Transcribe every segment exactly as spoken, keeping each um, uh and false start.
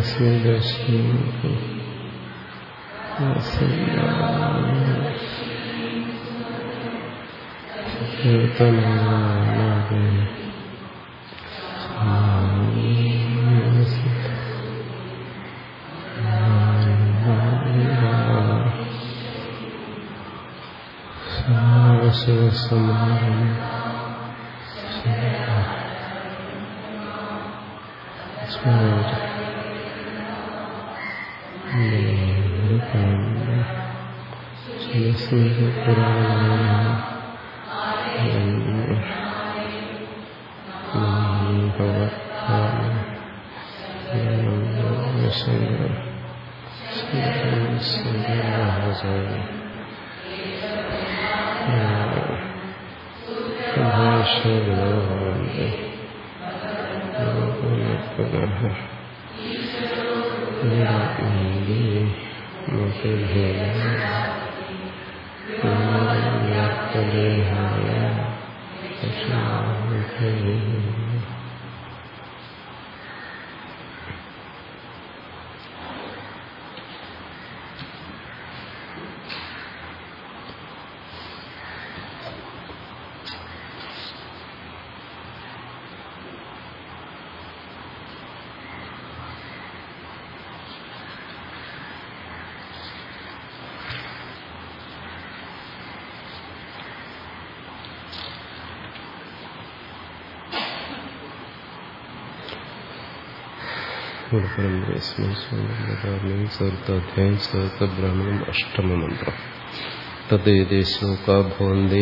ചതുർത്ഥാധ്യായം ചതുർത്ഥ ബ്രാഹ്മണം അഷ്ടമ മന്ത്രം. തദ്ദേതേ ശോകാ ഭവന്തേ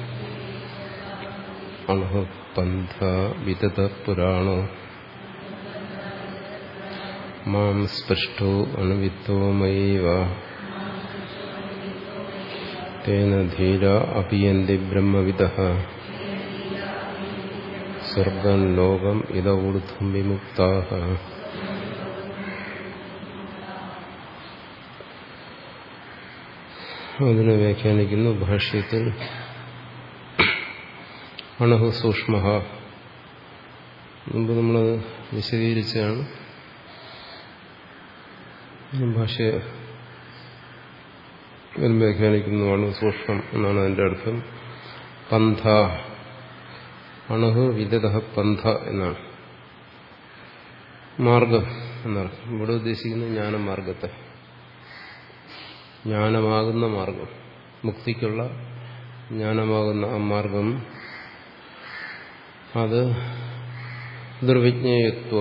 അണഹപന്ഥ വിതത പുരാണോ മാം സ്പൃഷ്ടോ അനുവിത്തോ മയൈവ തേന ധീര അപിയന്തി ബ്രഹ്മവിദഃ സ്വർഗം ലോകം ഇദ ഊർധ്വം വിമുക്താഃ. അതിനെ വ്യാഖ്യാനിക്കുന്നു ഭാഷ്യത്തിൽ. അണഹു സൂക്ഷ്മഃ മുമ്പ് നമ്മളത് വിശദീകരിച്ചാണ്. ഭാഷ്യ വ്യാഖ്യാനിക്കുന്നതാണ് സൂക്ഷ്മം എന്നാണ് അതിന്റെ അർത്ഥം. പന്ഥ അണഹു വിദതഃ പന്ഥ എന്നാണ് മാർഗം എന്നർത്ഥം. ഇവിടെ ഉദ്ദേശിക്കുന്നത് ജ്ഞാനമാർഗത്തെ, ജ്ഞാനമാകുന്ന മാർഗം, മുക്തിക്കുള്ള ജ്ഞാനമാകുന്ന ആ മാർഗം. അത് ദുർവിജ്ഞേയത്വ,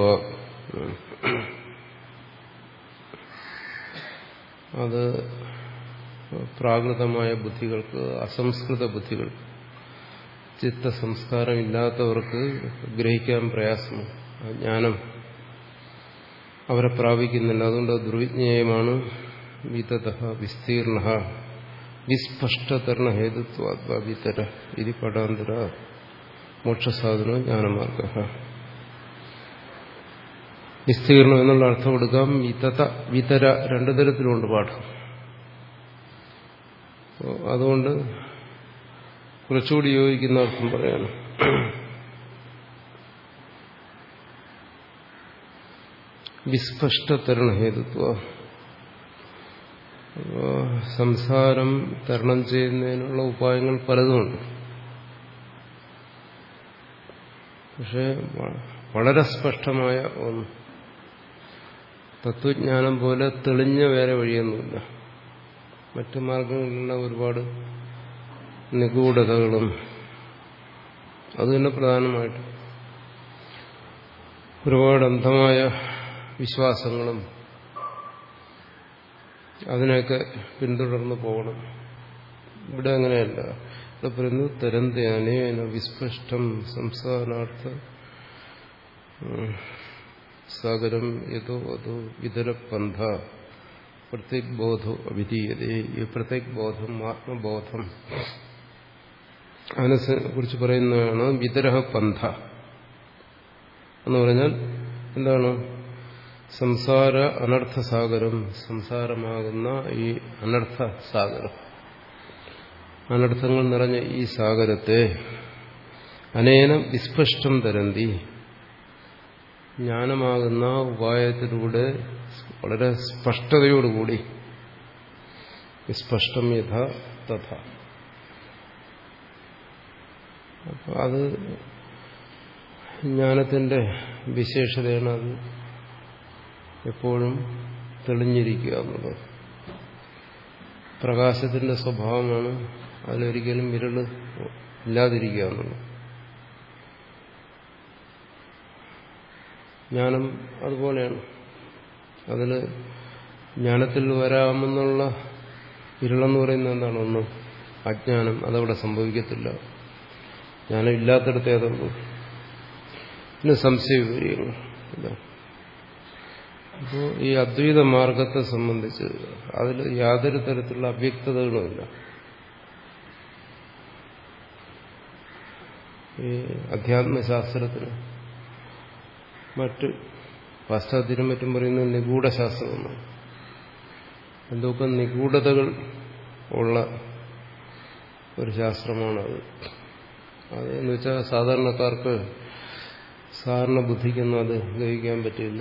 അത് പ്രാകൃതമായ ബുദ്ധികൾക്ക്, അസംസ്കൃത ബുദ്ധികൾക്ക്, ചിത്തസംസ്കാരം ഇല്ലാത്തവർക്ക് ഗ്രഹിക്കാൻ പ്രയാസമാണ്. ആ ജ്ഞാനം അവരെ പ്രാപിക്കുന്നില്ല. അതുകൊണ്ട് ദുർവിജ്ഞേയമാണ്. വിതതഃ വിസ്തീർണഃ വിസ്പഷ്ടതരണ ഹേതുത്വാ വിതര ഇതി പടാന്തര മോക്ഷസാധനോ ജ്ഞാനമാർഗഃ. വിസ്തീർണം എന്നുള്ള അർത്ഥം കൊടുക്കാം. വിതത വിതര രണ്ടു തരത്തിലുണ്ട് പാഠം. അതുകൊണ്ട് കുറച്ചുകൂടി യോജിക്കുന്ന അർത്ഥം പറയാണ്. വിസ്പഷ്ടതരണ ഹേതുത്വ, സംസാരം തരണം ചെയ്യുന്നതിനുള്ള ഉപായങ്ങൾ പലതുമുണ്ട്. പക്ഷെ വളരെ സ്പഷ്ടമായ ഒന്ന്, തത്വജ്ഞാനം പോലെ തെളിഞ്ഞ വേറെ വഴിയൊന്നുമില്ല. മറ്റു മാർഗങ്ങളിലുള്ള ഒരുപാട് നിഗൂഢതകളും അത് തന്നെ പ്രധാനമായിട്ട് ഒരുപാട് അന്ധമായ വിശ്വാസങ്ങളും അതിനൊക്കെ പിന്തുടർന്ന് പോകണം. ഇവിടെ അങ്ങനെയല്ല. ഇവിടെ പറയുന്നു തരന്തേന വിസ്പഷ്ടം സംസാരാർത്ഥ സാഗരം യഥോ അതോ വിതരപന്ഥ പ്രത്യേക് ബോധോ അവിധീയതേ. ഈ പ്രത്യേക് ബോധം, ആത്മബോധം, അതിനെ കുറിച്ച് പറയുന്നതാണ് വിതരഹ പന്ഥ എന്ന് പറഞ്ഞാൽ എന്താണ്? സംസാര അനർത്ഥസാഗരം, സംസാരമാകുന്ന ഈ അനർത്ഥ സാഗരം, അനർത്ഥങ്ങൾ നിറഞ്ഞ ഈ സാഗരത്തെ അനേന വിസ്പഷ്ടം തരന്തി, ജ്ഞാനമാകുന്ന ഉപായത്തിലൂടെ വളരെ സ്പഷ്ടതയോടുകൂടി സ്പഷ്ടം യഥ തഥ. അപ്പോൾ അത് ജ്ഞാനത്തിന്റെ വിശേഷതയാണ്. അത് എപ്പോഴും തെളിഞ്ഞിരിക്കുക എന്നുള്ളത് പ്രകാശത്തിന്റെ സ്വഭാവമാണ്. അതിലൊരിക്കലും വിരൽ ഇല്ലാതിരിക്കുക എന്നുള്ളത്. ജ്ഞാനം അതുപോലെയാണ്. അതിൽ ജ്ഞാനത്തിൽ വരാമെന്നുള്ള ഇരുളെന്ന് പറയുന്നത് എന്താണ്? ഒന്ന് അജ്ഞാനം, അതവിടെ സംഭവിക്കത്തില്ല. ജ്ഞാനം ഇല്ലാത്തടത്തേ അതുള്ളൂ. പിന്നെ സംശയവിപര്യങ്ങൾ. ഇതാണ്. അപ്പോൾ ഈ അദ്വൈത മാർഗത്തെ സംബന്ധിച്ച് അതിൽ യാതൊരു തരത്തിലുള്ള അവ്യക്തതകളുമില്ല. ഈ അധ്യാത്മശാസ്ത്രത്തിന് മറ്റ് പാശ്ചാത്യരും മറ്റും പറയുന്നത് നിഗൂഢശാസ്ത്രമെന്നാണ്. എന്തൊക്കെ നിഗൂഢതകൾ ഉള്ള ഒരു ശാസ്ത്രമാണത്. അത് എന്ന് വെച്ചാൽ സാധാരണക്കാർക്ക് സാധാരണ ബുദ്ധിക്കൊന്നും അത് ഗ്രഹിക്കാൻ പറ്റില്ല.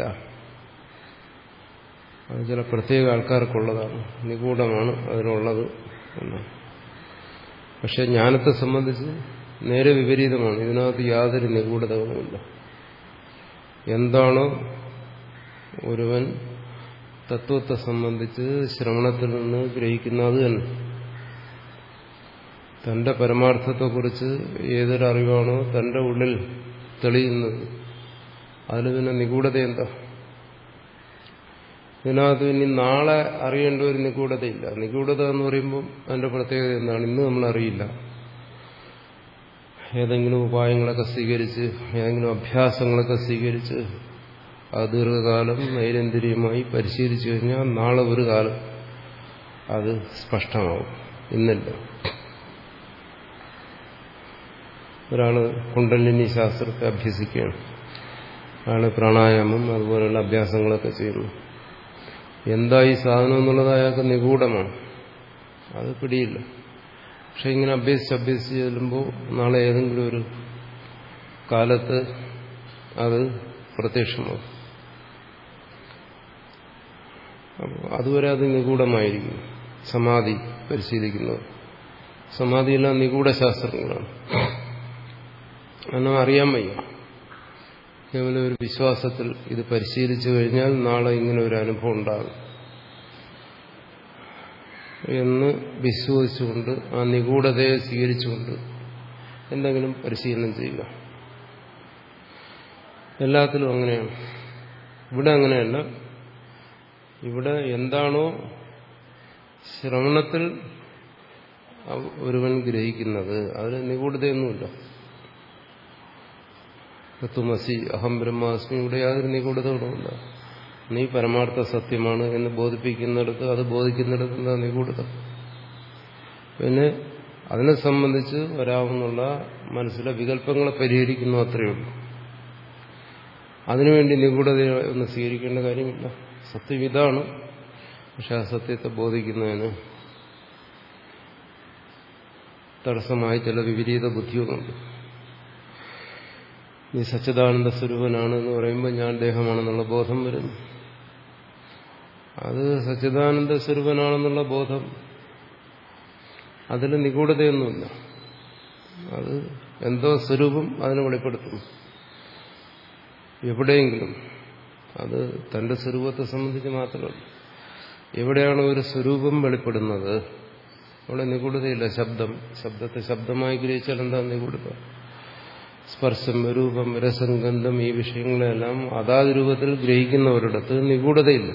അത് ചില പ്രത്യേക ആൾക്കാർക്കുള്ളതാണ്, നിഗൂഢമാണ് അതിനുള്ളത് എന്നാണ്. പക്ഷെ ജ്ഞാനത്തെ സംബന്ധിച്ച് നേരെ വിപരീതമാണ്. ഇതിനകത്ത് യാതൊരു നിഗൂഢതകളുമില്ല. എന്താണോ ഒരുവൻ തത്വത്തെ സംബന്ധിച്ച് ശ്രവണത്തിൽ നിന്ന് ഗ്രഹിക്കുന്നത് തന്നെ, തന്റെ പരമാർത്ഥത്തെക്കുറിച്ച് ഏതൊരറിവാണോ തന്റെ ഉള്ളിൽ തെളിയുന്നത്, അതിൽ പിന്നെ നിഗൂഢത എന്താ? ഇതിനകത്ത് ഇനി നാളെ അറിയേണ്ട ഒരു നിഗൂഢതയില്ല. നിഗൂഢത എന്ന് പറയുമ്പോൾ അതിന്റെ പ്രത്യേകത എന്താണ്? ഇന്ന് നമ്മൾ അറിയില്ല. ഏതെങ്കിലും ഉപായങ്ങളൊക്കെ സ്വീകരിച്ച്, ഏതെങ്കിലും അഭ്യാസങ്ങളൊക്കെ സ്വീകരിച്ച് അത് ദീർഘകാലം നൈരന്തര്യമായി പരിശീലിച്ചു കഴിഞ്ഞാൽ നാളെ ഒരു കാലം അത് സ്പഷ്ടമാവും. ഇന്നില്ല. ഒരാൾ കുണ്ടലിനി ശാസ്ത്രത്തെ അഭ്യസിക്കുകയാണ്. അയാൾ പ്രാണായാമം അതുപോലെയുള്ള അഭ്യാസങ്ങളൊക്കെ ചെയ്യുന്നു. എന്താ ഈ സാധനം എന്നുള്ളത് അയാൾക്ക് നിഗൂഢമാണ്. അത് പിടിയില്ല. പക്ഷെ ഇങ്ങനെ അഭ്യസിച്ച് അഭ്യസിച്ച് ചെല്ലുമ്പോൾ നാളെ ഏതെങ്കിലും ഒരു കാലത്ത് അത് പ്രത്യക്ഷമാകും. അപ്പോൾ അതുവരെ അത് നിഗൂഢമായിരിക്കും. സമാധി പരിശീലിക്കുന്നത്, സമാധിയെല്ലാം നിഗൂഢശാസ്ത്രങ്ങളാണ്. കാരണം അറിയാൻ വയ്യ. കേവലം ഒരു വിശ്വാസത്തിൽ ഇത് പരിശീലിച്ചു കഴിഞ്ഞാൽ നാളെ ഇങ്ങനെ ഒരു അനുഭവം ഉണ്ടാകും എന്ന് വിശ്വസിച്ചുകൊണ്ട് ആ നിഗൂഢതയെ സ്വീകരിച്ചുകൊണ്ട് എന്തെങ്കിലും പരിശീലനം ചെയ്യുക. എല്ലാത്തിലും അങ്ങനെയാണ്. ഇവിടെ അങ്ങനെയല്ല. ഇവിടെ എന്താണോ ശ്രവണത്തിൽ ഒരുവൻ ഗ്രഹിക്കുന്നത് അതിന് നിഗൂഢതയൊന്നുമില്ല. തത്വമസി അഹം ബ്രഹ്മാസ്മി, ഇവിടെ യാതൊരു നിഗൂഢതകളുമില്ല. നീ പരമാർത്ഥ സത്യമാണ് എന്ന് ബോധിപ്പിക്കുന്നിടത്ത്, അത് ബോധിക്കുന്നിടത്ത് എന്താ നിഗൂഢത? പിന്നെ അതിനെ സംബന്ധിച്ച് വരാവുന്നുള്ള മനസ്സിലെ വികല്പങ്ങളെ പരിഹരിക്കുന്നു, അത്രയേ ഉള്ളൂ. അതിനുവേണ്ടി നിഗൂഢത ഒന്ന് സ്വീകരിക്കേണ്ട കാര്യമില്ല. സത്യം ഇതാണ്. പക്ഷെ ആ സത്യത്തെ ബോധിക്കുന്നതിന് തടസ്സമായി ചില വിപരീത ബുദ്ധികളുണ്ട്. നീ സച്ചിദാനന്ദ സ്വരൂപനാണെന്ന് പറയുമ്പോൾ ഞാൻ ദേഹമാണെന്നുള്ള ബോധം വരുന്നു. അത് സച്ചിദാനന്ദ സ്വരൂപനാണെന്നുള്ള ബോധം, അതിൽ നിഗൂഢതയൊന്നുമില്ല. അത് എന്തോ സ്വരൂപം അതിനെ വെളിപ്പെടുത്തുന്നു. എവിടെയെങ്കിലും അത് തന്റെ സ്വരൂപത്തെ സംബന്ധിച്ച് മാത്രമല്ല, എവിടെയാണ് ഒരു സ്വരൂപം വെളിപ്പെടുന്നത് അവിടെ നിഗൂഢതയില്ല. ശബ്ദം, ശബ്ദത്തെ ശബ്ദമായി ഗ്രഹിച്ചാൽ എന്താ നിഗൂഢത? സ്പർശം, രൂപം, രസം, ഗന്ധം, ഈ വിഷയങ്ങളെല്ലാം അതാത് രൂപത്തിൽ ഗ്രഹിക്കുന്നവരിടത്ത് നിഗൂഢതയില്ല.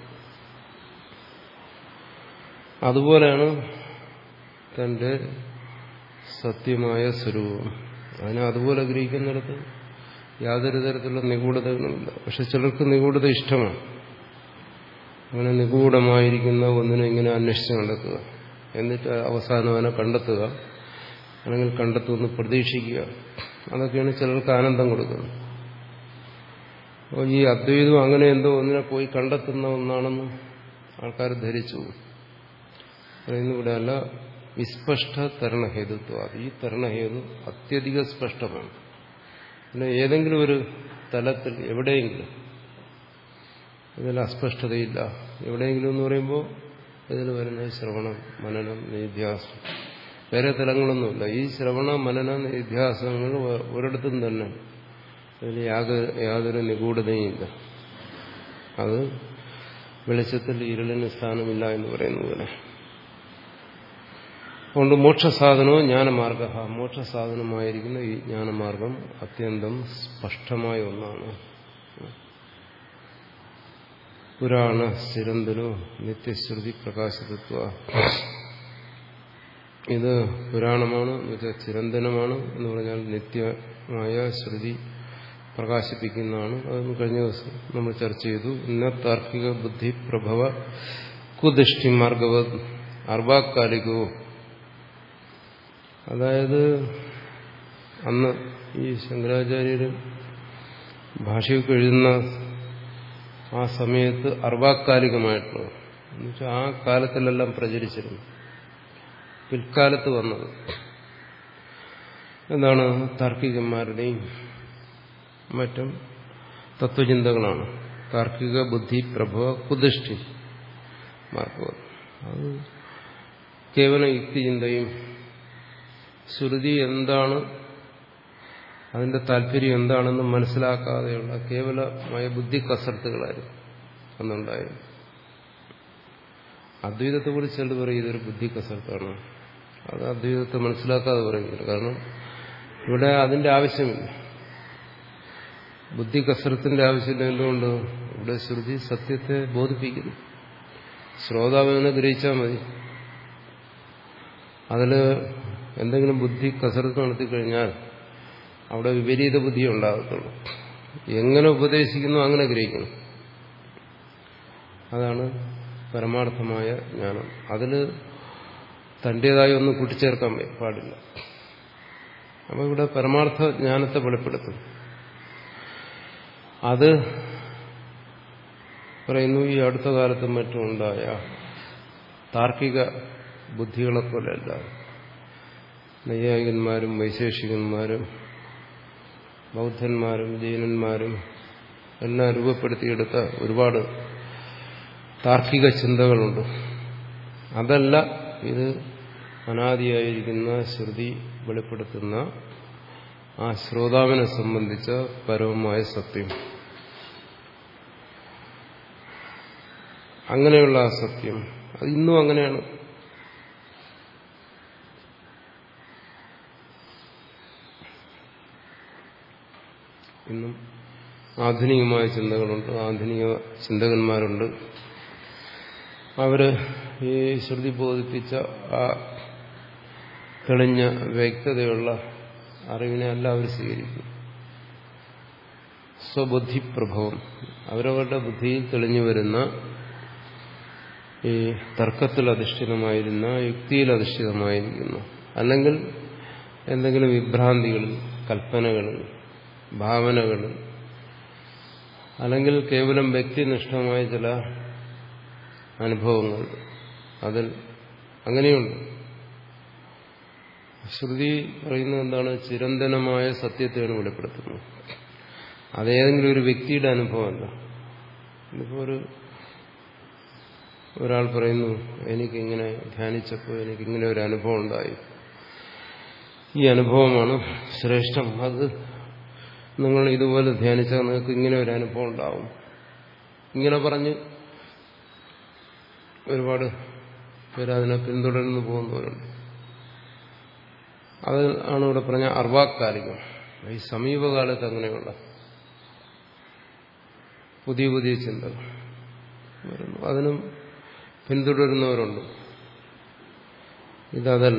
അതുപോലെയാണ് തന്റെ സത്യമായ സ്വരൂപം. അതിനെ അതുപോലെ ഗ്രഹിക്കുന്നിടത്ത് യാതൊരു തരത്തിലുള്ള നിഗൂഢതകളുമില്ല. പക്ഷെ ചിലർക്ക് നിഗൂഢത ഇഷ്ടമാണ്. അങ്ങനെ നിഗൂഢമായിരിക്കുന്ന ഒന്നിനെ ഇങ്ങനെ അന്വേഷിച്ച് കണ്ടെത്തുക, എന്നിട്ട് അവസാനം അവനെ കണ്ടെത്തുക, അല്ലെങ്കിൽ കണ്ടെത്തുമെന്ന് പ്രതീക്ഷിക്കുക. അതൊക്കെയാണ് ചിലർക്ക് ആനന്ദം കൊടുക്കുന്നത്. അപ്പോൾ ഈ അദ്വൈതം അങ്ങനെ എന്തോ ഒന്നിനെ പോയി കണ്ടെത്തുന്ന ഒന്നാണെന്ന് ആൾക്കാർ ധരിച്ചു. ഇവിടെ അല്ല, വിസ്പഷ്ട തരണഹേതുത്വം. അത് ഈ തരണഹേതു അത്യധിക സ്പഷ്ടമാണ്. പിന്നെ ഏതെങ്കിലും ഒരു തലത്തിൽ എവിടെയെങ്കിലും ഇതിൽ അസ്പഷ്ടതയില്ല. എവിടെയെങ്കിലും എന്ന് പറയുമ്പോൾ ഇതിൽ വരുന്ന ശ്രവണം, മനനം, നിധ്യാസം, വേറെ തലങ്ങളൊന്നുമില്ല. ഈ ശ്രവണ മനന നിധ്യാസങ്ങൾ ഒരിടത്തും തന്നെ ഇതിൽ യാതൊരു നിഗൂഢതയുമില്ല. അത് വെളിച്ചത്തിൽ ഇരുളിന് സ്ഥാനമില്ല എന്ന് പറയുന്നതിനെ അതുകൊണ്ട് മോക്ഷസാധനവും ജ്ഞാനമാർഗ, മോക്ഷസാധനമായിരിക്കുന്ന ഈ ജ്ഞാനമാർഗം അത്യന്തം സ്പഷ്ടമായ ഒന്നാണ്. പുരാണ ചിരന്തനോ നിത്യശ്രുതി പ്രകാശതത്വ, ഇത് പുരാണമാണ് എന്ന് വെച്ചാൽ ചിരന്തനമാണ് എന്ന് പറഞ്ഞാൽ നിത്യമായ ശ്രുതി പ്രകാശിപ്പിക്കുന്നതാണ്. അതൊന്ന് കഴിഞ്ഞ ദിവസം നമ്മൾ ചർച്ച ചെയ്തു. ഇന്ന താർക്കിക ബുദ്ധി പ്രഭവ കുദൃഷ്ടി മാർഗവ അർവാക്കാലികോ, അതായത് അന്ന് ഈ ശങ്കരാചാര്യര് ഭാഷയൊക്കെ എഴുതുന്ന ആ സമയത്ത് അർവാക്കാലികമായിട്ടുള്ളത് എന്നുവെച്ചാൽ ആ കാലത്തിലെല്ലാം പ്രചരിച്ചിരുന്നു. പിൽക്കാലത്ത് വന്നത് എന്താണ്? താർക്കികന്മാരുടെയും മറ്റും തത്വചിന്തകളാണ്. താർക്കിക ബുദ്ധി പ്രഭവ കുദൃഷ്ടി മാർഗവത്, അത് കേവല യുക്തിചിന്തയും ശ്രുതി എന്താണ്, അതിന്റെ താല്പര്യം എന്താണെന്ന് മനസ്സിലാക്കാതെയുള്ള കേവലമായ ബുദ്ധി കസർത്തുകളായിരുന്നു അന്നുണ്ടായിരുന്നു. അദ്വൈതത്തെക്കുറിച്ച് ചിലത് പറയും ഇതൊരു ബുദ്ധി കസർത്താണ്. അത് അദ്വൈതത്തെ മനസ്സിലാക്കാതെ പറയുന്നില്ല. കാരണം ഇവിടെ അതിന്റെ ആവശ്യമില്ല, ബുദ്ധി കസരത്തിന്റെ ആവശ്യമില്ല. എന്തുകൊണ്ട്? ഇവിടെ ശ്രുതി സത്യത്തെ ബോധിപ്പിക്കുന്നു. ശ്രോതാവിനെ ഗ്രഹിച്ചാൽ മതി. അതിൽ എന്തെങ്കിലും ബുദ്ധി കസരത്ത് നടത്തിക്കഴിഞ്ഞാൽ അവിടെ വിപരീത ബുദ്ധി ഉണ്ടാകത്തുള്ളൂ. എങ്ങനെ ഉപദേശിക്കുന്നു അങ്ങനെ ഗ്രഹിക്കണം. അതാണ് പരമാർത്ഥമായ ജ്ഞാനം. അതിൽ തന്റേതായി ഒന്നും കൂട്ടിച്ചേർക്കാൻ പാടില്ല. അപ്പോൾ ഇവിടെ പരമാർത്ഥ ജ്ഞാനത്തെ വെളിപ്പെടുത്തും. അത് പറയുന്നു ഈ അടുത്ത കാലത്തും മറ്റും ഉണ്ടായ താർക്കിക ബുദ്ധികളെ പോലെയല്ല. നൈയായികന്മാരും വൈശേഷികന്മാരും ബൗദ്ധന്മാരും ജൈനന്മാരും എല്ലാം രൂപപ്പെടുത്തിയെടുത്ത ഒരുപാട് താർക്കിക ചിന്തകളുണ്ട്. അതല്ല ഇത് അനാദിയായിരിക്കുന്ന ശ്രുതി വെളിപ്പെടുത്തുന്ന ആ ശ്രോതാവിനെ സംബന്ധിച്ച പരമമായ സത്യം. അങ്ങനെയുള്ള ആ സത്യം അത് ഇന്നും അങ്ങനെയാണ്. ഇന്നും ആധുനികമായ ചിന്തകളുണ്ട്, ആധുനിക ചിന്തകന്മാരുണ്ട്. അവര് ഈ ശ്രുതി ബോധിപ്പിച്ച ആ തെളിഞ്ഞ വ്യക്തതയുള്ള അറിവിനെ അല്ല അവർ സ്വീകരിക്കും. സ്വബുദ്ധിപ്രഭവം, അവരവരുടെ ബുദ്ധിയിൽ തെളിഞ്ഞു വരുന്ന ഈ തർക്കത്തിൽ അധിഷ്ഠിതമായിരുന്ന, യുക്തിയിൽ അധിഷ്ഠിതമായിരിക്കുന്നു, അല്ലെങ്കിൽ എന്തെങ്കിലും വിഭ്രാന്തികളിൽ, കൽപ്പനകളിൽ, ഭാവനകളിൽ, അല്ലെങ്കിൽ കേവലം വ്യക്തിനിഷ്ഠമായ ചില അനുഭവങ്ങൾ, അതിൽ അങ്ങനെയുണ്ട്. ശ്രുതി പറയുന്നത് എന്താണ്? ചിരന്തനമായ സത്യത്തെയാണ് വെളിപ്പെടുത്തുന്നത്. അതേതെങ്കിലും ഒരു വ്യക്തിയുടെ അനുഭവമല്ല. ഇതിപ്പോ ഒരു ഒരാൾ പറയുന്നു എനിക്കിങ്ങനെ ധ്യാനിച്ചപ്പോൾ എനിക്കിങ്ങനെ ഒരു അനുഭവം ഉണ്ടായി, ഈ അനുഭവമാണ് ശ്രേഷ്ഠം, അത് നിങ്ങൾ ഇതുപോലെ ധ്യാനിച്ചാൽ നിങ്ങൾക്ക് ഇങ്ങനെ ഒരു അനുഭവം ഉണ്ടാവും. ഇങ്ങനെ പറഞ്ഞ് ഒരുപാട് പേര് അതിനെ പിന്തുടർന്നു പോകുന്നവരുണ്ട്. അത് ആണ് ഇവിടെ പറഞ്ഞ അർവാക്കാലികം. ഈ സമീപകാലത്ത് അങ്ങനെയുള്ള പുതിയ പുതിയ ചിന്തകൾ വരുന്നു, അതിനും പിന്തുടരുന്നവരുണ്ട്. ഇതല്ല,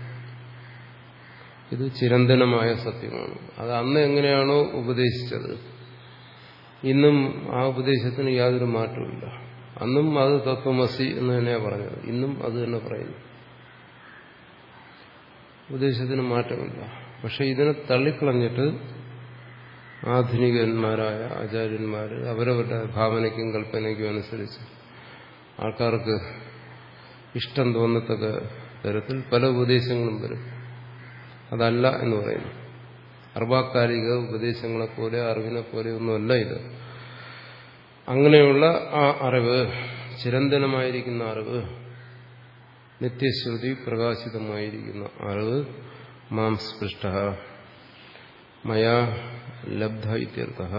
ഇത് ചിരന്തനമായ സത്യമാണ്. അത് അന്ന് എങ്ങനെയാണോ ഉപദേശിച്ചത് ഇന്നും ആ ഉപദേശത്തിന് യാതൊരു മാറ്റമില്ല. അന്നും അത് തത്വമസി എന്ന് തന്നെയാണ് പറഞ്ഞത്, ഇന്നും അത് തന്നെ പറയുന്നു. ഉപദേശത്തിന് മാറ്റമില്ല. പക്ഷെ ഇതിനെ തള്ളിക്കളഞ്ഞിട്ട് ആധുനികന്മാരായ ആചാര്യന്മാർ അവരവരുടെ ഭാവനയ്ക്കും കൽപ്പനയ്ക്കും അനുസരിച്ച് ആൾക്കാർക്ക് ഇഷ്ടം തോന്നത്തക്ക തരത്തിൽ പല ഉപദേശങ്ങളും വരും. അതല്ല എന്ന് പറയുന്നു. സർവാകാലിക ഉപദേശങ്ങളെപ്പോലെ അറിവിനെ പോലെ ഒന്നുമല്ല ഇത്. അങ്ങനെയുള്ള ആ അറിവ്, ചിരന്തനമായിരിക്കുന്ന അറിവ്, നിത്യശ്രുതി പ്രകാശിതമായിരിക്കുന്ന അറിവ് മാം സ്പൃഷ്ട മയാ ലബ്ധ ഇത്യർത്ഥഃ,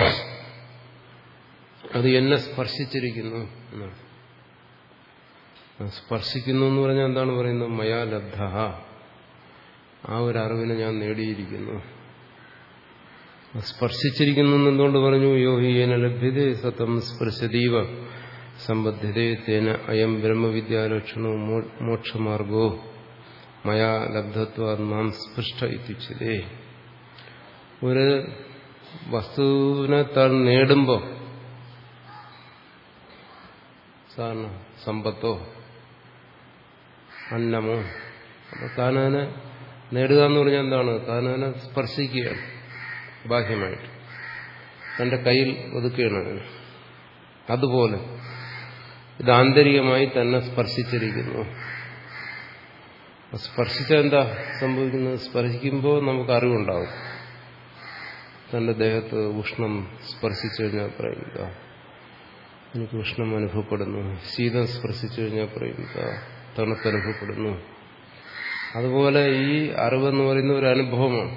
അത് എന്നെ സ്പർശിച്ചിരിക്കുന്നു എന്നാണ്. സ്പർശിക്കുന്നു എന്ന് പറഞ്ഞാൽ എന്താണ് പറയുന്നത്? മയാ ലബ്ധ, ആ ഒരു അറിവിനെ ഞാൻ നേടിയിരിക്കുന്നു. സ്പർശിച്ചിരിക്കുന്നു എന്തുകൊണ്ട് പറഞ്ഞു? യോഹിയേന ലഭ്യതേ സതം സ്പർശതീവ സമ്പദ്ധ്യതേ തേന അയം ബ്രഹ്മവിദ്യാലക്ഷണോ മോക്ഷമാർഗോ മയാ ലബ്ധത്വാത് മാം സ്പൃഷ്ട ഇത്യുച്യതേ. ഒരു വസ്തുവിനെ താൻ നേടുമ്പോൾ, സാധാരണ സമ്പത്തോ അന്നമോ, അപ്പൊ താനതിനെ നേടുക എന്ന് പറഞ്ഞാൽ എന്താണ്? താനതിനെ സ്പർശിക്കുകയാണ് ബാഹ്യമായിട്ട്, തന്റെ കയ്യിൽ ഒതുക്കുകയാണ്. അതുപോലെ ഇത് ആന്തരികമായി തന്നെ സ്പർശിച്ചിരിക്കുന്നു. സ്പർശിച്ചാൽ എന്താ സംഭവിക്കുന്നത്? സ്പർശിക്കുമ്പോൾ നമുക്ക് അറിവുണ്ടാവും. തന്റെ ദേഹത്ത് ഉഷ്ണം സ്പർശിച്ചു കഴിഞ്ഞാൽ പറയുക എനിക്ക് ഉഷ്ണം അനുഭവപ്പെടുന്നു, ശീതം സ്പർശിച്ചു കഴിഞ്ഞാൽ പറയുക തണുപ്പനുഭവപ്പെടുന്നു. അതുപോലെ ഈ അറിവെന്ന് പറയുന്ന ഒരു അനുഭവമാണ്.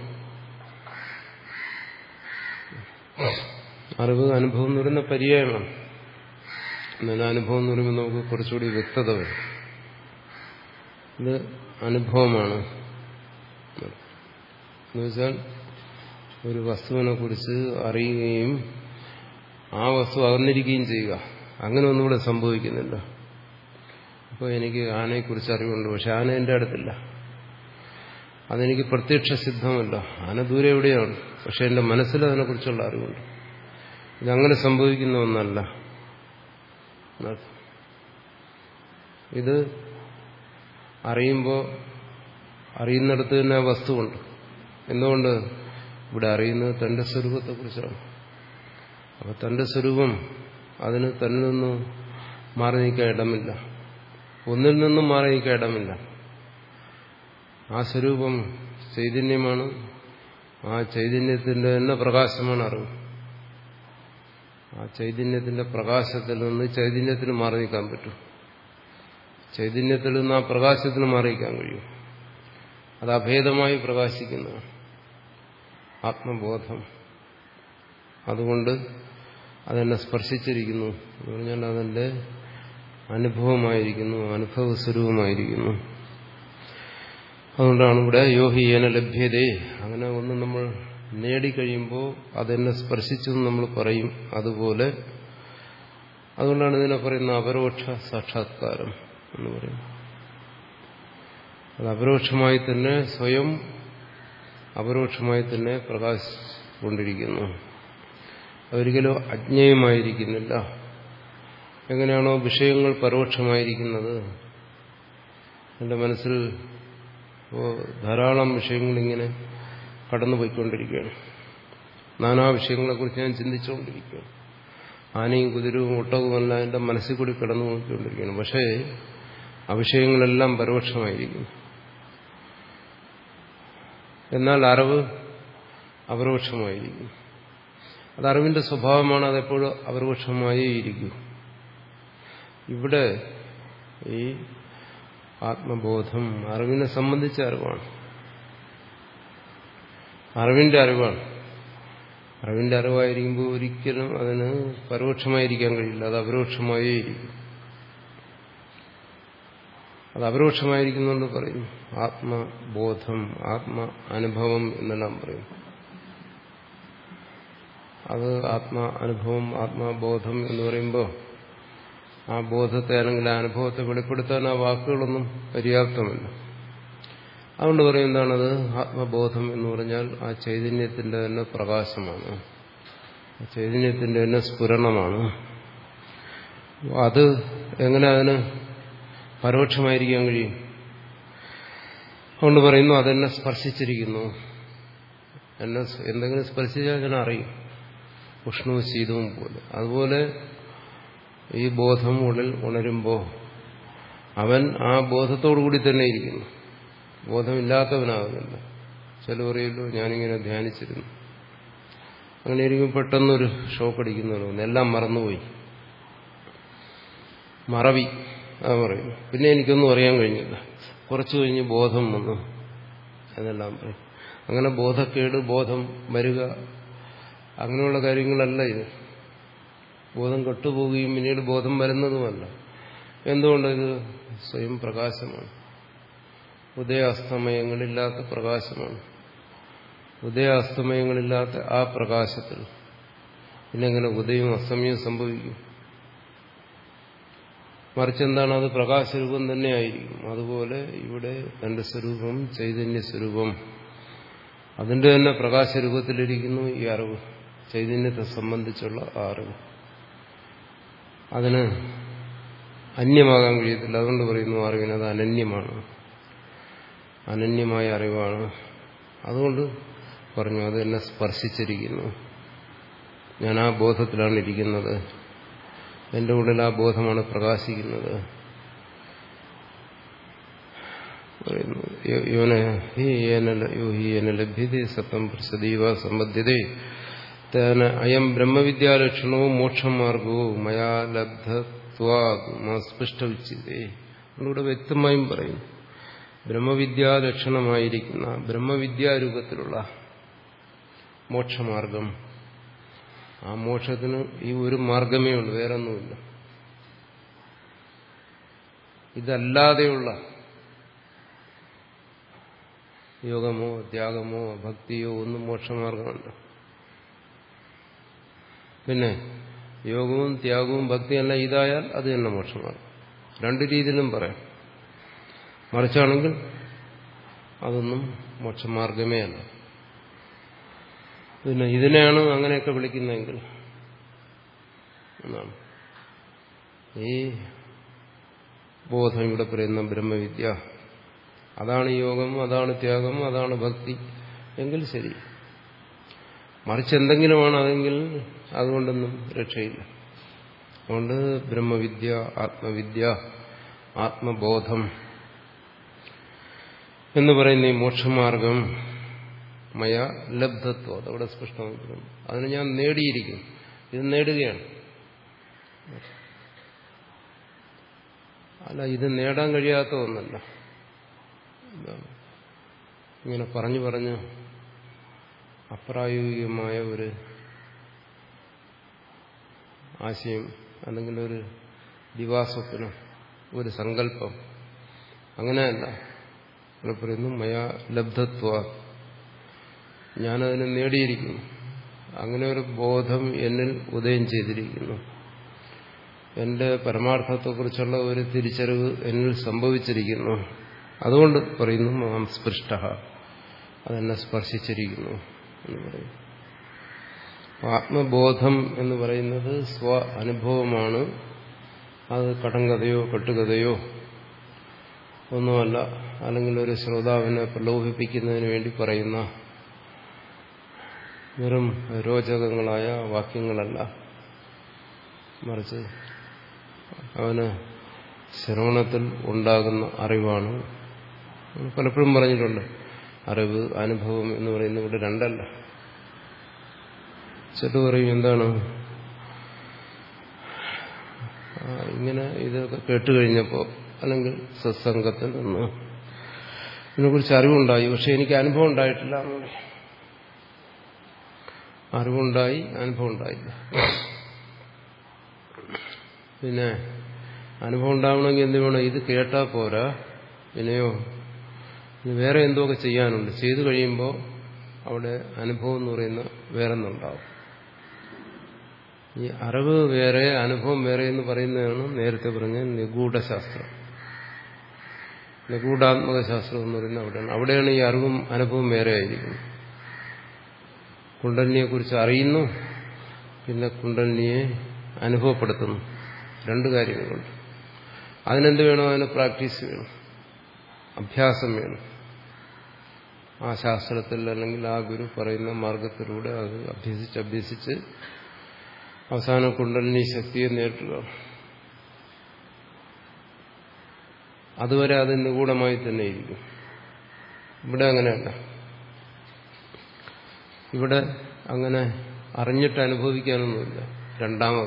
അറിവ് അനുഭവം എന്ന് പറയുന്ന പര്യായമാണ്. എന്നാൽ അനുഭവം എന്ന് പറയുമ്പോൾ നമുക്ക് കുറച്ചുകൂടി വ്യക്തത വരും. ഇത് അനുഭവമാണ് എന്നുവെച്ചാൽ ഒരു വസ്തുവിനെ കുറിച്ച് അറിയുകയും ആ വസ്തു അകന്നിരിക്കുകയും ചെയ്യുക, അങ്ങനെ ഒന്നും ഇവിടെ സംഭവിക്കുന്നില്ല. അപ്പോൾ എനിക്ക് ആനയെക്കുറിച്ച് അറിവുണ്ട്, പക്ഷെ ആന എൻ്റെ അടുത്തില്ല, അതെനിക്ക് പ്രത്യക്ഷ സിദ്ധമല്ല. ആന ദൂരെ എവിടെയാണ്, പക്ഷെ എൻ്റെ മനസ്സിൽ അതിനെക്കുറിച്ചുള്ള അറിവുണ്ട്. ഇതങ്ങനെ സംഭവിക്കുന്ന ഒന്നല്ല. ഇത് അറിയുമ്പോൾ അറിയുന്നിടത്ത് തന്നെ ആ വസ്തുവുണ്ട്. എന്തുകൊണ്ട്? ഇവിടെ അറിയുന്നത് തന്റെ സ്വരൂപത്തെക്കുറിച്ചാണ്. അപ്പം തന്റെ സ്വരൂപം അതിന് തന്നിൽ നിന്നും മാറി നീക്കാൻ ഇടമില്ല, ഒന്നിൽ നിന്നും മാറി നീക്കാൻ ഇടമില്ല. ആ സ്വരൂപം ചൈതന്യമാണ്. ആ ചൈതന്യത്തിന്റെ തന്നെ പ്രകാശമാണ് അറിവ്. ആ ചൈതന്യത്തിന്റെ പ്രകാശത്തിൽ നിന്ന് ചൈതന്യത്തിന് മാറി നീക്കാൻ പറ്റും. ചൈതന്യത്തിൽ നിന്ന് ആ പ്രകാശത്തിന് മാറി നീക്കാൻ കഴിയും. അത് അഭേദമായി പ്രകാശിക്കുന്നതാണ് ആത്മബോധം. അതുകൊണ്ട് അതെന്നെ സ്പർശിച്ചിരിക്കുന്നു എന്ന് പറഞ്ഞാൽ അതെന്റെ അനുഭവമായിരിക്കുന്നു, അനുഭവ സ്വരൂപമായിരിക്കുന്നു. അതുകൊണ്ടാണ് ഇവിടെ യോഹിയേന ലഭ്യതേ, അങ്ങനെ ഒന്ന് നമ്മൾ നേടിക്കഴിയുമ്പോൾ അതെന്നെ സ്പർശിച്ചു എന്ന് നമ്മൾ പറയും. അതുപോലെ അതുകൊണ്ടാണ് ഇതിനെ പറയുന്ന അപരോക്ഷ സാക്ഷാത്കാരം എന്ന് പറയുന്നത്. അത് അപരോക്ഷമായി തന്നെ സ്വയം അപരോക്ഷമായി തന്നെ പ്രകാശിച്ചുകൊണ്ടിരിക്കുന്നു. അതൊരിക്കലും അജ്ഞേയമായിരിക്കുന്നില്ല. എങ്ങനെയാണോ വിഷയങ്ങൾ പരോക്ഷമായിരിക്കുന്നത്, എൻ്റെ മനസ്സിൽ ധാരാളം വിഷയങ്ങളിങ്ങനെ കടന്നുപോയിക്കൊണ്ടിരിക്കുകയാണ്. നാനാ വിഷയങ്ങളെക്കുറിച്ച് ഞാൻ ചിന്തിച്ചുകൊണ്ടിരിക്കുകയാണ്. ആനയും കുതിരവും ഒട്ടകവുമല്ല എൻ്റെ മനസ്സിൽ കൂടി കടന്നു പോയിക്കൊണ്ടിരിക്കുകയാണ്. പക്ഷേ ആ വിഷയങ്ങളെല്ലാം പരോക്ഷമായിരിക്കുന്നു. എന്നാൽ അറിവ് അപരോക്ഷമായിരിക്കും. അത് അറിവിന്റെ സ്വഭാവമാണ്. അതെപ്പോഴും അപരോക്ഷമായേ ഇരിക്കൂ. ഇവിടെ ഈ ആത്മബോധം അറിവിനെ സംബന്ധിച്ച അറിവാണ്, അറിവിന്റെ അറിവാണ്. അറിവിന്റെ അറിവായിരിക്കുമ്പോൾ ഒരിക്കലും അതിന് പരോക്ഷമായിരിക്കാൻ കഴിയില്ല, അത് അപരോക്ഷമായേ ഇരിക്കും. അത് അപരോക്ഷമായിരിക്കുന്നുണ്ട് പറയുന്നു. ആത്മബോധം, ആത്മ അനുഭവം എന്നെല്ലാം പറയും. അത് ആത്മ അനുഭവം, ആത്മബോധം എന്ന് പറയുമ്പോൾ ആ ബോധത്തെ അല്ലെങ്കിൽ ആ അനുഭവത്തെ വെളിപ്പെടുത്താൻ ആ വാക്കുകളൊന്നും പര്യാപ്തമല്ല. അതുകൊണ്ട് പറയും എന്താണത്? ആത്മബോധം എന്ന് പറഞ്ഞാൽ ആ ചൈതന്യത്തിന്റെ തന്നെ പ്രകാശമാണ്, ആ ചൈതന്യത്തിന്റെ തന്നെ സ്ഫുരണമാണ്. അത് എങ്ങനെ അതിന് പരോക്ഷമായിരിക്കാൻ കഴിയും? അതുകൊണ്ട് പറയുന്നു അതെന്നെ സ്പർശിച്ചിരിക്കുന്നു. എന്നെ എന്തെങ്കിലും സ്പർശിച്ചാൽ ഞാൻ അറിയും, ഉഷ്ണവും ശീതവും പോലെ. അതുപോലെ ഈ ബോധം ഉള്ളിൽ ഉണരുമ്പോൾ അവൻ ആ ബോധത്തോടുകൂടി തന്നെ ഇരിക്കുന്നു, ബോധമില്ലാത്തവനാകുന്നില്ല. ചില പറയുമല്ലോ ഞാനിങ്ങനെ ധ്യാനിച്ചിരുന്നു, അങ്ങനെ ഇരിക്കും പെട്ടെന്നൊരു ഷോക്ക് അടിക്കുന്നല്ലോ, എല്ലാം മറന്നുപോയി, മറവി അത് പറയും. പിന്നെ എനിക്കൊന്നും അറിയാൻ കഴിഞ്ഞില്ല, കുറച്ചു കഴിഞ്ഞ് ബോധം വന്നു എന്നെല്ലാം പറയും. അങ്ങനെ ബോധക്കേട്, ബോധം വരിക, അങ്ങനെയുള്ള കാര്യങ്ങളല്ല ഇത്. ബോധം കെട്ടുപോവുകയും പിന്നീട് ബോധം വരുന്നതുമല്ല. എന്തുകൊണ്ടിത് സ്വയം പ്രകാശമാണ്, ഉദയാസ്തമയങ്ങളില്ലാത്ത പ്രകാശമാണ്. ഉദയാസ്തമയങ്ങളില്ലാത്ത ആ പ്രകാശത്തിൽ പിന്നെങ്ങനെ ഉദയവും അസ്തമയവും സംഭവിക്കും? മറിച്ചെന്താണ്, അത് പ്രകാശരൂപം തന്നെയായിരിക്കും. അതുപോലെ ഇവിടെ തന്റെ സ്വരൂപം ചൈതന്യ സ്വരൂപം, അതിന്റെ തന്നെ പ്രകാശരൂപത്തിലിരിക്കുന്നു ഈ അറിവ്, ചൈതന്യത്തെ സംബന്ധിച്ചുള്ള ആ അറിവ്. അതിന് അന്യമാകാൻ കഴിയത്തില്ല. അതുകൊണ്ട് പറയുന്നു അറിവിന് അത് അനന്യമാണ്, അനന്യമായ അറിവാണ്. അതുകൊണ്ട് പറഞ്ഞു അത് എന്നെ സ്പർശിച്ചിരിക്കുന്നു, ഞാൻ ആ ബോധത്തിലാണ് ഇരിക്കുന്നത്, എന്റെ ഉള്ളിൽ ആ ബോധമാണ് പ്രകാശിക്കുന്നത്. ലഭ്യതേ സത്യം പ്രസദീവ സമ്പദ്ധ്യതേ തേന അയം ബ്രഹ്മവിദ്യാലക്ഷണവും മോക്ഷമാർഗവും മയാ ലബ്ധത്വാസ്പൃഷ്ടവിച്ഛിതേ. ഇവിടെ വ്യക്തമായും പറയും, ബ്രഹ്മവിദ്യാലക്ഷണമായിരിക്കുന്ന ബ്രഹ്മവിദ്യാരൂപത്തിലുള്ള മോക്ഷമാർഗം, ആ മോക്ഷത്തിന് ഈ ഒരു മാർഗമേ ഉള്ളൂ, വേറൊന്നുമില്ല. ഇതല്ലാതെയുള്ള യോഗമോ ത്യാഗമോ ഭക്തിയോ ഒന്നും മോക്ഷമാർഗമല്ല. പിന്നെ യോഗവും ത്യാഗവും ഭക്തിയല്ല ഇതായാൽ അത് തന്നെ മോക്ഷമാർഗം. രണ്ടു രീതിയിലും പറയാം. മറിച്ചാണെങ്കിൽ അതൊന്നും മോക്ഷമാർഗമേ അല്ല. പിന്നെ ഇതിനെയാണ് അങ്ങനെയൊക്കെ വിളിക്കുന്നതെങ്കിൽ എന്നാണ് ഈ ബോധം ഇവിടെ പറയുന്ന ബ്രഹ്മവിദ്യ, അതാണ് യോഗം, അതാണ് ത്യാഗം, അതാണ് ഭക്തി എങ്കിൽ ശരി. മറിച്ച് എന്തെങ്കിലുമാണ് അതെങ്കിൽ അതുകൊണ്ടൊന്നും രക്ഷയില്ല. അതുകൊണ്ട് ബ്രഹ്മവിദ്യ, ആത്മവിദ്യ, ആത്മബോധം എന്ന് പറയുന്ന ഈ മോക്ഷമാർഗം മയ ലബ്ധത്വം, അതവിടെ സ്പഷ്ടമായിരിക്കുന്നു. അതിന് ഞാൻ നേടിയിരിക്കും, ഇത് നേടുകയാണ്. അല്ല, ഇത് നേടാൻ കഴിയാത്ത ഒന്നല്ല. ഇങ്ങനെ പറഞ്ഞു പറഞ്ഞ് അപ്രായോഗികമായ ഒരു ആശയം അല്ലെങ്കിൽ ഒരു ദിവാസ്വപ്നം, ഒരു സങ്കല്പം, അങ്ങനെയല്ല. ഇവിടെ പറയുന്നു മയാ ലബ്ധത്വ, ഞാനതിനെ നേടിയിരിക്കുന്നു. അങ്ങനെ ഒരു ബോധം എന്നിൽ ഉദയം ചെയ്തിരിക്കുന്നു. എന്റെ പരമാർത്ഥത്തെക്കുറിച്ചുള്ള ഒരു തിരിച്ചറിവ് എന്നിൽ സംഭവിച്ചിരിക്കുന്നു. അതുകൊണ്ട് പറയുന്നു മാം സ്പൃഷ്ട, അതെന്നെ സ്പർശിച്ചിരിക്കുന്നു എന്ന് പറയും. ആത്മബോധം എന്ന് പറയുന്നത് സ്വ അനുഭവമാണ്. അത് കടങ്കഥയോ കെട്ടുകഥയോ ഒന്നുമല്ല, അല്ലെങ്കിൽ ഒരു ശ്രോതാവിനെ പ്രലോഭിപ്പിക്കുന്നതിന് വേണ്ടി പറയുന്ന വെറും രോചകങ്ങളായ വാക്യങ്ങളല്ല. മറിച്ച് അവന് ശ്രവണത്തിൽ ഉണ്ടാകുന്ന അറിവാണ്. പലപ്പോഴും പറഞ്ഞിട്ടുണ്ട്, അറിവ് അനുഭവം എന്ന് പറയുന്ന ഇവിടെ രണ്ടല്ല. ചെറു പറയും എന്താണ്, ഇങ്ങനെ ഇതൊക്കെ കേട്ടുകഴിഞ്ഞപ്പോൾ അല്ലെങ്കിൽ സത്സംഗത്തിൽ നിന്ന് ഇതിനെക്കുറിച്ച് അറിവുണ്ടായി, പക്ഷെ എനിക്ക് അനുഭവം ഉണ്ടായിട്ടില്ല. അറിവുണ്ടായി, അനുഭവം ഉണ്ടായില്ല. പിന്നെ അനുഭവം ഉണ്ടാവണമെങ്കിൽ എന്ത് വേണം? ഇത് കേട്ടാൽ പോരാ, പിന്നെയോ വേറെ എന്തൊക്കെ ചെയ്യാനുണ്ട്. ചെയ്തു കഴിയുമ്പോൾ അവിടെ അനുഭവം എന്ന് പറയുന്ന വേറൊന്നുണ്ടാവും. ഈ അറിവ് വേറെ അനുഭവം വേറെ എന്ന് പറയുന്നതാണ് നേരത്തെ പറഞ്ഞ നിഗൂഢശാസ്ത്രം. നിഗൂഢാത്മക ശാസ്ത്രം എന്ന് പറയുന്നത് അവിടെയാണ്. അവിടെയാണ് ഈ അറിവും അനുഭവം വേറെ ആയിരിക്കുന്നത്. കുണ്ടലിനിയെക്കുറിച്ച് അറിയുന്നു, പിന്നെ കുണ്ടലിനിയെ അനുഭവപ്പെടുത്തുന്നു. രണ്ട് കാര്യങ്ങളുണ്ട്. അതിനെന്ത് വേണം? അതിന് പ്രാക്ടീസ് വേണം, അഭ്യാസം വേണം. ആ ശാസ്ത്രത്തിൽ അല്ലെങ്കിൽ ആ ഗുരു പറയുന്ന മാർഗത്തിലൂടെ അത് അഭ്യസിച്ച് അഭ്യസിച്ച് അവസാന കുണ്ടലിനി ശക്തിയെ നേരിടുക. അതുവരെ അത് നിഗൂഢമായി തന്നെ ഇരിക്കും. ഇവിടെ അങ്ങനെയല്ല. ഇവിടെ അങ്ങനെ അറിഞ്ഞിട്ട് അനുഭവിക്കാനൊന്നുമില്ല. രണ്ടാമത്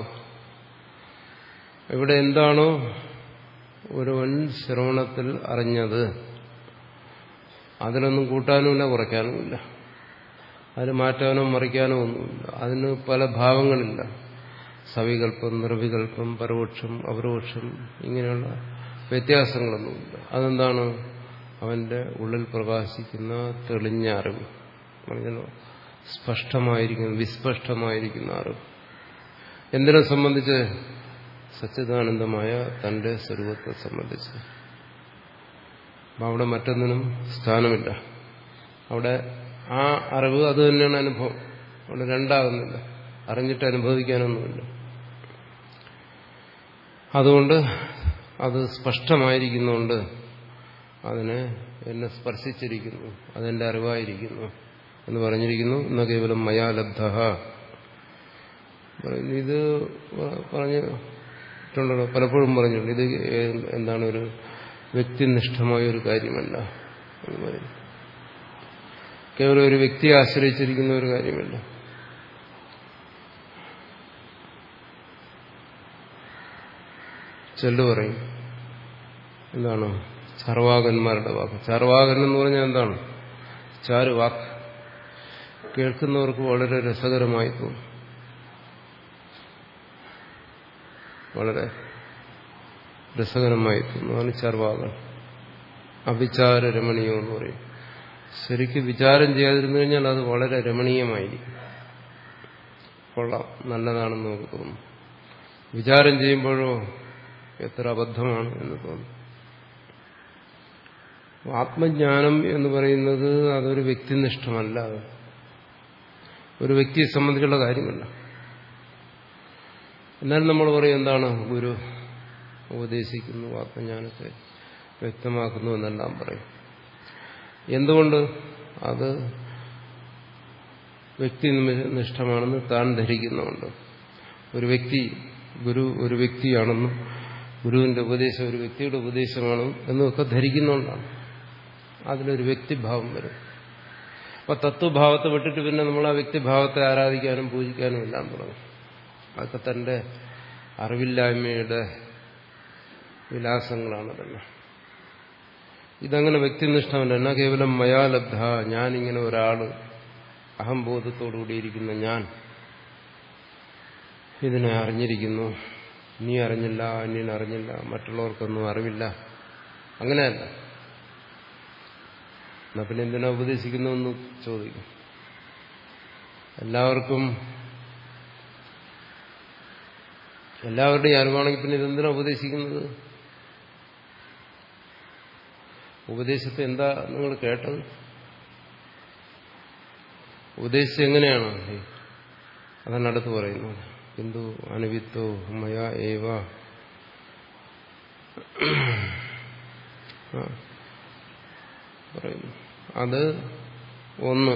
ഇവിടെ എന്താണോ ഒരുവൻ ശ്രവണത്തിൽ അറിഞ്ഞത് അതിനൊന്നും കൂട്ടാനുമില്ല, കുറയ്ക്കാനുമില്ല. അതിന് മാറ്റാനോ മറിക്കാനോ ഒന്നുമില്ല. അതിന് പല ഭാവങ്ങളില്ല. സവികല്പം, നിർവികല്പം, പരോക്ഷം, അപരോക്ഷം, ഇങ്ങനെയുള്ള വ്യത്യാസങ്ങളൊന്നുമില്ല. അതെന്താണ്? അവന്റെ ഉള്ളിൽ പ്രകാശിക്കുന്ന തെളിഞ്ഞ അറിവ്, പറഞ്ഞല്ലോ, സ്പഷ്ടമായിരിക്കുന്ന വിസ്പഷ്ടമായിരിക്കുന്ന അറിവ്. എന്തിനെ സംബന്ധിച്ച്? സച്ചിദാനന്ദമായ തന്റെ സ്വരൂപത്തെ സംബന്ധിച്ച്. അപ്പം അവിടെ മറ്റൊന്നിനും സ്ഥാനമില്ല. അവിടെ ആ അറിവ് അത് തന്നെയാണ് അനുഭവം. അവിടെ രണ്ടാകുന്നില്ല. അറിഞ്ഞിട്ട് അനുഭവിക്കാനൊന്നുമില്ല. അതുകൊണ്ട് അത് സ്പഷ്ടമായിരിക്കുന്നുണ്ട്. അതിനെ എന്നെ സ്പർശിച്ചിരിക്കുന്നു, അതെന്റെ അറിവായിരിക്കുന്നു എന്ന് പറഞ്ഞിരിക്കുന്നു. എന്ന കേവലം മയാ ലബ്ധ. ഇത് പറഞ്ഞിട്ടുണ്ടല്ലോ, പലപ്പോഴും പറഞ്ഞിട്ടുണ്ട്. ഇത് എന്താണ്, ഒരു വ്യക്തിനിഷ്ഠമായ ഒരു കാര്യമല്ല എന്ന് പറയുന്നു. കേവലം ഒരു വ്യക്തിയെ ആശ്രയിച്ചിരിക്കുന്ന ഒരു കാര്യമല്ല. ചെല്ലു പറയും എന്താണ്? ചാർവാകന്മാരുടെ വാക്ക്. ചാർവാകൻ എന്ന് പറഞ്ഞാൽ എന്താണ്? ചാരുവാക്ക്. കേൾക്കുന്നവർക്ക് വളരെ രസകരമായി തോന്നും, വളരെ രസകരമായി തോന്നും. അതാണ് ചാർവാകൻ. അവിചാര രമണീയം എന്ന് പറയും. ശരിക്കും വിചാരം ചെയ്യാതിരുന്നു കഴിഞ്ഞാൽ അത് വളരെ രമണീയമായിരിക്കും. കൊള്ളാം, നല്ലതാണെന്ന് നമുക്ക് തോന്നും. വിചാരം ചെയ്യുമ്പോഴോ എത്ര അബദ്ധമാണ് എന്ന് തോന്നും. ആത്മജ്ഞാനം എന്ന് പറയുന്നത് അതൊരു വ്യക്തിനിഷ്ഠമല്ല, ഒരു വ്യക്തിയെ സംബന്ധിച്ചുള്ള കാര്യമല്ല. എന്നാലും നമ്മൾ പറയും എന്താണ്, ഗുരു ഉപദേശിക്കുന്നു, ആത്മജ്ഞാനത്തെ വ്യക്തമാക്കുന്നു എന്നെല്ലാം പറയും. എന്തുകൊണ്ട്? അത് വ്യക്തിനിഷ്ഠമാണെന്ന് താൻ ധരിക്കുന്നുണ്ട്. ഒരു വ്യക്തി, ഗുരു ഒരു വ്യക്തിയാണെന്നും ഗുരുവിന്റെ ഉപദേശം ഒരു വ്യക്തിയുടെ ഉപദേശമാണ് എന്നൊക്കെ ധരിക്കുന്നുകൊണ്ടാണ് അതിലൊരു വ്യക്തിഭാവം വരും. അപ്പൊ തത്വഭാവത്തെ വിട്ടിട്ട് പിന്നെ നമ്മൾ ആ വ്യക്തിഭാവത്തെ ആരാധിക്കാനും പൂജിക്കാനും എല്ലാം തുടങ്ങും. അതൊക്കെ തന്റെ അറിവില്ലായ്മയുടെ വിലാസങ്ങളാണ് തന്നെ. ഇതങ്ങനെ വ്യക്തിനിഷ്ഠമല്ല. എന്നാ കേവലം മയാലബ്ധ, ഞാനിങ്ങനെ ഒരാള്, അഹംബോധത്തോടുകൂടിയിരിക്കുന്ന ഞാൻ ഇതിനെ അറിഞ്ഞിരിക്കുന്നു. നീ അറിഞ്ഞില്ല, അന്യൻ അറിഞ്ഞില്ല, മറ്റുള്ളവർക്കൊന്നും അറിവില്ല. അങ്ങനെയല്ല. എന്നാ പിന്നെ എന്തിനാ ഉപദേശിക്കുന്നതെന്ന് ചോദിക്കും. എല്ലാവർക്കും എല്ലാവരുടെയും അറിവാണെങ്കിൽ പിന്നെ ഇതെന്തിനാ ഉപദേശിക്കുന്നത്? ഉപദേശത്തെ എന്താ നിങ്ങൾ കേട്ടത്? ഉപദേശിച്ച് എങ്ങനെയാണ്? അതാണ് അടുത്ത് പറയുന്നത്. കിന്തു അനുവിത്തോ മയാ ഏവ. പറയുന്നു അത് ഒന്ന്.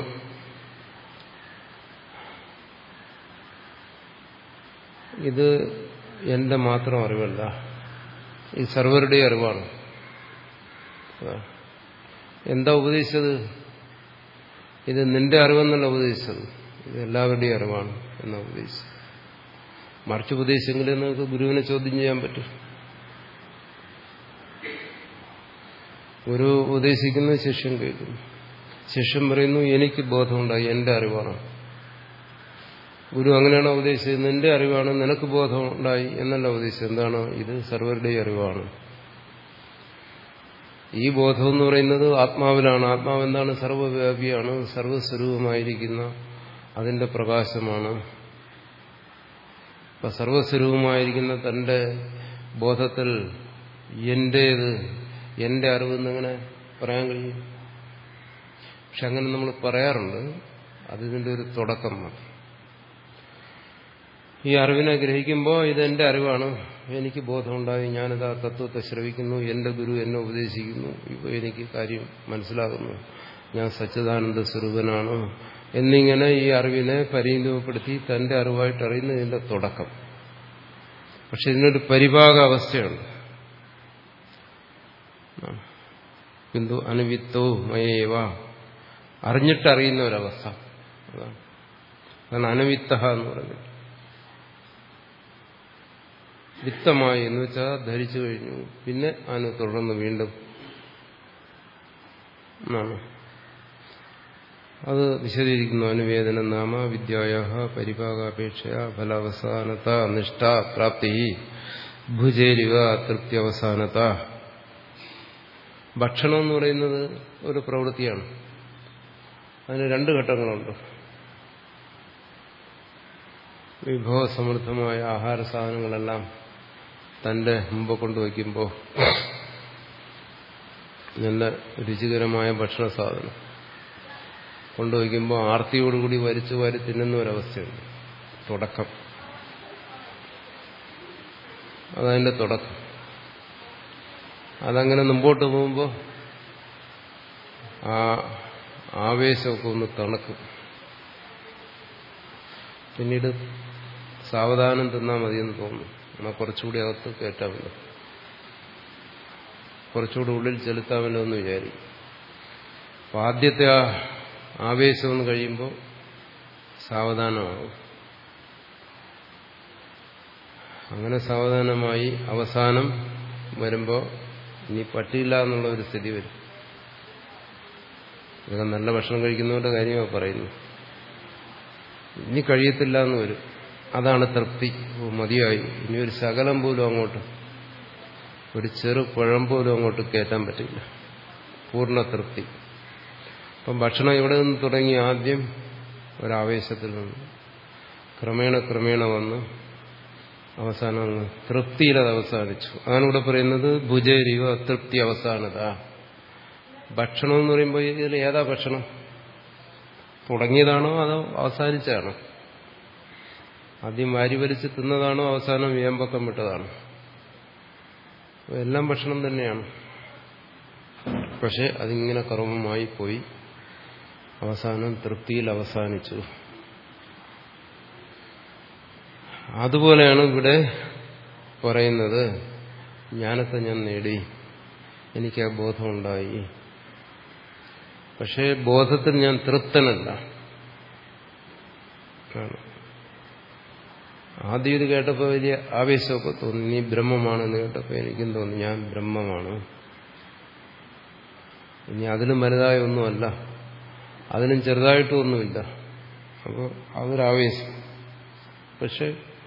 ഇത് എന്റെ മാത്രം അറിവല്ല, ഈ സർവരുടെയും അറിവാണ്. എന്താ ഉപദേശിച്ചത്? ഇത് നിന്റെ അറിവെന്നല്ല ഉപദേശിച്ചത്, ഇത് എല്ലാവരുടെയും അറിവാണ് എന്നാ ഉപദേശിച്ചത്. മറിച്ച് ഉപദേശിച്ചെങ്കിലേ നിങ്ങൾക്ക് ഗുരുവിനെ ചോദ്യം ചെയ്യാൻ പറ്റും. ഗുരു ഉപദേശിക്കുന്നത് ശിഷ്യൻ കേൾക്കുന്നു. ശിഷ്യൻ പറയുന്നു എനിക്ക് ബോധമുണ്ടായി, എന്റെ അറിവാണ്. ഗുരു അങ്ങനെയാണോ ഉപദേശിച്ചത്? നിന്റെ അറിവാണ്, നിനക്ക് ബോധമുണ്ടായി എന്നല്ല ഉപദേശിച്ചത്. എന്താണ്? ഇത് സർവരുടെയും അറിവാണ്. ഈ ബോധം എന്ന് പറയുന്നത് ആത്മാവിലാണ്. ആത്മാവ് എന്താണ്? സർവ്വവ്യാപിയാണ്, സർവസ്വരൂപമായിരിക്കുന്ന അതിന്റെ പ്രകാശമാണ്. അപ്പൊ സർവസ്വരൂപമായിരിക്കുന്ന തന്റെ ബോധത്തിൽ എന്റേത്, എന്റെ അറിവ് എന്നിങ്ങനെ പറയാൻ കഴിയും. പക്ഷെ അങ്ങനെ നമ്മൾ പറയാറുണ്ട്. അതിന്റെ ഒരു തുടക്കം മാത്രം. ഈ അറിവിനെ ഗ്രഹിക്കുമ്പോൾ ഇതെന്റെ അറിവാണ്, എനിക്ക് ബോധമുണ്ടായി, ഞാനിത് ആ തത്വത്തെ ശ്രവിക്കുന്നു, എന്റെ ഗുരു എന്നെ ഉപദേശിക്കുന്നു, ഇപ്പോൾ എനിക്ക് കാര്യം മനസ്സിലാകുന്നു, ഞാൻ സച്ചിദാനന്ദ സ്വരൂപനാണ് എന്നിങ്ങനെ ഈ അറിവിനെ പരിണിതപ്പെടുത്തി തന്റെ അറിവായിട്ട് അറിയുന്ന ഇതിന്റെ തുടക്കം. പക്ഷെ ഇതിനൊരു പരിഭാഗ അവസ്ഥയുണ്ട്. കിന്തു അനുവിത്തോ മയേവ, അറിഞ്ഞിട്ടറിയുന്ന ഒരവസ്ഥ. അതാണ് അതാണ് അനവിത്ത എന്ന് പറയുന്നത്. വിത്തമായി എന്ന് വെച്ചാൽ ധരിച്ചു കഴിഞ്ഞു, പിന്നെ അതിന് തുടർന്ന് വീണ്ടും എന്നാണ് അത് വിശദീകരിക്കുന്നു. അനുവേദന നാമ വിദ്യായ പരിഭാഗാപേക്ഷ ഫലാവസാനത നിഷ്ഠ പ്രാപ്തി ഭുജേരിവ തൃപ്തിയവസാനത. ഭക്ഷണം എന്ന് പറയുന്നത് ഒരു പ്രവൃത്തിയാണ്. അതിന് രണ്ട് ഘട്ടങ്ങളുണ്ട്. വിഭവസമൃദ്ധമായ ആഹാര സാധനങ്ങളെല്ലാം തന്റെ മുമ്പ് കൊണ്ടുവയ്ക്കുമ്പോൾ നല്ല രുചികരമായ ഭക്ഷണ സാധനം കൊണ്ടുവയ്ക്കുമ്പോൾ ആർത്തിയോടുകൂടി വരിച്ചു വാരി തിന്നുന്ന ഒരവസ്ഥയുണ്ട്. തുടക്കം, അതതിന്റെ തുടക്കം. അതങ്ങനെ മുമ്പോട്ട് പോകുമ്പോൾ ആ ആവേശമൊക്കെ ഒന്ന് തണുക്കും. പിന്നീട് സാവധാനം തിന്നാൽ മതിയെന്ന് തോന്നും. എന്നാൽ കുറച്ചുകൂടി അകത്ത് കയറ്റാമല്ലോ, കുറച്ചുകൂടി ഉള്ളിൽ ചെലുത്താമല്ലോ എന്ന് വിചാരിക്കും. അപ്പം ആദ്യത്തെ ആ ആവേശമെന്ന് കഴിയുമ്പോൾ സാവധാനമാകും. അങ്ങനെ സാവധാനമായി അവസാനം വരുമ്പോൾ ഇനി പറ്റില്ല എന്നുള്ള ഒരു സ്ഥിതി വരും. ഇതൊക്കെ നല്ല ഭക്ഷണം കഴിക്കുന്നവരുടെ കാര്യമാണ് പറയുന്നത്. ഇനി കഴിയത്തില്ല എന്ന് വരും. അതാണ് തൃപ്തി. മതിയായി, ഇനി ഒരു ശകലം പോലും അങ്ങോട്ട്, ഒരു ചെറു പഴം പോലും അങ്ങോട്ട് കയറ്റാൻ പറ്റില്ല. പൂർണ്ണ തൃപ്തി. അപ്പം ഭക്ഷണം ഇവിടെ നിന്ന് തുടങ്ങി ആദ്യം ഒരാവേശത്തിൽ നിന്ന് ക്രമേണ ക്രമേണ വന്ന് അവസാനം തൃപ്തിയിലത് അവസാനിച്ചു. അതാണ് ഇവിടെ പറയുന്നത് ഭുജേരിയോ തൃപ്തി അവസാനത. ഭക്ഷണം എന്ന് പറയുമ്പോൾ ഇതിൽ ഏതാ ഭക്ഷണം? തുടങ്ങിയതാണോ അതോ അവസാനിച്ചാണോ? ആദ്യം വാരി വലിച്ച് തിന്നതാണോ അവസാനം വേമ്പക്കം വിട്ടതാണോ? എല്ലാം ഭക്ഷണം തന്നെയാണ്. പക്ഷെ അതിങ്ങനെ കർമ്മമായി പോയി അവസാനം തൃപ്തിയിൽ അവസാനിച്ചു. അതുപോലെയാണ് ഇവിടെ പറയുന്നത്. ജ്ഞാനത്തെ ഞാൻ നേടി, എനിക്ക് ആ ബോധമുണ്ടായി. പക്ഷേ ബോധത്തിൽ ഞാൻ തൃപ്തനല്ല. ആദ്യം ഇത് കേട്ടപ്പോൾ വലിയ ആവേശമൊക്കെ തോന്നി. നീ ബ്രഹ്മമാണെന്ന് കേട്ടപ്പോൾ എനിക്കും തോന്നി ഞാൻ ബ്രഹ്മമാണ്. ഇനി അതിലും വലുതായ ഒന്നുമല്ല, അതിനും ചെറുതായിട്ടും ഒന്നുമില്ല. അപ്പോൾ അതൊരാവേശം. പക്ഷെ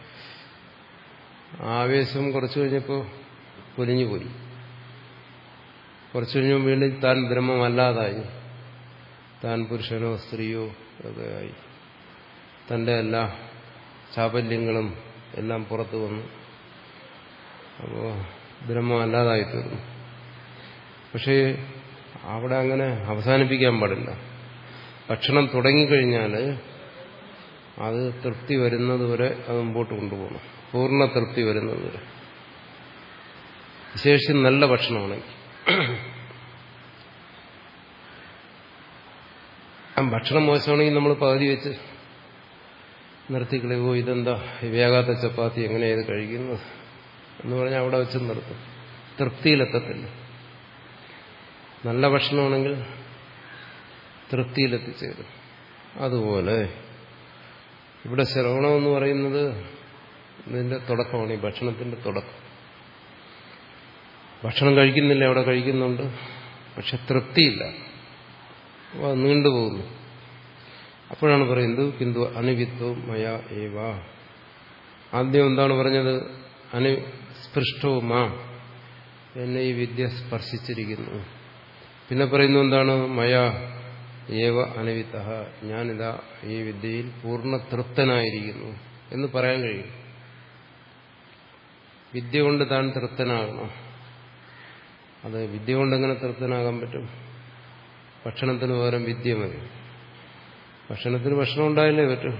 ആവേശം കുറച്ചു കഴിഞ്ഞപ്പോൾ പൊലിഞ്ഞുപോയി. കുറച്ചു കഴിഞ്ഞപ്പോൾ വീണ്ടും താൻ ബ്രഹ്മമല്ലാതായി. താൻ പുരുഷനോ സ്ത്രീയോ ഒക്കെ ആയി. തന്റെ എല്ലാ ചാപല്യങ്ങളും എല്ലാം പുറത്തു വന്നു. അപ്പോൾ ബ്രഹ്മമല്ലാതായി തീർന്നു. പക്ഷേ അവിടെ അങ്ങനെ അവസാനിപ്പിക്കാൻ പാടില്ല. ഭക്ഷണം തുടങ്ങിക്കഴിഞ്ഞാൽ അത് തൃപ്തി വരുന്നതുവരെ അത് മുമ്പോട്ട് കൊണ്ടുപോകണം. പൂർണ്ണ തൃപ്തി വരുന്നതുവരെ. വിശേഷിച്ച് നല്ല ഭക്ഷണമാണെങ്കിൽ. ഭക്ഷണം മോശമാണെങ്കിൽ നമ്മൾ പകുതി വെച്ച് നിർത്തിക്കളയോ, ഇതെന്താ വേഗാത്ത ചപ്പാത്തി എങ്ങനെയാ ഇത് കഴിക്കുന്നത് എന്ന് പറഞ്ഞാൽ അവിടെ വെച്ച് നിർത്തും. തൃപ്തിയിലെത്തത്തില്ല. നല്ല ഭക്ഷണമാണെങ്കിൽ തൃപ്തിയിലെത്തിച്ചേരും. അതുപോലെ ഇവിടെ ശ്രവണം എന്ന് പറയുന്നത് ഇതിന്റെ തുടക്കമാണ്, ഈ ഭക്ഷണത്തിന്റെ തുടക്കം. ഭക്ഷണം കഴിക്കുന്നില്ല, അവിടെ കഴിക്കുന്നുണ്ട്, പക്ഷെ തൃപ്തിയില്ല, അത് നീണ്ടുപോകുന്നു. അപ്പോഴാണ് പറയുന്നത് കിന്തു അനുവിത്വം മയ ഏവ. ആദ്യം എന്താണ് പറഞ്ഞത്? അനു സ്പൃഷ്ടോ മാം, എന്നെ ഈ വിദ്യ സ്പർശിച്ചിരിക്കുന്നു. പിന്നെ പറയുന്നു എന്താണ്? മയ ഏവ അനുവിത്ത, ഞാനിതാ ഈ വിദ്യയിൽ പൂർണ്ണ തൃപ്തനായിരിക്കുന്നു എന്ന് പറയാൻ കഴിയും. വിദ്യ കൊണ്ട് താൻ തൃപ്തനാകണം. അത് വിദ്യ കൊണ്ട് എങ്ങനെ തൃപ്തനാകാൻ പറ്റും? ഭക്ഷണത്തിന് പകരം വിദ്യ മതി. ഭക്ഷണത്തിന് ഭക്ഷണം ഉണ്ടായാലേ പറ്റും.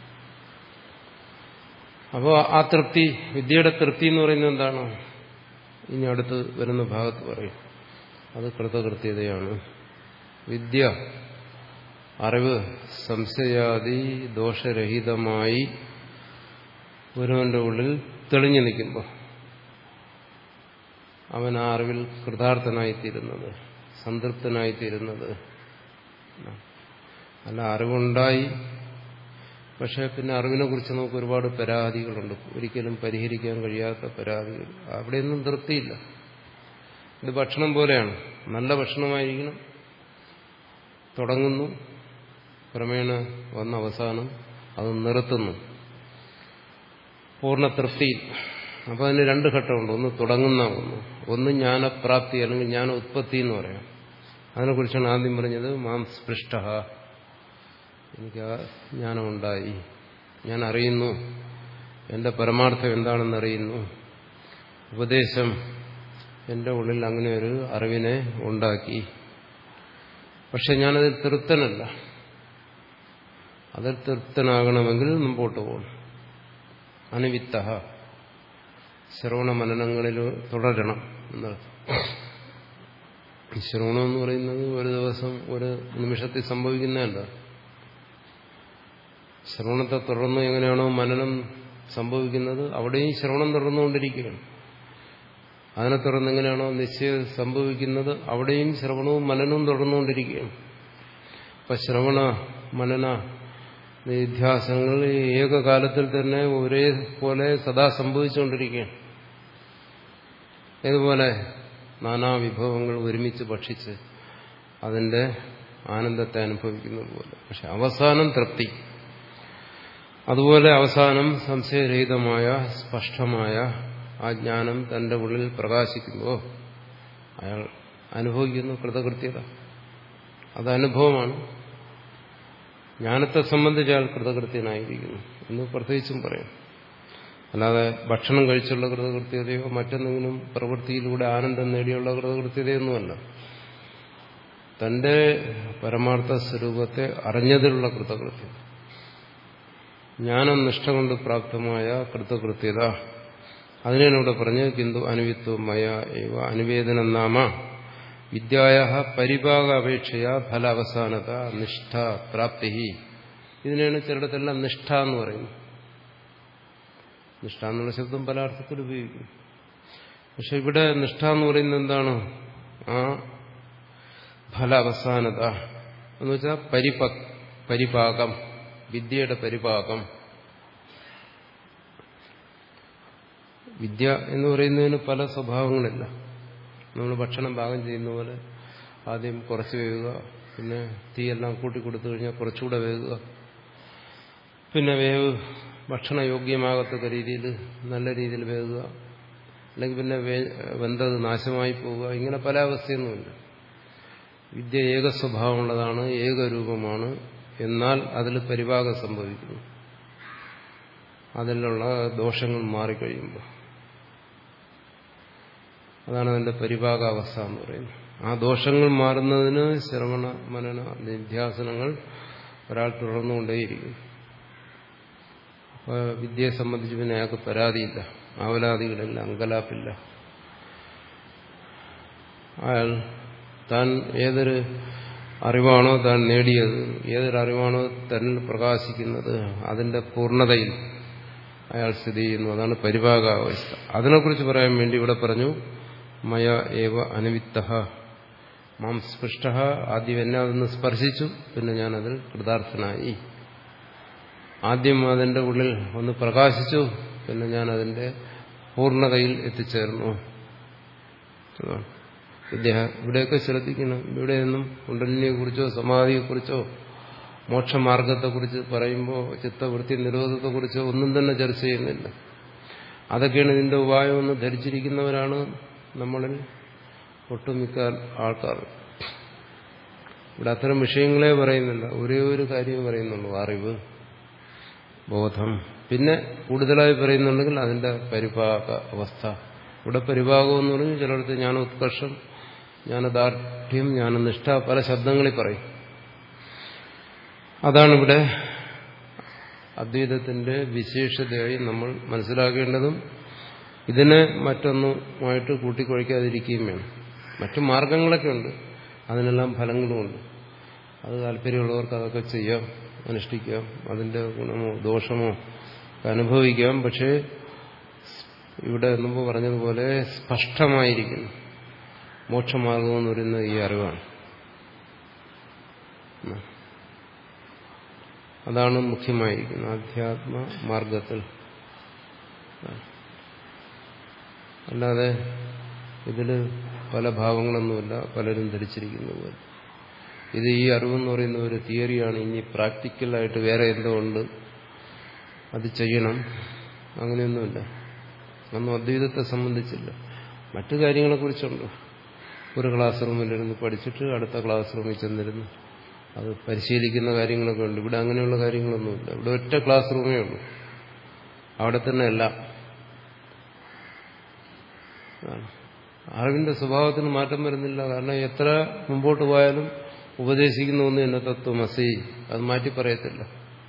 അപ്പോൾ ആ തൃപ്തി, വിദ്യയുടെ തൃപ്തി എന്ന് പറയുന്നത് എന്താണ്? ഇനി അടുത്ത് വരുന്ന ഭാഗത്ത് പറയും. അത് കൃതകൃത്യതയാണ്. വിദ്യ, അറിവ് സംശയാദി ദോഷരഹിതമായി ഒരുവന്റെ ഉള്ളിൽ തെളിഞ്ഞു നിൽക്കുമ്പോൾ അവൻ ആ അറിവിൽ കൃതാർത്ഥനായിത്തീരുന്നത്, സംതൃപ്തനായിത്തീരുന്നത്. അല്ല, അറിവുണ്ടായി, പക്ഷെ പിന്നെ അറിവിനെ കുറിച്ച് നമുക്ക് ഒരുപാട് പരാതികളുണ്ട്, ഒരിക്കലും പരിഹരിക്കാൻ കഴിയാത്ത പരാതികൾ. അവിടെയൊന്നും തൃപ്തിയില്ല. ഇത് ഭക്ഷണം പോലെയാണ്. നല്ല ഭക്ഷണമായിരിക്കണം, തുടങ്ങുന്നു, ക്രമേണ വന്ന അവസാനം അത് നിർത്തുന്നു, പൂർണ്ണ തൃപ്തിയിൽ. അപ്പൊ അതിന് രണ്ട് ഘട്ടമുണ്ട്. ഒന്ന് തുടങ്ങുന്ന ഒന്ന്, ഒന്ന് ജ്ഞാനപ്രാപ്തി അല്ലെങ്കിൽ ജ്ഞാന ഉത്പത്തി എന്ന് പറയാം. അതിനെക്കുറിച്ചാണ് ആദ്യം പറഞ്ഞത്. മാം സ്പൃഷ്ട, എനിക്ക് ആ ജ്ഞാനമുണ്ടായി, ഞാൻ അറിയുന്നു, എന്റെ പരമാർത്ഥം എന്താണെന്ന് അറിയുന്നു. ഉപദേശം എന്റെ ഉള്ളിൽ അങ്ങനെ ഒരു അറിവിനെ ഉണ്ടാക്കി. പക്ഷെ ഞാനതിൽ തൃപ്തനല്ല. അതിൽ തൃപ്തനാകണമെങ്കിൽ മുമ്പോട്ട് പോകണം. അനിവിത്ത, ശ്രവണ മനനങ്ങളിൽ തുടരണം എന്നർത്ഥം. ശ്രവണം എന്ന് പറയുന്നത് ഒരു ദിവസം ഒരു നിമിഷത്തിൽ സംഭവിക്കുന്നതല്ല. ശ്രവണത്തെ തുടർന്ന് എങ്ങനെയാണോ മനനം സംഭവിക്കുന്നത്, അവിടെയും ശ്രവണം തുടർന്നുകൊണ്ടിരിക്കുകയാണ്. അതിനെ തുടർന്ന് എങ്ങനെയാണോ നിശ്ചയം സംഭവിക്കുന്നത്, അവിടെയും ശ്രവണവും മനനവും തുടർന്നുകൊണ്ടിരിക്കുകയാണ്. അപ്പൊ ശ്രവണ മനന നിധ്യാസനങ്ങൾ ഏകകാലത്തിൽ തന്നെ ഒരേപോലെ സദാ സംഭവിച്ചുകൊണ്ടിരിക്കുകയാണ്. ഇതുപോലെ നാനാ വിഭവങ്ങൾ ഒരുമിച്ച് ഭക്ഷിച്ച് അതിന്റെ ആനന്ദത്തെ അനുഭവിക്കുന്നത് പോലെ. പക്ഷെ അവസാനം തൃപ്തി. അതുപോലെ അവസാനം സംശയരഹിതമായ സ്പഷ്ടമായ ആ ജ്ഞാനം തന്റെ ഉള്ളിൽ പ്രകാശിക്കുമ്പോൾ അയാൾ അനുഭവിക്കുന്നു കൃതകൃത്യത. അത് അനുഭവമാണ്. ജ്ഞാനത്തെ സംബന്ധിച്ച് അയാൾ കൃതകൃത്യനായിരിക്കുന്നു എന്ന് പ്രത്യേകിച്ചും പറയും. അല്ലാതെ ഭക്ഷണം കഴിച്ചുള്ള കൃതകൃത്യതയോ മറ്റെന്തെങ്കിലും പ്രവൃത്തിയിലൂടെ ആനന്ദം നേടിയുള്ള കൃതകൃത്യതയൊന്നുമല്ല. തന്റെ പരമാർത്ഥ സ്വരൂപത്തെ അറിഞ്ഞതിലുള്ള കൃതകൃത്യത, ജ്ഞാനം നിഷ്ഠ കൊണ്ട് പ്രാപ്തമായ കൃതകൃത്യത. അതിനാണ് ഇവിടെ പറഞ്ഞത് കിന്തു അനുവിത്വം മയ ഏവ അനുവേദനം നാമ വിദ്യായ പരിഭാഗ അപേക്ഷയ ഫല അവസാനത നിഷ്ഠ പ്രാപ്തി. ഇതിനാണ് ചിലയിടത്തെല്ലാം നിഷ്ഠ എന്ന് പറയുന്നത്. നിഷ്ഠ എന്നുള്ള ശബ്ദം പല അർത്ഥത്തിൽ ഉപയോഗിക്കും. പക്ഷെ ഇവിടെ നിഷ്ഠ എന്ന് പറയുന്നത് എന്താണ്? ആ ഫല അവസാനത എന്ന് വെച്ചാൽ പരിപ പരിപാകം, വിദ്യയുടെ പരിപാകം. വിദ്യ എന്ന് പറയുന്നതിന് പല സ്വഭാവങ്ങളില്ല. നമ്മൾ ഭക്ഷണം പാകം ചെയ്യുന്ന പോലെ ആദ്യം കുറച്ച് വേവുക, പിന്നെ തീയെല്ലാം കൂട്ടിക്കൊടുത്തു കഴിഞ്ഞാൽ കുറച്ചുകൂടെ വേവുക, പിന്നെ വേവ് ഭക്ഷണയോഗ്യമാകത്തക്ക രീതിയിൽ നല്ല രീതിയിൽ വേവുക, അല്ലെങ്കിൽ പിന്നെ വെന്തത് നാശമായി പോവുക. ഇങ്ങനെ പല അവസ്ഥയൊന്നുമില്ല. വിദ്യ ഏക സ്വഭാവമുള്ളതാണ്, ഏകരൂപമാണ്. എന്നാൽ അതിൽ പരിഭാഗം സംഭവിക്കുന്നു. അതിലുള്ള ദോഷങ്ങൾ മാറിക്കഴിയുമ്പോൾ അതാണ് അതിന്റെ പരിഭാഗാവസ്ഥ എന്ന് പറയുന്നത്. ആ ദോഷങ്ങൾ മാറുന്നതിന് ശ്രവണ മനന നിധ്യാസനങ്ങൾ ഒരാൾ തുടർന്നുകൊണ്ടേയിരിക്കും. അപ്പോൾ വിദ്യയെ സംബന്ധിച്ച് പിന്നെ അയാൾക്ക് പരാതിയില്ല, ആവലാതികളില്ല, അങ്കലാപ്പില്ല. അയാൾ താൻ ഏതൊരു അറിവാണോ താൻ നേടിയത്, ഏതൊരറിവാണോ തന്നിൽ പ്രകാശിക്കുന്നത്, അതിന്റെ പൂർണ്ണതയിൽ അയാൾ സ്ഥിതി ചെയ്യുന്നു. അതാണ് പരിഭാഗാവസ്ഥ. അതിനെക്കുറിച്ച് പറയാൻ വേണ്ടി ഇവിടെ പറഞ്ഞു മയ ഏവ അനുവിത്ത മാം സ്പൃഷ്ട. ആദ്യം എന്നെ അതൊന്ന് സ്പർശിച്ചു, പിന്നെ ഞാനതിൽ കൃതാർത്ഥനായി. ആദ്യം അതിന്റെ ഉള്ളിൽ ഒന്ന് പ്രകാശിച്ചു, പിന്നെ ഞാൻ അതിന്റെ പൂർണ്ണതയിൽ എത്തിച്ചേർന്നു. ഇദ്ദേഹം ഇവിടെയൊക്കെ ശ്രദ്ധിക്കണം. ഇവിടെയൊന്നും കുണ്ടലിനിയെക്കുറിച്ചോ സമാധിയെക്കുറിച്ചോ മോക്ഷമാർഗത്തെക്കുറിച്ച് പറയുമ്പോൾ ചിത്തവൃത്തി നിരോധത്തെക്കുറിച്ചോ ഒന്നും തന്നെ ചർച്ച ചെയ്യുന്നില്ല. അതൊക്കെയാണ് ഇതിന്റെ ഉപായമെന്ന് ധരിച്ചിരിക്കുന്നവരാണ് നമ്മളിൽ ഒട്ടുമിക്ക ആൾക്കാർ. ഇവിടെ അത്തരം വിഷയങ്ങളെ പറയുന്നില്ല, ഒരേ ഒരു കാര്യമേ പറയുന്നുള്ളൂ, അറിവ്, ബോധം. പിന്നെ കൂടുതലായി പറയുന്നുണ്ടെങ്കിൽ അതിന്റെ പരിഭാഗ അവസ്ഥ. ഇവിടെ പരിഭാഗം എന്ന് പറഞ്ഞാൽ ചിലടത്ത് ജ്ഞാനോത്കർഷം, ജ്ഞാനദാർഢ്യം, ജ്ഞാനനിഷ്ഠ പല ശബ്ദങ്ങളിൽ പറയും. അതാണിവിടെ അദ്വൈതത്തിന്റെ വിശേഷതയായി നമ്മൾ മനസ്സിലാക്കേണ്ടതും ഇതിനെ മറ്റൊന്നുമായിട്ട് കൂട്ടിക്കുഴയ്ക്കാതിരിക്കുകയും വേണം. മറ്റു മാർഗങ്ങളൊക്കെ ഉണ്ട്, അതിനെല്ലാം ഫലങ്ങളുമുണ്ട്. അത് താല്പര്യമുള്ളവർക്ക് അതൊക്കെ ചെയ്യാം, അനുഷ്ഠിക്കാം, അതിന്റെ ഗുണമോ ദോഷമോ അനുഭവിക്കാം. പക്ഷേ ഇവിടെ മുമ്പ് പറഞ്ഞതുപോലെ സ്പഷ്ടമായിരിക്കുന്നു മോക്ഷമാർഗമെന്ന് പറയുന്നത് ഈ അറിവാണ്. അതാണ് മുഖ്യമായിരിക്കുന്നത് ആധ്യാത്മ മാർഗത്തിൽ. അല്ലാതെ ഇതിൽ പല ഭാവങ്ങളൊന്നുമില്ല, പലരും ധരിച്ചിരിക്കുന്ന പോലെ. ഇത് ഈ അറിവെന്ന് പറയുന്ന ഒരു തിയറിയാണ്. ഇനി പ്രാക്ടിക്കലായിട്ട് വേറെ എന്തോ ഉണ്ട്, അത് ചെയ്യണം, അങ്ങനെയൊന്നുമില്ല. അതൊന്നും അദ്വൈതത്തെ സംബന്ധിച്ചില്ല. മറ്റു കാര്യങ്ങളെക്കുറിച്ചുണ്ട്. ഒരു ക്ലാസ് റൂമിലിരുന്ന് പഠിച്ചിട്ട് അടുത്ത ക്ലാസ് റൂമിൽ ചെന്നിരുന്ന് അത് പരിശീലിക്കുന്ന കാര്യങ്ങളൊക്കെ ഉണ്ട്. ഇവിടെ അങ്ങനെയുള്ള കാര്യങ്ങളൊന്നുമില്ല. ഇവിടെ ഒറ്റ ക്ലാസ് റൂമേ ഉള്ളൂ, അവിടെ തന്നെ എല്ലാം. അറിവിന്റെ സ്വഭാവത്തിന് മാറ്റം വരുന്നില്ല. കാരണം എത്ര മുമ്പോട്ട് പോയാലും ഉപദേശിക്കുന്ന ഒന്ന് തന്നെ തത്വമസി, അത് മാറ്റി പറയത്തില്ല.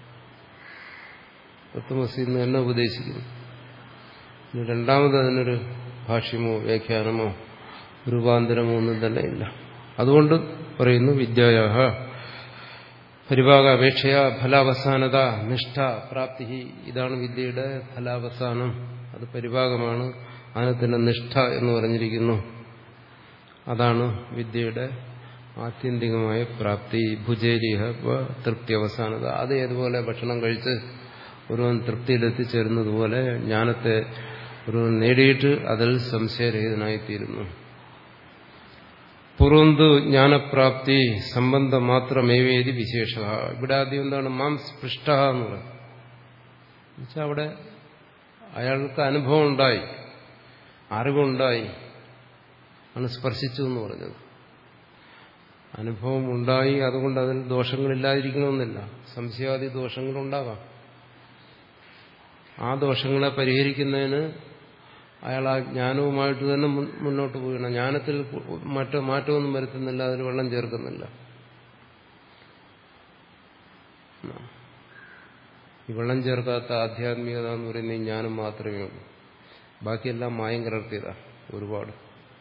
തത്വമസി എന്ന് തന്നെ ഉപദേശിക്കുന്നു. രണ്ടാമത് അതിനൊരു ഭാഷ്യമോ വ്യാഖ്യാനമോ രൂപാന്തരമോ ഒന്നും തന്നെ ഇല്ല. അതുകൊണ്ട് പറയുന്നു വിദ്യായാഹ പരിഭാഗ അപേക്ഷയ ഫലാവസാനത നിഷ്ഠ പ്രാപ്തി. ഇതാണ് വിദ്യയുടെ ഫലാവസാനം, അത് പരിഭാഗമാണ്. അതിനെ തന്നെ നിഷ്ഠ എന്ന് പറഞ്ഞിരിക്കുന്നു. അതാണ് വിദ്യയുടെ ആത്യന്തികമായ പ്രാപ്തി. ഭുജേരിഹ തൃപ്തി അവസാനത. അത് ഏതുപോലെ ഭക്ഷണം കഴിച്ച് ഒരുവൻ തൃപ്തിയിലെത്തിച്ചേരുന്നതുപോലെ ജ്ഞാനത്തെ ഒരുവൻ നേടിയിട്ട് അതിൽ സംശയരഹിതനായിത്തീരുന്നു. പൂർവന്തു ജ്ഞാനപ്രാപ്തി സംബന്ധം മാത്രമേവേദി വിശേഷ. ഇവിടെ ആദ്യം എന്താണ് മാം സ്പൃഷ്ട എന്ന് പറയുന്നത്. എന്നുവെച്ചാൽ അവിടെ അയാൾക്ക് അനുഭവം ഉണ്ടായി, അറിവുണ്ടായി, ആണ് സ്പർശിച്ചു എന്ന് പറഞ്ഞത്. അനുഭവം ഉണ്ടായി, അതുകൊണ്ട് അതിൽ ദോഷങ്ങളില്ലാതിരിക്കണമെന്നില്ല. സംശയാദി ദോഷങ്ങളുണ്ടാകാം. ആ ദോഷങ്ങളെ പരിഹരിക്കുന്നതിന് അയാൾ ആ ജ്ഞാനവുമായിട്ട് തന്നെ മുന്നോട്ട് പോകണം. ജ്ഞാനത്തിൽ മറ്റോ മാറ്റമൊന്നും വരുത്തുന്നില്ല, അതിൽ വെള്ളം ചേർക്കുന്നില്ല. ഈ വെള്ളം ചേർക്കാത്ത ആധ്യാത്മികത എന്ന് പറയുന്ന ഈ ജ്ഞാനം മാത്രമേ ഉള്ളൂ. ബാക്കിയെല്ലാം മായം കലർത്തിയതാ ഒരുപാട്.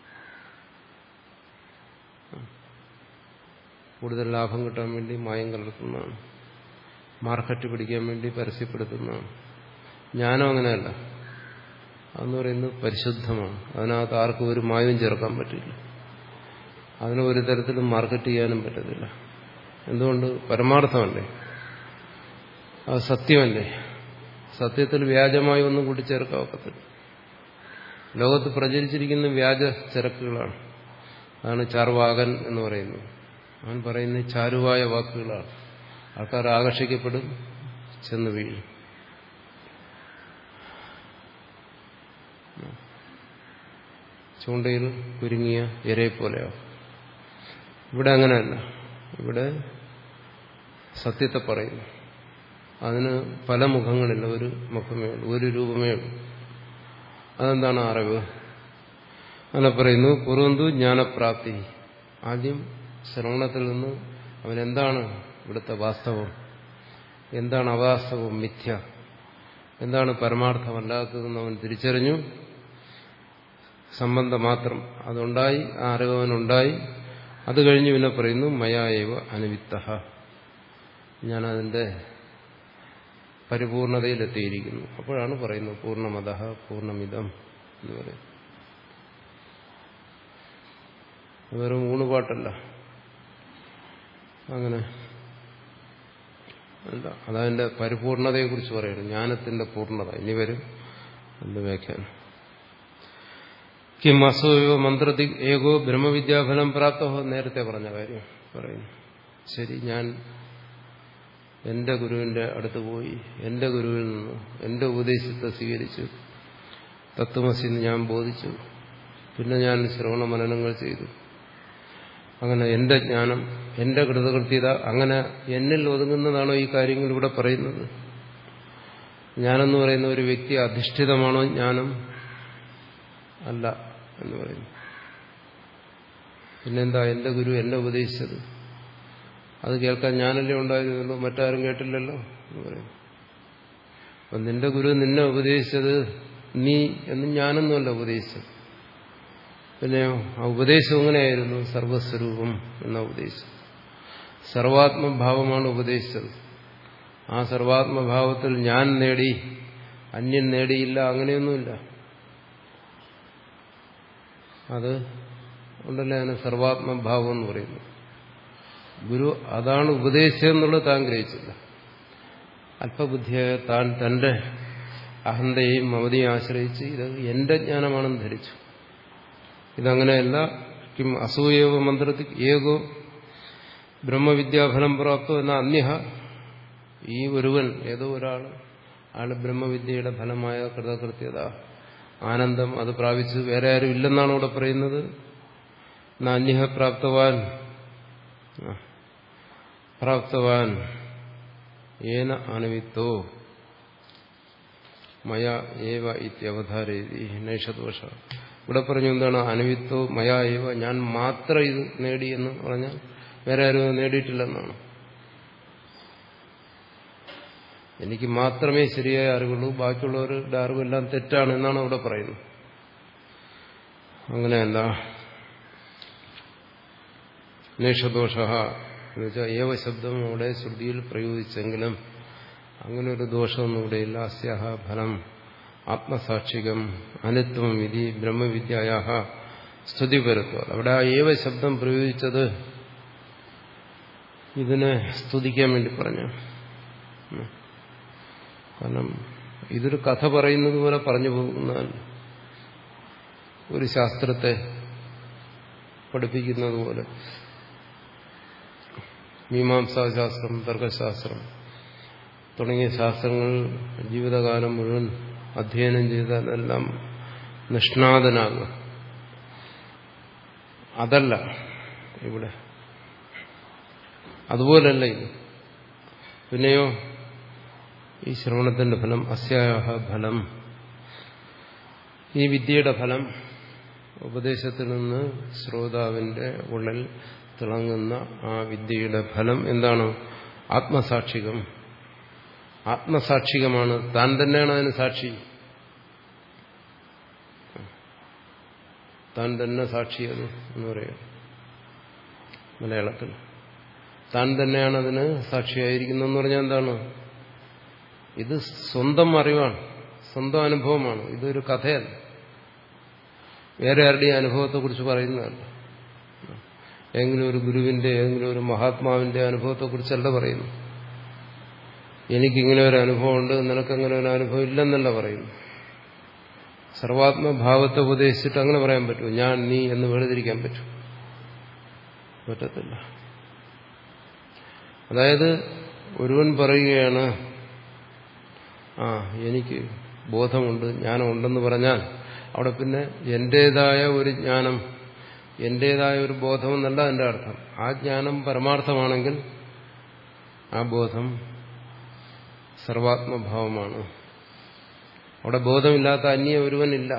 കൂടുതൽ ലാഭം കിട്ടാൻ വേണ്ടി മായം കലർത്തുന്നതാണ്, മാർക്കറ്റ് പിടിക്കാൻ വേണ്ടി പരസ്യപ്പെടുത്തുന്നതാണ്. ജ്ഞാനം അങ്ങനെയല്ല. അതെന്ന് പറയുന്നത് പരിശുദ്ധമാണ്. അതിനകത്ത് ആർക്കും ഒരു മായവും ചേർക്കാൻ പറ്റില്ല. അതിനെ ഒരു തരത്തിലും മാർക്കറ്റ് ചെയ്യാനും പറ്റത്തില്ല. എന്തുകൊണ്ട്? പരമാർത്ഥമല്ലേ, അത് സത്യമല്ലേ. സത്യത്തിൽ വ്യാജമായി ഒന്നും കൂട്ടിച്ചേർക്കാൻ ഒക്കത്തില്ല. ലോകത്ത് പ്രചരിച്ചിരിക്കുന്ന വ്യാജ ചരക്കുകളാണ്. അതാണ് ചാർവാകൻ എന്ന് പറയുന്നത്. അവൻ പറയുന്ന ചാരുവായ വാക്കുകളാണ്. ആൾക്കാർ ആകർഷിക്കപ്പെടും, ചെന്ന് വീഴും. ചൂണ്ടയിൽ കുരുങ്ങിയ ഇരയെ പോലെയോ. ഇവിടെ അങ്ങനെയല്ല. ഇവിടെ സത്യത്തെ പറയുന്നു. അതിന് പല മുഖങ്ങളില്ല, ഒരു മുഖമേ ഉള്ളൂ, ഒരു രൂപമേ ഉള്ളൂ. അതെന്താണ് അറിവ്? അങ്ങനെ പറയുന്നു. പൂർവന്തു ജ്ഞാനപ്രാപ്തി. ആദ്യം ശ്രവണത്തിൽ നിന്ന് അവനെന്താണ് ഇവിടുത്തെ വാസ്തവം, എന്താണ് അവാസ്തവം, മിഥ്യ, എന്താണ് പരമാർത്ഥമല്ലാത്തതെന്ന് അവൻ തിരിച്ചറിഞ്ഞു. സംബന്ധം മാത്രം അതുണ്ടായി, ആ അറിവനുണ്ടായി. അത് കഴിഞ്ഞ് പിന്നെ പറയുന്നു മയായവ അനുവിത്തഃ, ഞാനതിൻ്റെ പരിപൂർണതയിലെത്തിയിരിക്കുന്നു. അപ്പോഴാണ് പറയുന്നത് പൂർണ്ണമതഃ പൂർണ്ണമിതം എന്ന് പറയും. വെറും ഊണുപാട്ടല്ല, അങ്ങനെ അല്ല. അതതിൻ്റെ പരിപൂർണതയെക്കുറിച്ച് പറയുന്നു, ജ്ഞാനത്തിന്റെ പൂർണ്ണത. ഇനി വരും എന്റെ വ്യാഖ്യാനം. കിം അസോയോ മന്ത്രതി ഏകോ ബ്രഹ്മവിദ്യാഫലം പ്രാപ്തോ, നേരത്തെ പറഞ്ഞ കാര്യം പറയുന്നു. ശരി, ഞാൻ എന്റെ ഗുരുവിന്റെ അടുത്ത് പോയി, എന്റെ ഗുരുവിൽ നിന്ന് എന്റെ ഉപദേശത്തെ സ്വീകരിച്ചു, തത്വമസിന്ന് ഞാൻ ബോധിച്ചു, പിന്നെ ഞാൻ ശ്രവണ മനനങ്ങൾ ചെയ്തു. അങ്ങനെ എന്റെ ജ്ഞാനം, എന്റെ കൃതകൃത്യത, അങ്ങനെ എന്നിൽ ഒതുങ്ങുന്നതാണോ ഈ കാര്യങ്ങൾ ഇവിടെ പറയുന്നത്? ജ്ഞാനെന്ന് പറയുന്ന ഒരു വ്യക്തി അധിഷ്ഠിതമാണോ ജ്ഞാനം? അല്ല എന്ന് പറയുന്നു. പിന്നെന്താ? എന്റെ ഗുരു എന്നെ ഉപദേശിച്ചത്, അത് കേൾക്കാൻ ഞാനല്ലേ ഉണ്ടായിരുന്നുള്ളൂ, മറ്റാരും കേട്ടില്ലല്ലോ എന്ന് പറയുന്നു. അപ്പം നിന്റെ ഗുരു നിന്നെ ഉപദേശിച്ചത് നീ എന്ന് ഞാനൊന്നുമല്ല ഉപദേശിച്ചത്. പിന്നെയോ ആ ഉപദേശം എങ്ങനെയായിരുന്നു? സർവസ്വരൂപം എന്ന ഉപദേശം, സർവാത്മഭാവമാണ് ഉപദേശിച്ചത്. ആ സർവാത്മഭാവത്തിൽ ഞാൻ നേടി, അന്യൻ നേടിയില്ല, അങ്ങനെയൊന്നുമില്ല. അത് ഉണ്ടല്ലേ അതിന് സർവാത്മഭാവം എന്ന് പറയുന്നു. ഗുരു അതാണ് ഉപദേശിച്ചതെന്നുള്ളത് താൻ ഗ്രഹിച്ചില്ല. അല്പബുദ്ധിയായ താൻ തന്റെ അഹന്തയെയും മമതയും ആശ്രയിച്ച് ഇത് എന്റെ ജ്ഞാനമാണെന്ന് ധരിച്ചു. ഇതങ്ങനെയല്ല. കിം അസൂയവ മന്ത്രത്തിൽ ഏകോ ബ്രഹ്മവിദ്യാഫലം പ്രാപ്തോ എന്ന അന്യഹ, ഈ ഒരുവൻ ഏതോ ഒരാൾ ആള് ബ്രഹ്മവിദ്യയുടെ ഫലമായ കൃതകൃത്യത ആനന്ദം അത് പ്രാപിച്ചു വേറെ ആരും ഇല്ലെന്നാണ് ഇവിടെ പറയുന്നത്. അന്യഹ പ്രാപ്തവാൻ പ്രാപ്തവാൻ ഏന അനവിത്തോ മയ ഏവ ഇത്യവധാരേതി നൈഷദോഷ. ഇവിടെ പറഞ്ഞു എന്താണ്? അനവിത്തോ മയ ഏവ, ഞാൻ മാത്രം ഇത് നേടി എന്ന് പറഞ്ഞാൽ വേറെ ആരും നേടിയിട്ടില്ലെന്നാണ്. എനിക്ക് മാത്രമേ ശരിയായ അറിവുള്ളൂ, ബാക്കിയുള്ളവരുടെ അറിവെല്ലാം തെറ്റാണ് എന്നാണ് അവിടെ പറയുന്നത്. അങ്ങനെയല്ല. നേഷദോഷ എന്ന് വെച്ചാൽ ഏവ ശബ്ദം അവിടെ ശ്രുതിയിൽ പ്രയോഗിച്ചെങ്കിലും അങ്ങനെ ഒരു ദോഷമൊന്നും ഇവിടെയില്ല. അസ്യാഹ ഫലം ആത്മസാക്ഷികം അനിത്വം വിധി ബ്രഹ്മവിദ്യായ സ്തുതിപരത്വം. അവിടെ ആ ഏവ ശബ്ദം പ്രയോഗിച്ചത് ഇതിനെ സ്തുതിക്കാൻ വേണ്ടി പറഞ്ഞു. കാരണം ഇതൊരു കഥ പറയുന്നത് പോലെ പറഞ്ഞു പോകുന്നാൽ, ഒരു ശാസ്ത്രത്തെ പഠിപ്പിക്കുന്നത് പോലെ, മീമാംസാശാസ്ത്രം, തർക്കശാസ്ത്രം തുടങ്ങിയ ശാസ്ത്രങ്ങൾ ജീവിതകാലം മുഴുവൻ അധ്യയനം ചെയ്താൽ എല്ലാം നിഷ്ണാതനാകും. അതല്ല ഇവിടെ, അതുപോലല്ല ഇത്. പിന്നെയോ ഈ ശ്രവണത്തിന്റെ ഫലം അസ്യാഹ ഫലം, ഈ വിദ്യയുടെ ഫലം, ഉപദേശത്തിൽ നിന്ന് ശ്രോതാവിന്റെ ഉള്ളിൽ തിളങ്ങുന്ന ആ വിദ്യയുടെ ഫലം എന്താണ്? ആത്മസാക്ഷികം. ആത്മസാക്ഷികമാണ്. താൻ തന്നെയാണ് അതിന് സാക്ഷി. താൻ തന്നെ സാക്ഷിയത് എന്ന് പറയുക മലയാളത്തിൽ. താൻ തന്നെയാണ് അതിന് സാക്ഷിയായിരിക്കുന്നതെന്ന് പറഞ്ഞാൽ എന്താണ്? ഇത് സ്വന്തം അറിവാണ്, സ്വന്തം അനുഭവമാണ്. ഇതൊരു കഥയല്ല, വേറെ ആരുടെയും അനുഭവത്തെക്കുറിച്ച് പറയുന്നതല്ല. ഏതെങ്കിലും ഒരു ഗുരുവിന്റെ, ഏതെങ്കിലും ഒരു മഹാത്മാവിന്റെ അനുഭവത്തെക്കുറിച്ചല്ല പറയുന്നു. എനിക്കിങ്ങനെ ഒരു അനുഭവമുണ്ട്, നിനക്കങ്ങനെ ഒരു അനുഭവം ഇല്ലെന്നല്ല പറയുന്നു. സർവാത്മഭാവത്തെ ഉപദേശിച്ചിട്ട് അങ്ങനെ പറയാൻ പറ്റുമോ? ഞാൻ നീ എന്ന് വേർതിരിക്കാൻ പറ്റും? പറ്റത്തില്ല. അതായത് ഒരുവൻ പറയുകയാണ്, ആ എനിക്ക് ബോധമുണ്ട്, ജ്ഞാനമുണ്ടെന്ന് പറഞ്ഞാൽ അവിടെ പിന്നെ എന്റേതായ ഒരു ജ്ഞാനം, എന്റേതായ ഒരു ബോധമെന്നല്ല അതിന്റെ അർത്ഥം. ആ ജ്ഞാനം പരമാർത്ഥമാണെങ്കിൽ ആ ബോധം സർവാത്മഭാവമാണ്. അവിടെ ബോധമില്ലാത്ത അന്യ ഒരുവനില്ല.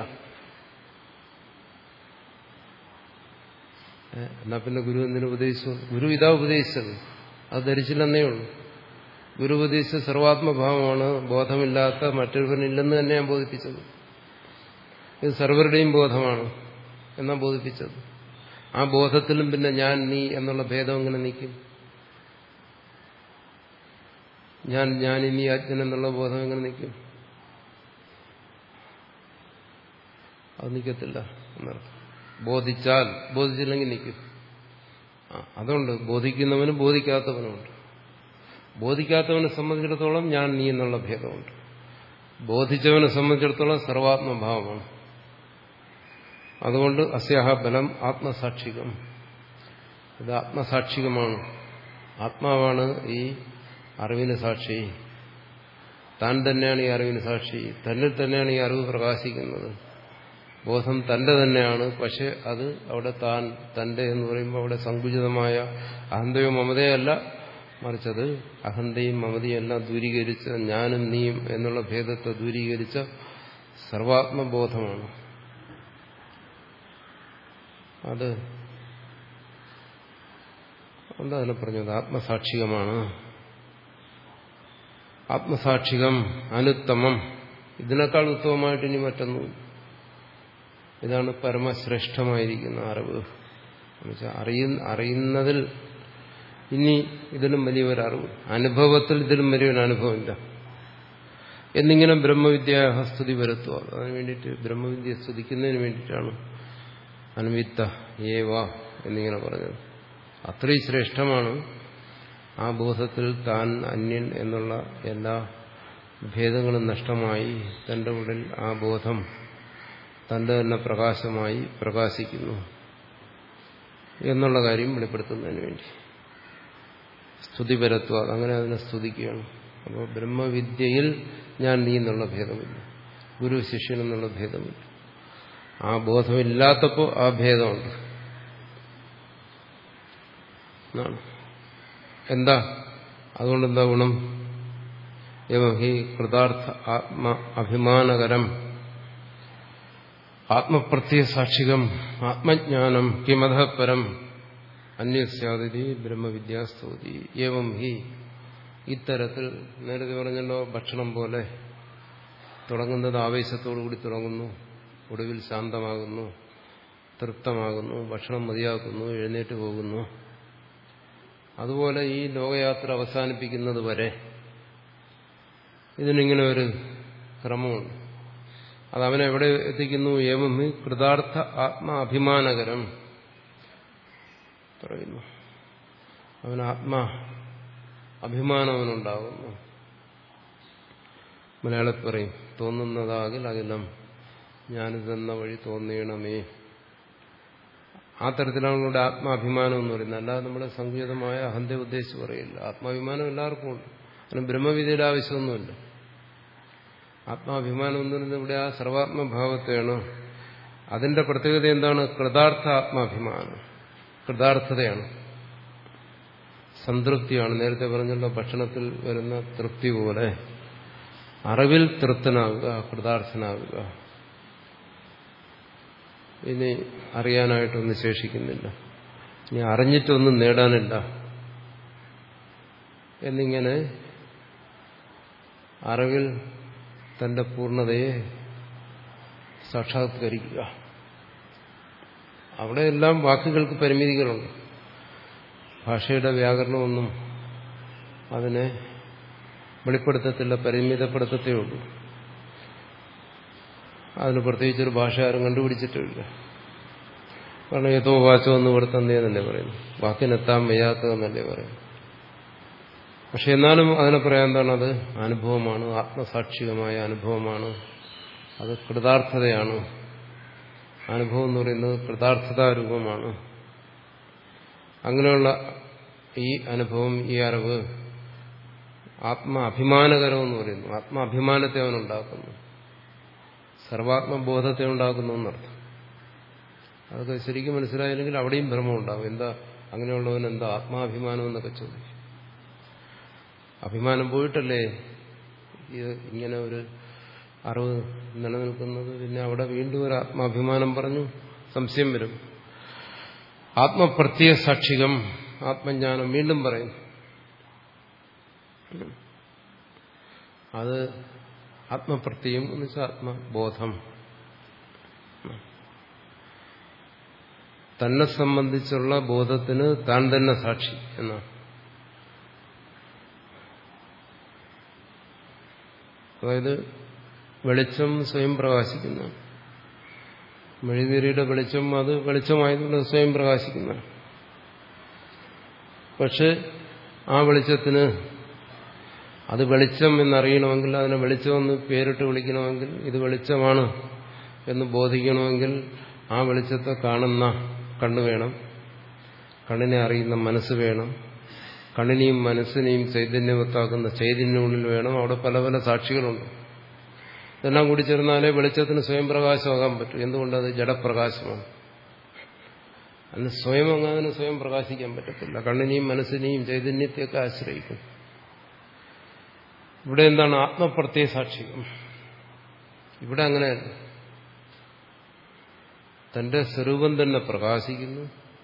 എന്നാ പിന്നെ ഗുരു എന്തിനു ഉപദേശിച്ചു? ഗുരു ഇതാ ഉപദേശിച്ചത്, അത് ധരിച്ചില്ലെന്നേ ഉള്ളൂ. ഗുരു ഉപദേശിച്ച സർവാത്മഭാവമാണ്, ബോധമില്ലാത്ത മറ്റൊരുവനില്ലെന്ന് തന്നെ ഞാൻ ബോധിപ്പിച്ചത്. ഇത് സർവരുടെയും ബോധമാണ് എന്നാ ബോധിപ്പിച്ചത്. ആ ബോധത്തിലും പിന്നെ ഞാൻ നീ എന്നുള്ള ഭേദം എങ്ങനെ നിൽക്കും? ഞാൻ ഞാൻ ഇനി അജ്ഞൻ എന്നുള്ള ബോധം എങ്ങനെ നിൽക്കും? അത് നിൽക്കത്തില്ല എന്നർത്ഥം. ബോധിച്ചാൽ, ബോധിച്ചില്ലെങ്കിൽ നിൽക്കും. അതുകൊണ്ട് ബോധിക്കുന്നവനും ബോധിക്കാത്തവനുമുണ്ട്. ബോധിക്കാത്തവനെ സംബന്ധിച്ചിടത്തോളം ഞാൻ നീ എന്നുള്ള ഭേദമുണ്ട്. ബോധിച്ചവനെ സംബന്ധിച്ചിടത്തോളം സർവാത്മഭാവമാണ്. അതുകൊണ്ട് അസ്യാഹ ബലം ആത്മസാക്ഷികം. ഇത് ആത്മസാക്ഷികമാണ്. ആത്മാവാണ് ഈ അറിവിന് സാക്ഷി. താൻ തന്നെയാണ് ഈ അറിവിന് സാക്ഷി. തന്നിൽ തന്നെയാണ് ഈ അറിവ് പ്രകാശിക്കുന്നത്. ബോധം തന്റെ തന്നെയാണ്. പക്ഷെ അത് അവിടെ താൻ, തന്റെ എന്ന് പറയുമ്പോൾ അവിടെ സങ്കുചിതമായ അഹന്തയോ മമതയോ അല്ല, മറിച്ചത് അഹന്തയും മമതയും എല്ലാം ദൂരീകരിച്ച ഞാനും നീയും എന്നുള്ള ഭേദത്തെ ദൂരീകരിച്ച സർവാത്മബോധമാണ്. അത് എന്താ അതിനെ പറഞ്ഞത്? ആത്മസാക്ഷികമാണ്. ആത്മസാക്ഷികം അനുത്തമം. ഇതിനേക്കാൾ ഉത്തമമായിട്ട് ഇനി മറ്റൊന്നും. ഇതാണ് പരമശ്രേഷ്ഠമായിരിക്കുന്ന അറിവ്. എന്നുവെച്ചാൽ അറിയുന്ന അറിയുന്നതിൽ ഇനി ഇതിലും വലിയൊരറിവ്, അനുഭവത്തിൽ ഇതിലും വലിയൊരു അനുഭവമില്ല എന്നിങ്ങനെ ബ്രഹ്മവിദ്യ സ്തുതി വരുത്തുക. അതിനു വേണ്ടിയിട്ട് ബ്രഹ്മവിദ്യ സ്തുതിക്കുന്നതിന് വേണ്ടിയിട്ടാണ് അനുവിത്ത ഏവ എന്നിങ്ങനെ പറഞ്ഞത്. അത്രയും ശ്രേഷ്ഠമാണ് ആ ബോധത്തിൽ താൻ അന്യൻ എന്നുള്ള എല്ലാ ഭേദങ്ങളും നഷ്ടമായി തന്റെ ഉള്ളിൽ ആ ബോധം തന്റെ തന്നെ പ്രകാശമായി പ്രകാശിക്കുന്നു എന്നുള്ള കാര്യം വെളിപ്പെടുത്തുന്നതിന് വേണ്ടി സ്തുതിപരത്വം, അങ്ങനെ അതിനെ സ്തുതിക്കുകയാണ്. അപ്പോൾ ബ്രഹ്മവിദ്യയിൽ ഞാൻ നീ എന്നുള്ള ഭേദമില്ല, ഗുരു ശിഷ്യൻ എന്നുള്ള ഭേദമില്ല. ആ ബോധമില്ലാത്തപ്പോൾ ആ ഭേദമുണ്ട്. എന്താ അതുകൊണ്ടെന്താ ഗുണം? എവം ഹി കൃതാർത്ഥ ആത്മ അഭിമാനകരം ആത്മപ്രത്യ സാക്ഷികം ആത്മജ്ഞാനം കിമധഃ പരം അന്യസ്യാദിതി ബ്രഹ്മവിദ്യാസ്തുതി. ഏവം ഹി ഇത്തരത്തിൽ, നേരത്തെ പറഞ്ഞല്ലോ, ഭക്ഷണം പോലെ തുടങ്ങുന്നത് ആവേശത്തോടുകൂടി തുടങ്ങുന്നു, ഒടുവിൽ ശാന്തമാകുന്നു, തൃപ്തമാകുന്നു, ഭക്ഷണം മതിയാക്കുന്നു, എഴുന്നേറ്റ് പോകുന്നു. അതുപോലെ ഈ ലോകയാത്ര അവസാനിപ്പിക്കുന്നത് വരെ ഇതിനിങ്ങനെ ഒരു ക്രമമുണ്ട്. അത് അവനെ എവിടെ എത്തിക്കുന്നു? ഏവം ഹി കൃതാർത്ഥ ആത്മാ അഭിമാനകരം പറയുന്നു. അവൻ ആത്മാ അഭിമാനം അവനുണ്ടാകുന്നു. മലയാളത്തിൽ പറയും, തോന്നുന്നതാകിൽ അഖിലം ഞാനിതെന്ന വഴി തോന്നിയണമേ. ആ തരത്തിലാണ് നമ്മുടെ ആത്മാഭിമാനം എന്ന് പറയുന്നത്. അല്ലാതെ നമ്മുടെ സങ്കീർണമായ അഹന്ത ഉദ്ദേശിച്ച് പറയില്ല. ആത്മാഭിമാനം എല്ലാവർക്കും ഉണ്ട്. അതിന് ബ്രഹ്മവിദ്യയുടെ ആവശ്യമൊന്നുമില്ല. ആത്മാഭിമാനം എന്ന് പറയുന്നത് ഇവിടെ ആ സർവാത്മഭാവത്തെയാണ്. അതിന്റെ പ്രത്യേകത എന്താണ്? കൃതാർത്ഥ ആത്മാഭിമാനം, കൃതാർത്ഥതയാണ്, സംതൃപ്തിയാണ്. നേരത്തെ പറഞ്ഞല്ലോ, ഭക്ഷണത്തിൽ വരുന്ന തൃപ്തി പോലെ അറിവിൽ തൃപ്തനാകുക, കൃതാർത്ഥനാകുക. ഇനി അറിയാനായിട്ടൊന്നും ശേഷിക്കുന്നില്ല, ഇനി അറിഞ്ഞിട്ടൊന്നും നേടാനില്ല എന്നിങ്ങനെ അറിവിൽ തന്റെ പൂർണ്ണതയെ സാക്ഷാത്കരിക്കുക. അവിടെയെല്ലാം വാക്കുകൾക്ക് പരിമിതികളുണ്ട്. ഭാഷയുടെ വ്യാകരണമൊന്നും അതിനെ വെളിപ്പെടുത്തത്തില്ല, പരിമിതപ്പെടുത്തത്തേ ഉള്ളൂ. അതിന് പ്രത്യേകിച്ചൊരു ഭാഷ ആരും കണ്ടുപിടിച്ചിട്ടില്ല. കാരണം ഏതോ വാച്ചോ എന്ന് ഇവിടെ തന്നെയെന്നല്ലേ പറയുന്നു, വാക്കിനെത്താൻ വയ്യാത്തതെന്നല്ലേ പറയുന്നു. പക്ഷെ എന്നാലും അതിനെ പറയാൻ എന്താണ്? അത് അനുഭവമാണ്, ആത്മസാക്ഷികമായ അനുഭവമാണ്, അത് കൃതാർത്ഥതയാണ്. അനുഭവം എന്ന് പറയുന്നത് കൃതാർത്ഥതാരൂപമാണ്. അങ്ങനെയുള്ള ഈ അനുഭവം, ഈ അറിവ് ആത്മാ അഭിമാനകരം എന്ന് പറയുന്നു. ആത്മാഭിമാനത്തെ അവനുണ്ടാക്കുന്നു, സർവാത്മബോധത്തെ ഉണ്ടാക്കുന്നു എന്നർത്ഥം. അതൊക്കെ ശരിക്കും മനസ്സിലായില്ലെങ്കിൽ അവിടെയും ഭ്രമം ഉണ്ടാവും. എന്താ അങ്ങനെയുള്ളവൻ എന്താ ആത്മാഭിമാനം എന്നൊക്കെ ചോദിക്കും. അഭിമാനം പോയിട്ടല്ലേ ഇത് ഇങ്ങനെ ഒരു അറിവ് നിലനിൽക്കുന്നത്? പിന്നെ അവിടെ വീണ്ടും ഒരു ആത്മാഭിമാനം പറഞ്ഞു സംശയം വരും. ആത്മപ്രത്യ സാക്ഷികം, ആത്മജ്ഞാനം വീണ്ടും പറയും. അത് ആത്മപ്രത്യം എന്ന് വെച്ചാൽ ആത്മബോധം. തന്നെ സംബന്ധിച്ചുള്ള ബോധത്തിന് താൻ തന്നെ സാക്ഷി എന്നാണ്. അതായത് വെളിച്ചം സ്വയം പ്രകാശിക്കുന്ന, മെഴുകുതിരിയുടെ വെളിച്ചം അത് വെളിച്ചമായതുകൊണ്ട് സ്വയം പ്രകാശിക്കുന്ന. പക്ഷെ ആ വെളിച്ചത്തിന് അത് വെളിച്ചം എന്നറിയണമെങ്കിൽ, അതിനെ വെളിച്ചമെന്ന് പേരിട്ട് വിളിക്കണമെങ്കിൽ, ഇത് വെളിച്ചമാണ് എന്ന് ബോധിക്കണമെങ്കിൽ ആ വെളിച്ചത്തെ കാണുന്ന കണ്ണ് വേണം, കണ്ണിനെ അറിയുന്ന മനസ്സ് വേണം, കണ്ണിനെയും മനസ്സിനെയും ചൈതന്യവത്താക്കുന്ന ചൈതന്യമുള്ളിൽ വേണം. അവിടെ പല പല സാക്ഷികളുണ്ട്. ഇതെല്ലാം കൂടി ചേർന്നാലേ വെളിച്ചത്തിന് സ്വയം പ്രകാശമാകാൻ പറ്റും. എന്തുകൊണ്ടത് ജഡപ്രകാശമാണ്. അതിന് സ്വയം അങ്ങനെ സ്വയം പ്രകാശിക്കാൻ പറ്റത്തില്ല. കണ്ണിനെയും മനസ്സിനെയും ചൈതന്യത്തെയൊക്കെ ആശ്രയിക്കും. ഇവിടെ എന്താണ്? ആത്മപ്രത്യ സാക്ഷികം. ഇവിടെ അങ്ങനെയല്ല. തന്റെ സ്വരൂപം തന്നെ പ്രകാശിക്കുന്നു.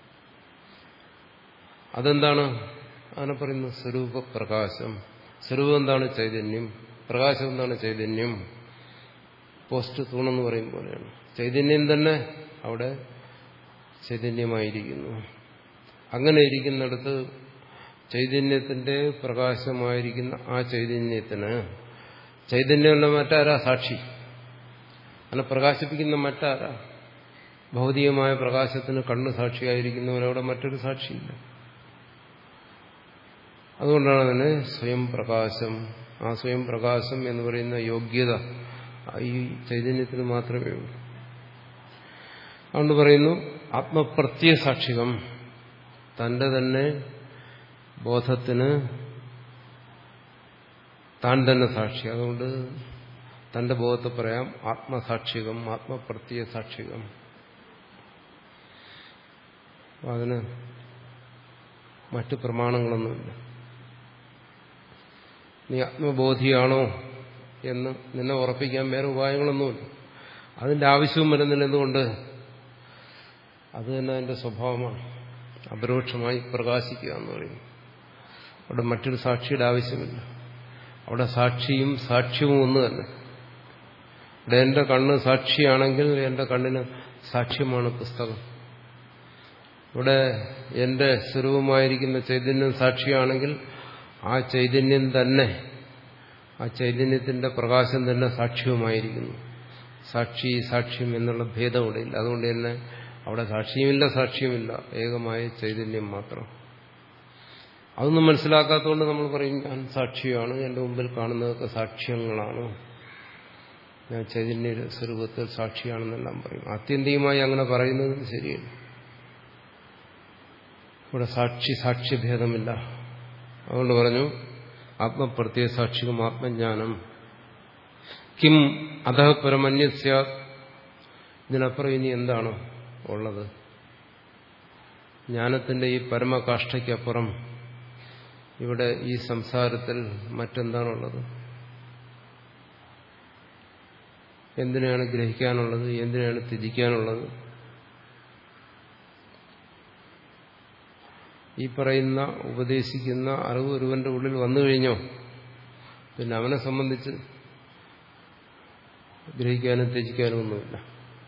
അതെന്താണ്? അതിനെ പറയുന്നു സ്വരൂപ പ്രകാശം. സ്വരൂപം എന്താണ്? ചൈതന്യം. പ്രകാശം എന്താണ്? ചൈതന്യം. പോസ്റ്റ് തൂണെന്ന് പറയും പോലെയാണ്. ചൈതന്യം തന്നെ അവിടെ ചൈതന്യമായിരിക്കുന്നു. അങ്ങനെ ഇരിക്കുന്നിടത്ത് ചൈതന്യത്തിന്റെ പ്രകാശമായിരിക്കുന്ന ആ ചൈതന്യത്തിന് ചൈതന്യമല്ല മറ്റാരാ സാക്ഷി? അതിനെ പ്രകാശിപ്പിക്കുന്ന മറ്റാരാ? ഭൗതികമായ പ്രകാശത്തിന് കണ്ണ് സാക്ഷിയായിരിക്കുന്നവരവിടെ മറ്റൊരു സാക്ഷിയില്ല. അതുകൊണ്ടാണ് അതിന് സ്വയം പ്രകാശം. ആ സ്വയം പ്രകാശം എന്ന് പറയുന്ന യോഗ്യത ഈ ചൈതന്യത്തിന് മാത്രമേ ഉള്ളൂ. അതുകൊണ്ട് പറയുന്നു ആത്മപ്രത്യ സാക്ഷികം, തന്റെ തന്നെ ബോധത്തിന് താൻ തന്നെ സാക്ഷി. അതുകൊണ്ട് തന്റെ ബോധത്തെ പറയാം ആത്മസാക്ഷികം, ആത്മപ്രത്യ സാക്ഷികം. അതിന് മറ്റു പ്രമാണങ്ങളൊന്നുമില്ല. നീ ആത്മബോധിയാണോ എന്ന് നിന്നെ ഉറപ്പിക്കാൻ വേറെ ഉപായങ്ങളൊന്നുമില്ല. അതിന്റെ ആവശ്യവും വരുന്നില്ല. എന്തുകൊണ്ട്? അത് തന്നെ അതിന്റെ സ്വഭാവമാണ്. അപരോക്ഷമായി പ്രകാശിക്കുക എന്ന് പറയുന്നു. അവിടെ മറ്റൊരു സാക്ഷിയുടെ ആവശ്യമില്ല. അവിടെ സാക്ഷിയും സാക്ഷ്യവും ഒന്ന് തന്നെ. ഇവിടെ എന്റെ കണ്ണ് സാക്ഷിയാണെങ്കിൽ എന്റെ കണ്ണിന് സാക്ഷ്യമാണ് പുസ്തകം. ഇവിടെ എന്റെ സ്വരൂപമായിരിക്കുന്ന ചൈതന്യം സാക്ഷിയാണെങ്കിൽ ആ ചൈതന്യം തന്നെ, ആ ചൈതന്യത്തിന്റെ പ്രകാശം തന്നെ സാക്ഷ്യവുമായിരിക്കുന്നു. സാക്ഷി സാക്ഷ്യം എന്നുള്ള ഭേദം ഇവിടെ ഇല്ല. അതുകൊണ്ട് തന്നെ അവിടെ സാക്ഷിയുമില്ല സാക്ഷ്യമില്ല, ഏകമായ ചൈതന്യം മാത്രം. അതൊന്നും മനസ്സിലാക്കാത്തതുകൊണ്ട് നമ്മൾ പറയും ഞാൻ സാക്ഷിയാണ്, എന്റെ മുമ്പിൽ കാണുന്നതൊക്കെ സാക്ഷ്യങ്ങളാണ്, ഞാൻ ചൈതന്യ സ്വരൂപത്തിൽ സാക്ഷിയാണെന്നെല്ലാം പറയും. ആത്യന്തികമായി അങ്ങനെ പറയുന്നത് ശരിയല്ല. ഇവിടെ സാക്ഷി സാക്ഷ്യഭേദമില്ല. അതുകൊണ്ട് പറഞ്ഞു ആത്മപ്രത്യ സാക്ഷികം ആത്മജ്ഞാനം. കിം അധഃ പരമന്യസ്യ, ഇതിനപ്പുറം ഇനി എന്താണ് ഉള്ളത്? ജ്ഞാനത്തിന്റെ ഈ പരമകാഷ്ഠയ്ക്കപ്പുറം ഇവിടെ ഈ സംസാരത്തിൽ മറ്റെന്താണുള്ളത്? എന്തിനാണ് ഗ്രഹിക്കാനുള്ളത്? എന്തിനാണ് ത്യജിക്കാനുള്ളത്? ഈ പറയുന്ന ഉപദേശിക്കുന്ന അറിവ് ഒരുവന്റെ ഉള്ളിൽ വന്നു കഴിഞ്ഞോ പിന്നെ അവനെ സംബന്ധിച്ച് ഗ്രഹിക്കാനും ത്യജിക്കാനും ഒന്നുമില്ല.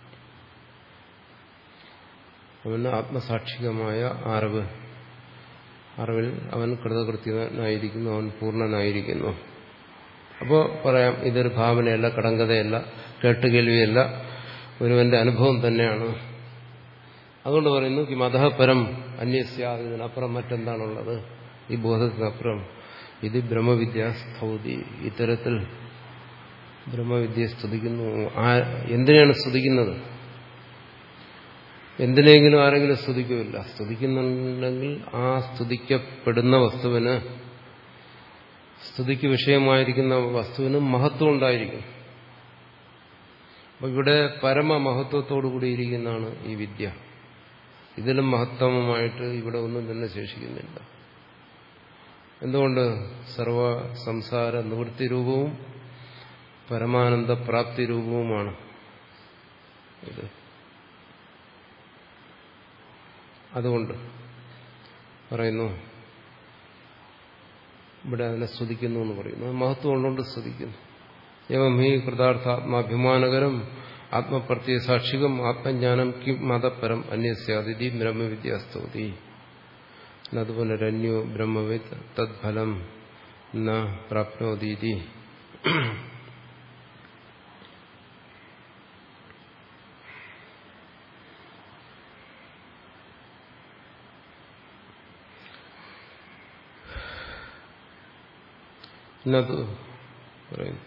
അവന് ആത്മസാക്ഷികമായ അറിവ്, അറിവിൽ അവൻ കൃതകൃത്യനായിരിക്കുന്നു, അവൻ പൂർണ്ണനായിരിക്കുന്നു. അപ്പോൾ പറയാം ഇതൊരു ഭാവനയല്ല, കടങ്കഥയല്ല, കേട്ടുകേൾവിയല്ല, ഒരുവന്റെ അനുഭവം തന്നെയാണ്. അതുകൊണ്ട് പറയുന്നു കിം അധഃ പരം അന്യസ്യ, ഇതിനപ്പുറം മറ്റെന്താണുള്ളത്? ഈ ബോധത്തിനപ്പുറം ഇത് ബ്രഹ്മവിദ്യ സ്തൗതി. ഇത്തരത്തിൽ ബ്രഹ്മവിദ്യയെ സ്തുതിക്കുന്നു. എന്തിനാണ് സ്തുതിക്കുന്നത്? എന്തിനെങ്കിലും ആരെങ്കിലും സ്തുതിക്കുമില്ല. സ്തുതിക്കുന്നുണ്ടെങ്കിൽ ആ സ്തുതിക്കപ്പെടുന്ന വസ്തുവിന്, സ്തുതിക്ക് വിഷയമായിരിക്കുന്ന വസ്തുവിന് മഹത്വം ഉണ്ടായിരിക്കും. അപ്പൊ ഇവിടെ പരമമഹത്വത്തോടു കൂടിയിരിക്കുന്നതാണ് ഈ വിദ്യ. ഇതിലും മഹത്തമമായിട്ട് ഇവിടെ ഒന്നും തന്നെ ശേഷിക്കുന്നില്ല. എന്തുകൊണ്ട്? സർവ സംസാര നിവൃത്തി രൂപവും പരമാനന്ദ പ്രാപ്തി രൂപവുമാണ് ഇത്. അതുകൊണ്ട് പറയുന്നു ഇവിടെ അതിനെ സ്തുതിക്കുന്നു എന്ന് പറയുന്നു. മഹത്വം ഉള്ളതുകൊണ്ട് സ്തുതിക്കുന്നു. ഏവം ഹി കൃതാർത്ഥാത്മാഭിമാനകരം ആത്മപ്രത്യ സാക്ഷികം ആത്മജ്ഞാനം കിം മതപരം അന്യസ്യാദിതി ബ്രഹ്മവിദ്യാസ്തുതി. അതുപുനരന്യോ ബ്രഹ്മവിത് തദ്ഫലം ന പ്രാപ്നോതീതി. എന്നത് പറയുന്നു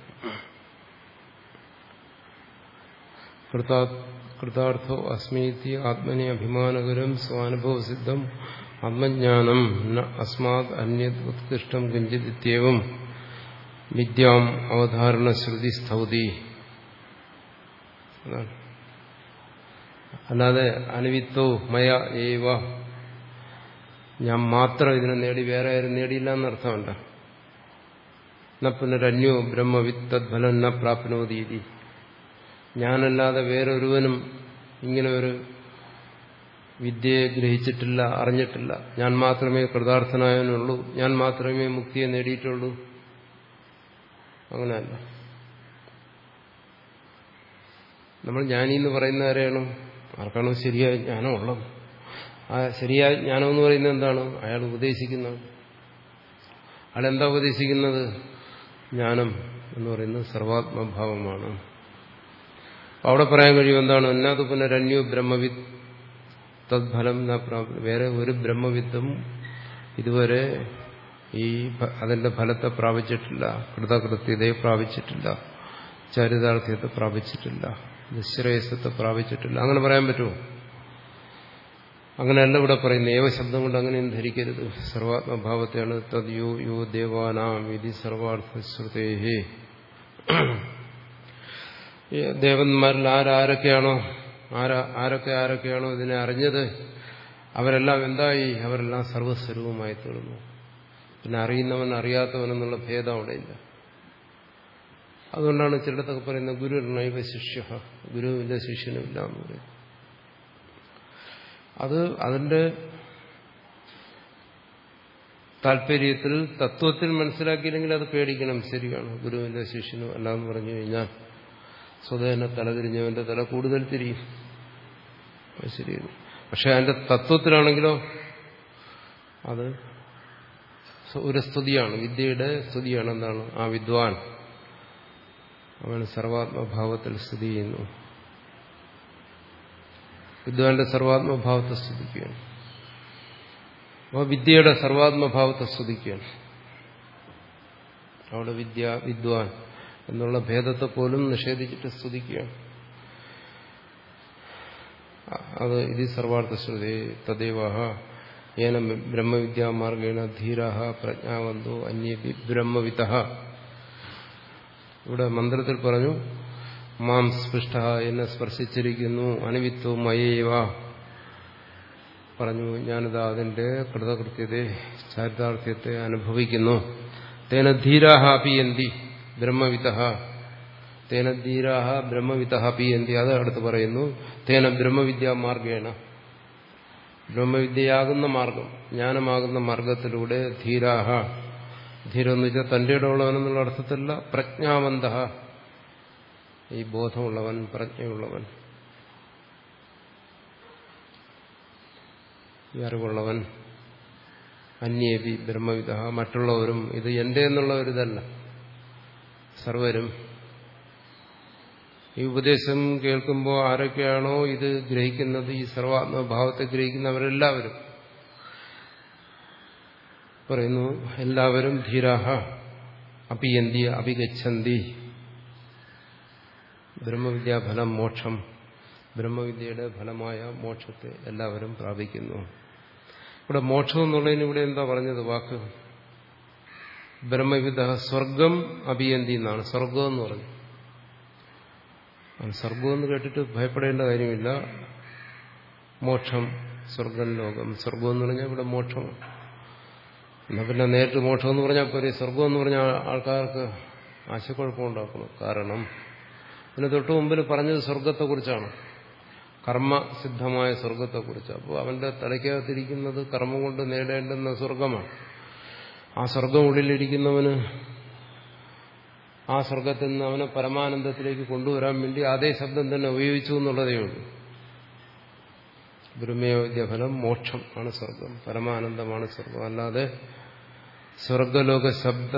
കൃതാർത്ഥോ അസ്മീതി ആത്മനെ അഭിമാനകരം സ്വാനുഭവസിദ്ധം ആത്മജ്ഞാനം ന അസ്മാത് അന്യത് ഉത്കൃഷ്ടം കിഞ്ചിതിത്യേവം വിദ്യാം അവധാരണ ശ്രുതി സ്തൗതി. അല്ലാതെ അനുവിത്തോ മയ ഏവ, ഞാൻ മാത്രം ഇതിനെ നേടി വേറെ ആരും നേടിയില്ല എന്നർത്ഥമല്ല. ന പുനരന്യോ ബ്രഹ്മവിത് തദ്ഫലം ന പ്രാപ്നോതീതി. ഞാനല്ലാതെ വേറൊരുവനും ഇങ്ങനെ ഒരു വിദ്യയെ ഗ്രഹിച്ചിട്ടില്ല, അറിഞ്ഞിട്ടില്ല. ഞാൻ മാത്രമേ കൃതാർത്ഥനായവനുള്ളൂ, ഞാൻ മാത്രമേ മുക്തിയെ നേടിയിട്ടുള്ളൂ. അങ്ങനെയല്ല. നമ്മൾ ജ്ഞാനി എന്ന് പറയുന്ന ആരെയാണ്? ആർക്കാണോ ശരിയായ ജ്ഞാനം ഉള്ളത്. ആ ശരിയായ ജ്ഞാനം എന്ന് പറയുന്നത് എന്താണ്? അയാൾ ഉപദേശിക്കുന്നത്. അയാളെന്താ ഉപദേശിക്കുന്നത്? ജ്ഞാനം എന്ന് പറയുന്നത് സർവാത്മഭാവമാണ്. അവിടെ പറയാൻ കഴിയും എന്താണ്? എന്നാത് പുനരന്യോ ബ്രഹ്മവിത്ത് തദ്ഫലം ന പ്രാപ്തി. വേറെ ഒരു ബ്രഹ്മവിത്തും ഇതുവരെ ഈ അതിന്റെ ഫലത്തെ പ്രാപിച്ചിട്ടില്ല, കൃതകൃത്യതയെ പ്രാപിച്ചിട്ടില്ല, ചരിതാർത്ഥ്യത്തെ പ്രാപിച്ചിട്ടില്ല, നിശ്രേയസത്തെ പ്രാപിച്ചിട്ടില്ല. അങ്ങനെ പറയാൻ പറ്റുമോ? അങ്ങനെയല്ല ഇവിടെ പറയുന്നത്. ഏവ ശബ്ദം കൊണ്ട് അങ്ങനെയും ധരിക്കരുത്. സർവാത്മഭാവത്തെയാണ്. തദ്യോ യോ ദേവാനാം വിധി സർവാർത്ഥശ്രുതേഹേ. ദേവന്മാരിൽ ആരാരൊക്കെയാണോ ആരാ ആരൊക്കെ ആരൊക്കെയാണോ ഇതിനെ അറിഞ്ഞത് അവരെല്ലാം എന്തായി? അവരെല്ലാം സർവസ്വരൂപമായി തീർന്നു. പിന്നെ അറിയുന്നവൻ അറിയാത്തവൻ എന്നുള്ള ഭേദം അവിടെ ഇല്ല. അതുകൊണ്ടാണ് ചിലടത്തൊക്കെ പറയുന്നത് ഗുരു നൈവ ശിഷ്യ, ഗുരുവിന്റെ ശിഷ്യനുമില്ല എന്ന് പറയും. അത് അതിന്റെ താല്പര്യത്തിൽ തത്വത്തിൽ മനസ്സിലാക്കിയില്ലെങ്കിൽ അത് പേടിക്കണം. ശരിയാണ്, ഗുരുവിന്റെ ശിഷ്യനും അല്ല എന്ന് പറഞ്ഞു കഴിഞ്ഞാൽ സ്വതേന തലതിരിഞ്ഞവന്റെ തല കൂടുതൽ തിരിയും. ശരിയാണ്. പക്ഷെ അതിന്റെ തത്വത്തിലാണെങ്കിലോ അത് ഒരു സ്തുതിയാണ്, വിദ്യയുടെ സ്തുതിയാണ്. എന്താണ്? ആ വിദ്വാൻ അവൻ സർവാത്മഭാവത്തിൽ സ്ഥിതി ചെയ്യുന്നു. വിദ്വാന്റെ സർവാത്മഭാവത്തെ സ്തുതിക്കുകയാണ്. അപ്പോൾ വിദ്യയുടെ സർവാത്മഭാവത്തെ സ്തുതിക്കുകയാണ്. അവിടെ വിദ്യ, വിദ്വാൻ എന്നുള്ള ഭേദത്തെ പോലും നിഷേധിച്ചിട്ട് സ്തുതിക്കുകയാണ്. അത് ഇത് സർവാർത്ഥ ശ്രുതി തദേവഹ ഏന ബ്രഹ്മവിദ്യാമാർഗേണ ധീരഃ പ്രജ്ഞാവന്തോ അന്യേപി ബ്രഹ്മവിദഃ. ഇവിടെ മന്ത്രത്തിൽ പറഞ്ഞു മാം സ്പൃഷ്ട, എന്നെ സ്പർശിച്ചിരിക്കുന്നു, അനിവിത്വ മയേവ പറഞ്ഞു. ഞാനിതാ അതിന്റെ കൃതകൃത്യത്തെ ചാരിതാർത്ഥ്യത്തെ അനുഭവിക്കുന്നു. തേന ധീരാഹ അപിയന്തി ബ്രഹ്മവിദഃ, തേന ധീരാഹ ബ്രഹ്മവിദഃ അപിയന്തി. അത് അടുത്ത് പറയുന്നു തേന ബ്രഹ്മവിദ്യാമാർഗേണ, ബ്രഹ്മവിദ്യയാകുന്ന മാർഗം, ജ്ഞാനമാകുന്ന മാർഗത്തിലൂടെ ധീരാഹ, ധീരം എന്ന് വെച്ചാൽ തന്റെ ഇടമുള്ളവനെന്നുള്ള അർത്ഥത്തിലുള്ള പ്രജ്ഞാവന്ത, ഈ ബോധമുള്ളവൻ, പ്രജ്ഞയുള്ളവൻ, ഈ അറിവുള്ളവൻ, അന്യേപി ബ്രഹ്മവിദ, മറ്റുള്ളവരും, ഇത് എന്റെ എന്നുള്ളവരിതല്ല, സർവരും ഈ ഉപദേശം കേൾക്കുമ്പോൾ ആരൊക്കെയാണോ ഇത് ഗ്രഹിക്കുന്നത്, ഈ സർവാത്മഭാവത്തെ ഗ്രഹിക്കുന്നവരെല്ലാവരും പറയുന്നു, എല്ലാവരും ധീരാഹ അപിയന്തി അഭിഗച്ഛന്തി. ബ്രഹ്മവിദ്യാഫലം മോക്ഷം, ബ്രഹ്മവിദ്യയുടെ ഫലമായ മോക്ഷത്തെ എല്ലാവരും പ്രാപിക്കുന്നു. ഇവിടെ മോക്ഷം എന്നുള്ളതിന് ഇവിടെ എന്താ പറഞ്ഞത് വാക്ക്? ബ്രഹ്മവിദ സ്വർഗം അഭിയന്തി എന്നാണ്. സ്വർഗം എന്ന് പറഞ്ഞു. സ്വർഗം എന്ന് കേട്ടിട്ട് ഭയപ്പെടേണ്ട കാര്യമില്ല. മോക്ഷം, സ്വർഗം, ലോകം. സ്വർഗം എന്ന് പറഞ്ഞാൽ ഇവിടെ മോക്ഷമാണ്. എന്നാ പിന്നെ നേരിട്ട് മോക്ഷം എന്ന് പറഞ്ഞാൽ പോരെ. സ്വർഗം എന്ന് പറഞ്ഞാൽ ആൾക്കാർക്ക് ആശയക്കുഴപ്പമുണ്ടാക്കണം. കാരണം ഇതിന് തൊട്ട് മുമ്പിൽ പറഞ്ഞത് സ്വർഗത്തെക്കുറിച്ചാണ്, കർമ്മസിദ്ധമായ സ്വർഗത്തെക്കുറിച്ച്. അപ്പോൾ അവന്റെ തലയ്ക്കകത്തിരിക്കുന്നത് കർമ്മം കൊണ്ട് നേടേണ്ടുന്ന സ്വർഗമാണ്. ആ സ്വർഗം ഉള്ളിലിരിക്കുന്നവന് ആ സ്വർഗത്തിൽ നിന്ന് അവനെ പരമാനന്ദത്തിലേക്ക് കൊണ്ടുവരാൻ വേണ്ടി അതേ ശബ്ദം തന്നെ ഉപയോഗിച്ചു എന്നുള്ളതേ ഉള്ളൂ. ബ്രഹ്മവിദ്യാഫലം മോക്ഷം ആണ് സ്വർഗം, പരമാനന്ദമാണ് സ്വർഗം. അല്ലാതെ സ്വർഗലോക ശബ്ദ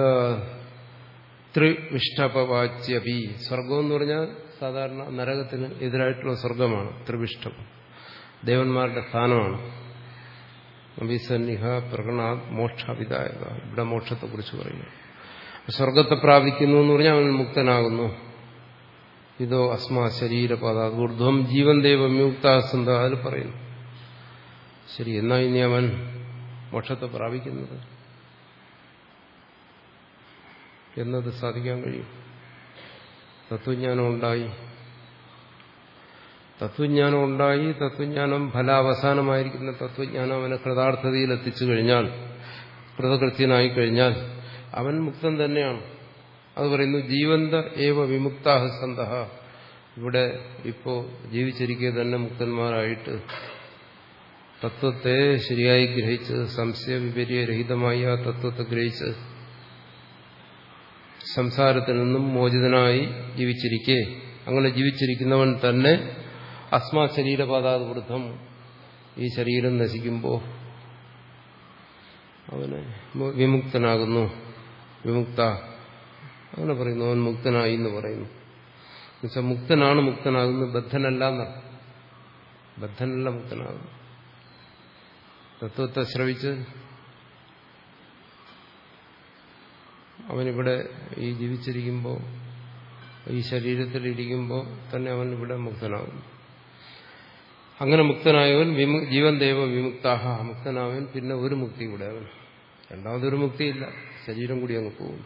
ത്രിവിഷ്ടപവാച്യപി. സ്വർഗം എന്ന് പറഞ്ഞാൽ സാധാരണ നരകത്തിന് എതിരായിട്ടുള്ള സ്വർഗമാണ്. ത്രിവിഷ്ടം ദേവന്മാരുടെ സ്ഥാനമാണ്. അഭിസന്നിഹ പ്രകണാത് മോക്ഷവിദായക. ഇവിടെ മോക്ഷത്തെക്കുറിച്ച് പറയുന്നു. സ്വർഗത്തെ പ്രാപിക്കുന്നു എന്ന് പറഞ്ഞാൽ അവൻ മുക്തനാകുന്നു. ഇതോ അസ്മാ ശരീരപാത ഊർധ്വം ജീവൻ ദൈവം യുക്താസന്ത. അതിൽ പറയുന്നു. ശരി, എന്നാ ഇനി അവൻ മോക്ഷത്തെ പ്രാപിക്കുന്നത് എന്നത് സാധിക്കാൻ കഴിയും. തത്വജ്ഞാനം ഉണ്ടായി തത്വജ്ഞാനം ഉണ്ടായി തത്വജ്ഞാനം ഫലാവസാനമായിരിക്കുന്ന തത്വജ്ഞാനം അവനെ കൃതാർത്ഥതയിൽ എത്തിച്ചു കഴിഞ്ഞാൽ, കൃതകൃത്യനായി കഴിഞ്ഞാൽ അവൻ മുക്തൻ തന്നെയാണ്. അത് പറയുന്നു ജീവന്ത ഏവ വിമുക്താഹ സന്തഃ. ഇവിടെ ഇപ്പോ ജീവിച്ചിരിക്കെ തന്നെ മുക്തന്മാരായിട്ട് തത്വത്തെ ശരിയായി ഗ്രഹിച്ച് സംശയ വിപര്യരഹിതമായി ആ തത്വത്തെ ഗ്രഹിച്ച് സംസാരത്തിൽ നിന്നും മോചിതനായി ജീവിച്ചിരിക്കെ, അങ്ങനെ ജീവിച്ചിരിക്കുന്നവൻ തന്നെ അസ്മാ ശരീരപാതാവൃദ്ധം, ഈ ശരീരം നശിക്കുമ്പോൾ അവന് വിമുക്തനാകുന്നു. വിമുക്ത അങ്ങനെ പറയുന്നു. അവൻ മുക്തനായി എന്ന് പറയുന്നു. എന്നുവെച്ചാൽ മുക്തനാണ് മുക്തനാകുന്നത്, ബദ്ധനല്ല എന്നർത്ഥം. ബദ്ധനല്ല മുക്തനാകുന്നു. തത്വത്തെ ശ്രവിച്ച് അവനിവിടെ ഈ ജീവിച്ചിരിക്കുമ്പോൾ ഈ ശരീരത്തിലിരിക്കുമ്പോൾ തന്നെ അവൻ ഇവിടെ മുക്തനാകും. അങ്ങനെ മുക്തനായവൻ വിമു ജീവൻ ദൈവ വിമുക്താഹ, മുക്തനാവൻ പിന്നെ ഒരു മുക്തി കൂടെ അവൻ, രണ്ടാമതൊരു മുക്തിയില്ല, ശരീരം കൂടി അങ്ങ് പോകും.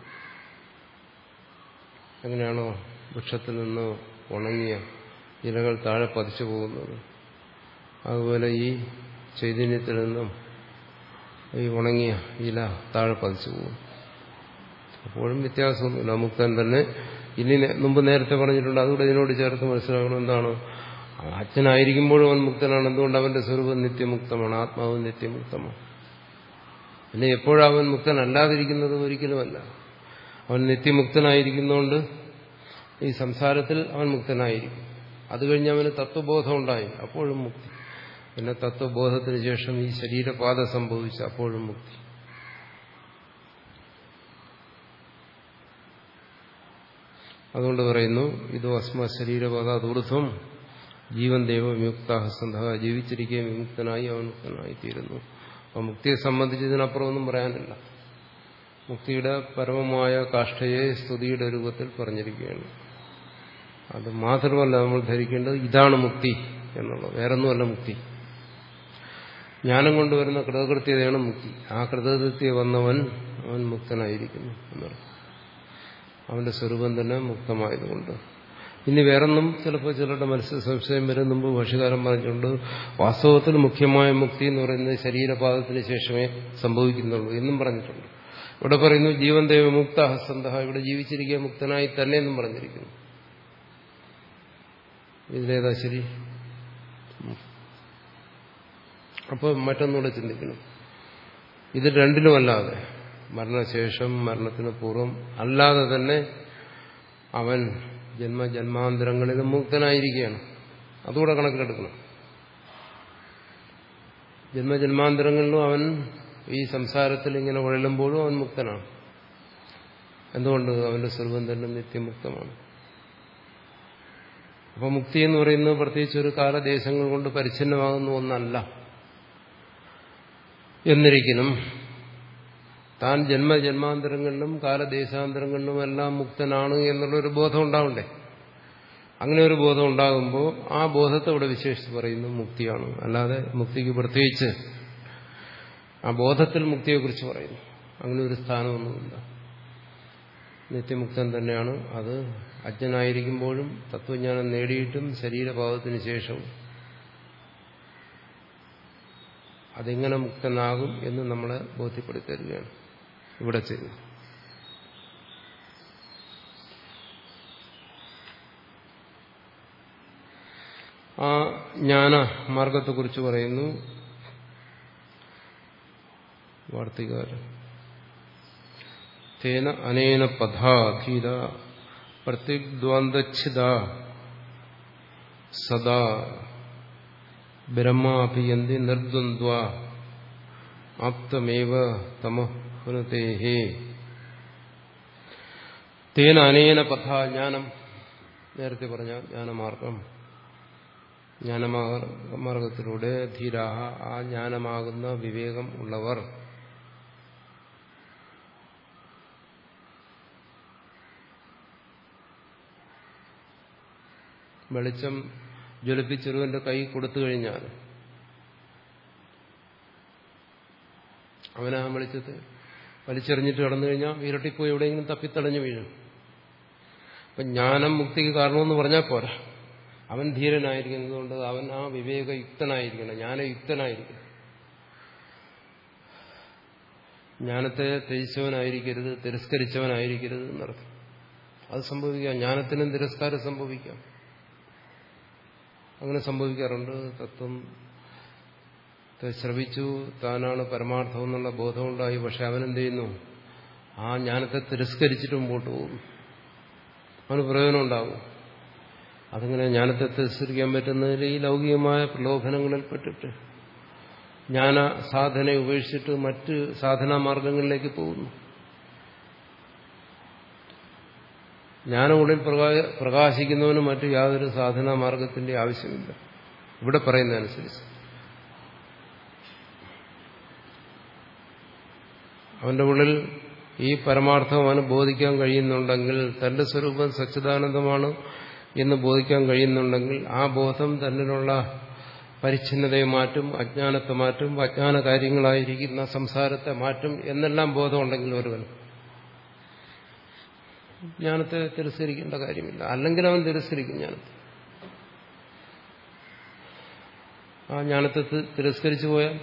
എങ്ങനെയാണോ വൃക്ഷത്തിൽ നിന്ന് ഉണങ്ങിയ ഇലകൾ താഴെ പതിച്ചു പോകുന്നത്, അതുപോലെ ഈ ചൈതന്യത്തിൽ നിന്നും ഈ ഉണങ്ങിയ ഇല താഴെ പതിച്ചു പോകും. അപ്പോഴും വ്യത്യാസമൊന്നുമില്ല, മുക്തൻ തന്നെ. ഇനി മുമ്പ് നേരത്തെ പറഞ്ഞിട്ടുണ്ട്, അതുകൂടെ ഇതിനോട് ചേർത്ത് മനസ്സിലാക്കണം. എന്താണ്? അച്ഛനായിരിക്കുമ്പോഴും അവൻ മുക്തനാണ്. എന്തുകൊണ്ട്? അവന്റെ സ്വരൂപം നിത്യമുക്തമാണ്, ആത്മാവ് നിത്യമുക്തമാണ്. പിന്നെ എപ്പോഴാണ് അവൻ മുക്തനല്ലാതിരിക്കുന്നത്? ഒരിക്കലുമല്ല. അവൻ നിത്യമുക്തനായിരിക്കുന്നതുകൊണ്ട് ഈ സംസാരത്തിൽ അവൻ മുക്തനായിരിക്കും. അത് കഴിഞ്ഞ് അവന് തത്വബോധം ഉണ്ടായി, അപ്പോഴും മുക്തി. പിന്നെ തത്വബോധത്തിന് ശേഷം ഈ ശരീരപാത സംഭവിച്ച അപ്പോഴും മുക്തി. അതുകൊണ്ട് പറയുന്നു, ഇതോ അസ്മ ശരീരപാത ദൂർധ്വം ജീവൻ ദൈവ വിമുക്താഹ സന്ധ, ജീവിച്ചിരിക്കെ വിമുക്തനായി അവൻ മുക്തനായി തീരുന്നു. അപ്പൊ മുക്തിയെ സംബന്ധിച്ച് ഇതിനപ്പുറമൊന്നും പറയാനില്ല. മുക്തിയുടെ പരമമായ കാഷ്ഠയെ സ്തുതിയുടെ രൂപത്തിൽ പറഞ്ഞിരിക്കുകയാണ്. അത് മാത്രമല്ല നമ്മൾ ധരിക്കേണ്ടത് ഇതാണ് മുക്തി എന്നുള്ളത്, വേറൊന്നുമല്ല മുക്തി. ജ്ഞാനം കൊണ്ടുവരുന്ന കൃതകൃത്യതയാണ് മുക്തി. ആ കൃതകൃത്യ വന്നവൻ അവൻ മുക്തനായിരിക്കുന്നു എന്നർത്ഥം. അവന്റെ സ്വരൂപം തന്നെ മുക്തമായതുകൊണ്ട്. ഇനി വേറൊന്നും ചിലപ്പോൾ ചിലരുടെ മനസ്സിൽ സംശയം വരും. മുമ്പ് ഭാഷ്യകാരൻ പറഞ്ഞിട്ടുണ്ട്, വാസ്തവത്തിൽ മുഖ്യമായ മുക്തി എന്ന് പറയുന്നത് ശരീരപാദത്തിന് ശേഷമേ സംഭവിക്കുന്നുള്ളൂ എന്നും പറഞ്ഞിട്ടുണ്ട്. ഇവിടെ പറയുന്നു ജീവൻ ദൈവ മുക്ത ഹസ്തന്ത, ഇവിടെ ജീവിച്ചിരിക്കുക മുക്തനായി തന്നെ എന്നും പറഞ്ഞിരിക്കുന്നു. ഇതിലേതാ ശരി? അപ്പോൾ മറ്റൊന്നുകൂടെ ചിന്തിക്കണം. ഇത് രണ്ടിലുമല്ലാതെ, മരണശേഷം മരണത്തിന് പൂർവ്വം അല്ലാതെ തന്നെ അവൻ ജന്മജന്മാന്തരങ്ങളിലും മുക്തനായിരിക്കുകയാണ്. അതുകൂടെ കണക്കിലെടുക്കണം. ജന്മജന്മാന്തരങ്ങളിലും അവൻ ഈ സംസാരത്തിൽ ഇങ്ങനെ ഉഴലുമ്പോഴും അവൻ മുക്തനാണ്. എന്തുകൊണ്ട്? അവന്റെ സ്വരൂപം തന്നെ നിത്യമുക്തമാണ്. അപ്പൊ മുക്തി എന്ന് പറയുന്നത് പ്രത്യേകിച്ച് ഒരു കാലദേശങ്ങൾ കൊണ്ട് പരിച്ഛിന്നമാകുന്ന ഒന്നല്ല. എന്നിരിക്കലും താൻ ജന്മജന്മാന്തരങ്ങളിലും കാലദേശാന്തരങ്ങളിലും എല്ലാം മുക്തനാണ് എന്നുള്ളൊരു ബോധം ഉണ്ടാവണ്ടേ? അങ്ങനെ ഒരു ബോധം ഉണ്ടാകുമ്പോൾ ആ ബോധത്തെ ഇവിടെ വിശേഷിച്ച് പറയുന്നു മുക്തിയാണ്. അല്ലാതെ മുക്തിക്ക് പ്രത്യേകിച്ച് ആ ബോധത്തിൽ മുക്തിയെക്കുറിച്ച് പറയുന്നു അങ്ങനെ ഒരു സ്ഥാനമൊന്നുമില്ല. നിത്യമുക്തൻ തന്നെയാണ്. അത് അജ്ഞനായിരിക്കുമ്പോഴും തത്വജ്ഞാനം നേടിയിട്ടും ശരീരഭാവത്തിന് ശേഷവും അതെങ്ങനെ മുക്തനാകും എന്ന് നമ്മളെ ബോധ്യപ്പെടുത്തി തരികയാണ് ഇവിടെ ചെയ്യുന്നത്. ആ ജ്ഞാന മാർഗത്തെക്കുറിച്ച് പറയുന്നു വാർത്തികാരൻ. തേന അനേന പഥാധീത പ്രത്യഗ്ദ്വാന്തച്ഛിത സദാ ബ്രഹ്മാഭിയന്തി നിർദ്വന്ദ്വ ആപ്തമേവ തമഃപുനതേഹേ. തേന അനേന പഥ, ജ്ഞാനം, നേരത്തെ പറഞ്ഞ ജ്ഞാനമാർഗം, ജ്ഞാനമാർഗത്തിലൂടെ ധീരാഹ, ആ ജ്ഞാനമാകുന്ന വിവേകം ഉള്ളവർ, വെളിച്ചം ജ്വലിപ്പിച്ചൊരുവന്റെ കൈ കൊടുത്തു കഴിഞ്ഞാൽ അവനാ വെളിച്ചത്തെ വലിച്ചെറിഞ്ഞിട്ട് കടന്നു കഴിഞ്ഞാൽ ഇരട്ടിപ്പോയി എവിടെയെങ്കിലും തപ്പിത്തടഞ്ഞു വീഴും. അപ്പൊ ജ്ഞാനം മുക്തിക്ക് കാരണമെന്ന് പറഞ്ഞാൽ പോരാ. അവൻ ധീരനായിരിക്കുന്നതുകൊണ്ട് അവൻ ആ വിവേകയുക്തനായിരിക്കണം, ജ്ഞാനയുക്തനായിരിക്കണം. ജ്ഞാനത്തെ ത്യജിച്ചവനായിരിക്കരുത്, തിരസ്കരിച്ചവനായിരിക്കരുത് എന്നർത്ഥം. അത് സംഭവിക്കാം, ജ്ഞാനത്തിനും തിരസ്കാരം സംഭവിക്കാം. അങ്ങനെ സംഭവിക്കാറുണ്ട്. തത്വം ശ്രവിച്ചു, താനാണ് പരമാർത്ഥം എന്നുള്ള ബോധമുണ്ടായി. പക്ഷെ അവനെന്ത് ചെയ്യുന്നു? ആ ജ്ഞാനത്തെ തിരസ്കരിച്ചിട്ട് മുമ്പോട്ട് പോകും. അവന് പ്രയോജനം ഉണ്ടാകും. അതിങ്ങനെ ജ്ഞാനത്തെ തിരസ്കരിക്കാൻ പറ്റുന്നതിൽ ഈ ലൗകികമായ പ്രലോഭനങ്ങളിൽപ്പെട്ടിട്ട് ജ്ഞാന സാധനയെ ഉപേക്ഷിച്ചിട്ട് മറ്റ് സാധനാ മാർഗങ്ങളിലേക്ക് പോകുന്നു. ജ്ഞാനമുള്ളിൽ പ്രകാശിക്കുന്നവന് മറ്റു യാതൊരു സാധനാ മാർഗത്തിന്റെ ആവശ്യമില്ല ഇവിടെ പറയുന്നതനുസരിച്ച്. അവന്റെ ഉള്ളിൽ ഈ പരമാർത്ഥം അവന് ബോധിക്കാൻ കഴിയുന്നുണ്ടെങ്കിൽ, തന്റെ സ്വരൂപം സച്ചിദാനന്ദമാണ് എന്ന് ബോധിക്കാൻ കഴിയുന്നുണ്ടെങ്കിൽ, ആ ബോധം തന്നിലുള്ള പരിച്ഛിന്നതയെ മാറ്റും, അജ്ഞാനത്തെ മാറ്റും, അജ്ഞാന കാര്യങ്ങളായിരിക്കുന്ന സംസാരത്തെ മാറ്റും എന്നെല്ലാം ബോധമുണ്ടെങ്കിൽ ഒരുവൻ ജ്ഞാനത്തെ തിരസ്കരിക്കേണ്ട കാര്യമില്ല. അല്ലെങ്കിൽ അവൻ തിരസ്കരിക്കും ജ്ഞാനത്തെ. ആ ജ്ഞാനത്തെ തിരസ്കരിച്ചു പോയാൽ,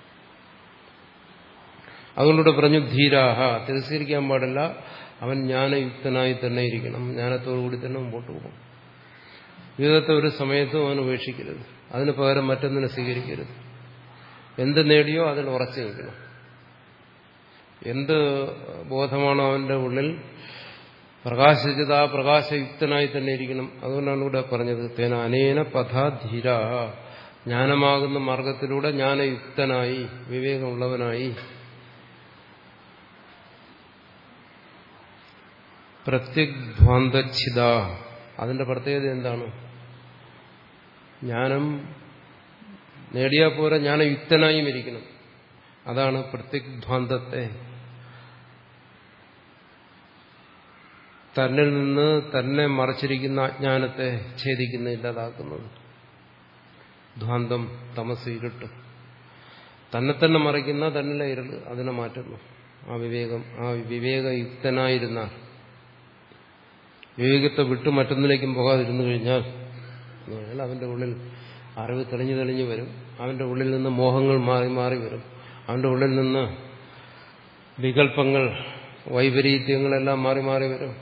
അതുകൊണ്ടിവിടെ പറഞ്ഞു ധീരാഹ, തിരസ്കരിക്കാൻ പാടില്ല, അവൻ ജ്ഞാനയുക്തനായി തന്നെ ഇരിക്കണം, ജ്ഞാനത്തോടുകൂടി തന്നെ മുമ്പോട്ട് പോകും. ജീവിതത്തെ ഒരു സമയത്തും അവൻ ഉപേക്ഷിക്കരുത്, അതിന് പകരം മറ്റൊന്നിനെ സ്വീകരിക്കരുത്. എന്ത് നേടിയോ അതിൽ ഉറച്ചു നിൽക്കണം. എന്ത് ബോധമാണോ അവന്റെ ഉള്ളിൽ പ്രകാശിച്ചത്, ആ പ്രകാശയുക്തനായി തന്നെ ഇരിക്കണം. അതുകൊണ്ടാണ് ഇവിടെ പറഞ്ഞത് തേന അനേന പഥാ ധീരാഹ, ജ്ഞാനമാകുന്ന മാർഗത്തിലൂടെ ജ്ഞാനയുക്തനായി, വിവേകമുള്ളവനായി. പ്രത്യഗ്ധ്വാന്തച്ഛിത, അതിന്റെ പ്രത്യേകത എന്താണ്? ജ്ഞാനം നേടിയാൽ പോരാ, ജ്ഞാനയുക്തനായും ഇരിക്കണം. അതാണ് പ്രത്യഗ്ധ്വാന്തത്തെ, തന്നിൽ നിന്ന് തന്നെ മറച്ചിരിക്കുന്ന അജ്ഞാനത്തെ ഛേദിക്കുന്ന, ഇല്ലാതാക്കുന്നത്. ധ്വാന്തം തമസ്, ഇരുട്ട്, തന്നെ തന്നെ മറയ്ക്കുന്ന തന്നിലെ ഇരുൾ, അതിനെ മാറ്റുന്നു. ആ വിവേകം, ആ വിവേകയുക്തനായിരുന്ന, വിവേകത്തെ വിട്ടു മറ്റൊന്നിലേക്കും പോകാതിരുന്നു കഴിഞ്ഞാൽ അവന്റെ ഉള്ളിൽ അറിവ് തെളിഞ്ഞു തെളിഞ്ഞു വരും. അവന്റെ ഉള്ളിൽ നിന്ന് മോഹങ്ങൾ മാറി മാറി വരും. അവന്റെ ഉള്ളിൽ നിന്ന് വികല്പങ്ങൾ, വൈപരീത്യങ്ങളെല്ലാം മാറി മാറി വരും.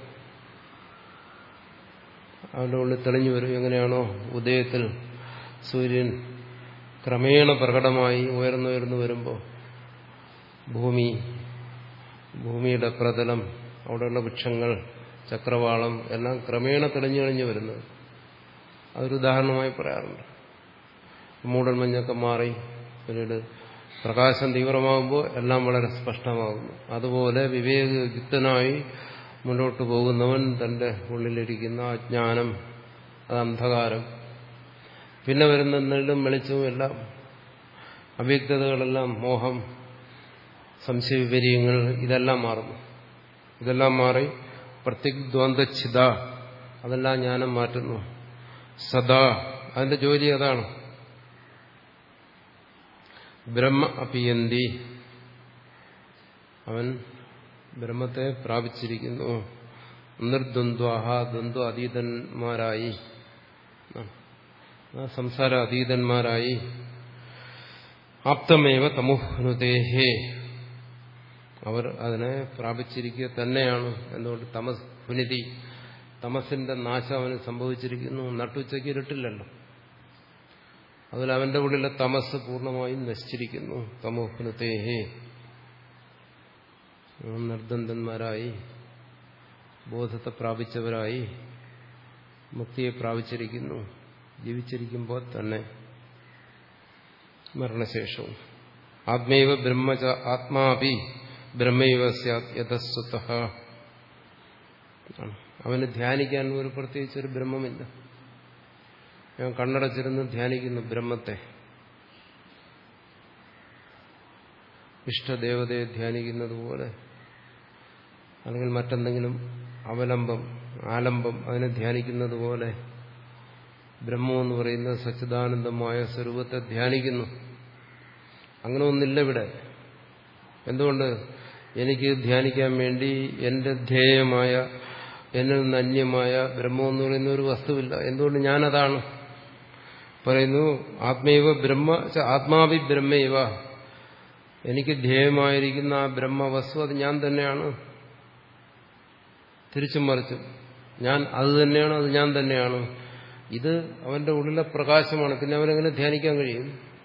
അവന്റെ ഉള്ളിൽ തെളിഞ്ഞു വരും. എങ്ങനെയാണോ ഉദയത്തിൽ സൂര്യൻ ക്രമേണ പ്രകടമായി ഉയർന്നുയർന്നു വരുമ്പോൾ ഭൂമി, ഭൂമിയുടെ പ്രതലം, അവിടെയുള്ള വൃക്ഷങ്ങൾ, ചക്രവാളം എല്ലാം ക്രമേണ തെളിഞ്ഞു തെളിഞ്ഞു വരുന്നത്. അതൊരു ഉദാഹരണമായി പറയാറുണ്ട്. മൂടൽമഞ്ഞൊക്കെ മാറി പിന്നീട് പ്രകാശം തീവ്രമാകുമ്പോൾ എല്ലാം വളരെ സ്പഷ്ടമാകുന്നു. അതുപോലെ വിവേകയുക്തനായി മുന്നോട്ട് പോകുന്നവൻ തന്റെ ഉള്ളിലിരിക്കുന്ന അജ്ഞാനം, അത് അന്ധകാരം, പിന്നെ വരുന്ന നെല്ലും വെളിച്ചവും എല്ലാം, അവ്യക്തതകളെല്ലാം, മോഹം, സംശയവിപര്യങ്ങൾ, ഇതെല്ലാം മാറുന്നു. ഇതെല്ലാം മാറി പ്രത്യഗ്ധ്വാന്തച്ഛിത, അതെല്ലാം ജ്ഞാനം മാറ്റുന്നു. സദാ, അതിന്റെ ജോലി അതാണ്. ബ്രഹ്മ അപിയന്തി, അവൻ ബ്രഹ്മത്തെ പ്രാപിച്ചിരിക്കുന്നു. നിർദ്വന്ദ്വാഹ, ദ്വന്ദ്വ അതീതന്മാരായി, സംസാര അതീതന്മാരായി. ആപ്തമേവ തമുഹ്നുതേഹേ, അവർ അതിനെ പ്രാപിച്ചിരിക്കുക തന്നെയാണ്. എന്തുകൊണ്ട്? തമസ് പുനിതി, തമസിന്റെ നാശം അവന് സംഭവിച്ചിരിക്കുന്നു. നട്ടുച്ചയ്ക്ക് ഇരുട്ടില്ലല്ലോ, അതിൽ അവന്റെ ഉള്ളിലെ തമസ് പൂർണ്ണമായും നശിച്ചിരിക്കുന്നു. തമോഹ്നുതേഹേ, നിർദ്ദന്തന്മാരായി, ബോധത്തെ പ്രാപിച്ചവരായി, മുക്തിയെ പ്രാപിച്ചിരിക്കുന്നു. ജീവിച്ചിരിക്കുമ്പോൾ തന്നെ, മരണശേഷവും. ആത്മൈവ ബ്രഹ്മച ആത്മാപി ബ്രഹ്മൈവ സ്യാത് യതസ്വതഃ. അവന് ധ്യാനിക്കാൻ ഒരു പ്രത്യേകിച്ചൊരു ബ്രഹ്മമില്ല. ഞാൻ കണ്ണടച്ചിരുന്ന് ധ്യാനിക്കുന്നു ബ്രഹ്മത്തെ, ഇഷ്ടദേവതയെ ധ്യാനിക്കുന്നത് പോലെ, അല്ലെങ്കിൽ മറ്റെന്തെങ്കിലും അവലംബം, ആലംബം, അതിനെ ധ്യാനിക്കുന്നത് പോലെ ബ്രഹ്മമെന്ന് പറയുന്ന സച്ചിദാനന്ദമായ സ്വരൂപത്തെ ധ്യാനിക്കുന്നു. അങ്ങനെ ഒന്നില്ല ഇവിടെ. എന്തുകൊണ്ട്? എനിക്ക് ധ്യാനിക്കാൻ വേണ്ടി എന്റെ ധ്യേയമായ, എന്നിൽ നിന്ന് അന്യമായ ബ്രഹ്മമെന്ന് പറയുന്ന ഒരു വസ്തുവില്ല. എന്തുകൊണ്ട്? ഞാനതാണ്. പറയുന്നു ആത്മൈവ ബ്രഹ്മ ആത്മാവി ബ്രഹ്മൈവ, എനിക്ക് ധ്യേയമായിരിക്കുന്ന ആ ബ്രഹ്മവസ്തു അത് ഞാൻ തന്നെയാണ്. തിരിച്ചും മറിച്ചും ഞാൻ അത് തന്നെയാണ്, അത് ഞാൻ തന്നെയാണ്. ഇത് അവന്റെ ഉള്ളിലെ പ്രകാശമാണ്. പിന്നെ അവനെങ്ങനെ ധ്യാനിക്കാൻ കഴിയും?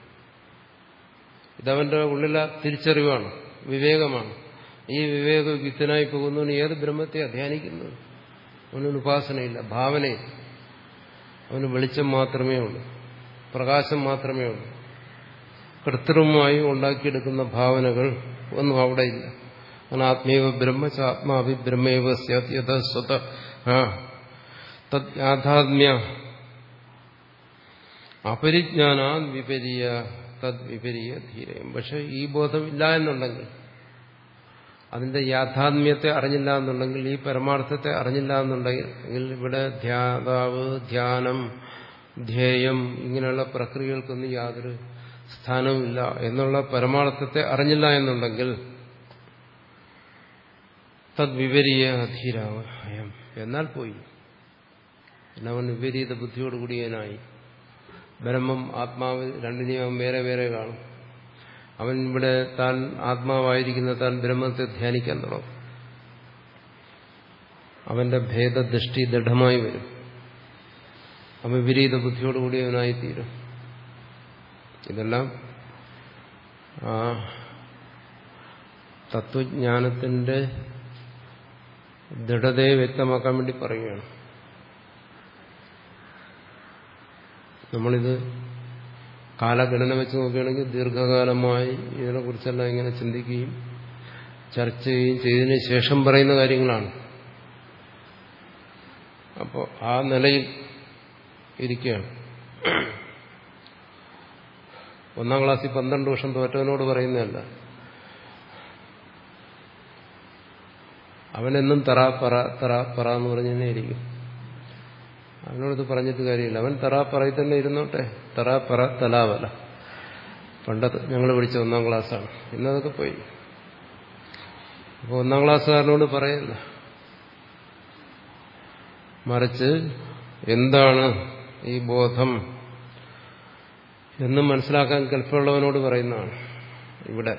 ഇതവന്റെ ഉള്ളിലെ തിരിച്ചറിവാണ്, വിവേകമാണ്. ഈ വിവേകയുക്തനായി പോകുന്നവന് ഏത് ബ്രഹ്മത്തെയാണ് ധ്യാനിക്കുന്നത്? അവനൊരു ഉപാസനയില്ല, ഭാവനയില്ല. അവന് വെളിച്ചം മാത്രമേ ഉള്ളൂ, പ്രകാശം മാത്രമേ ഉള്ളൂ. കൃത്രിമമായി ഉണ്ടാക്കിയെടുക്കുന്ന ഭാവനകൾ ഒന്നും അവിടെയില്ല. അങ്ങനെ ആത്മീയ ബ്രഹ്മ ആത്മാവി ബ്രഹ്മേവ സ്യാത് യഥാ സ്വതഃ തദ് യാഥാത്മ്യ അപരിജ്ഞാനാൻ വിപരീയ തദ് വിപരീയ ധീരയും. പക്ഷെ ഈ ബോധം ഇല്ല എന്നുണ്ടെങ്കിൽ, അതിന്റെ യാഥാത്മ്യത്തെ അറിഞ്ഞില്ല എന്നുണ്ടെങ്കിൽ, ഈ പരമാർത്ഥത്തെ അറിഞ്ഞില്ല എന്നുണ്ടെങ്കിൽ ഇവിടെ ധ്യാതാവ്, ധ്യാനം, ധ്യേയം ഇങ്ങനെയുള്ള പ്രക്രിയകൾക്കൊന്നും യാതൊരു സ്ഥാനവുമില്ല എന്നുള്ള പരമാർത്ഥത്തെ അറിഞ്ഞില്ല എന്നുണ്ടെങ്കിൽ തദ്വിപരീയ അധീരാവയം എന്നാൽ പോയി. പിന്നെ അവൻ വിപരീത ബുദ്ധിയോടുകൂടിയനായി. ബ്രഹ്മം, ആത്മാവ് രണ്ടിനെയും അവൻ വേറെ വേറെ കാണും. അവൻ ഇവിടെ താൻ ആത്മാവായിരിക്കുന്ന താൻ ബ്രഹ്മത്തെ ധ്യാനിക്കാൻ തുടങ്ങും. അവന്റെ ഭേദദൃഷ്ടി ദൃഢമായി വരും. അവൻ വിപരീത ബുദ്ധിയോടുകൂടിയവനായിത്തീരും. ഇതെല്ലാം ആ തത്വജ്ഞാനത്തിന്റെ ദൃഢതയെ വ്യക്തമാക്കാൻ വേണ്ടി പറയുകയാണ്. നമ്മളിത് കാലഗണന വെച്ച് നോക്കുകയാണെങ്കിൽ ദീർഘകാലമായി ഇതിനെക്കുറിച്ചെല്ലാം ഇങ്ങനെ ചിന്തിക്കുകയും ചർച്ച ചെയ്യുകയും ചെയ്തതിനു ശേഷം പറയുന്ന കാര്യങ്ങളാണ്. അപ്പോൾ ആ നിലയിൽ ഇരിക്കുകയാണ്. ഒന്നാം ക്ലാസ്സിൽ പന്ത്രണ്ട് വർഷം തോറ്റവനോട് പറയുന്നതല്ല. അവനെന്നും തറാ പറ തറാ പറ എന്ന് പറഞ്ഞു തന്നെ ഇരിക്കും. അവനോടത് പറഞ്ഞിട്ട് കാര്യമില്ല. അവൻ തറാ പറയിൽ തന്നെ ഇരുന്നോട്ടെ. തറാ പറ തലാവല. പണ്ടത് ഞങ്ങൾ പഠിച്ച ഒന്നാം ക്ലാസ്സാണ്. ഇന്നതൊക്കെ പോയി. അപ്പോൾ ഒന്നാം ക്ലാസ്സുകാരനോട് പറയല്ല, മറിച്ച് എന്താണ് ഈ ബോധം എന്ന് മനസ്സിലാക്കാൻ കൽപ്പമുള്ളവനോട് പറയുന്നതാണ് ഇവിടെ.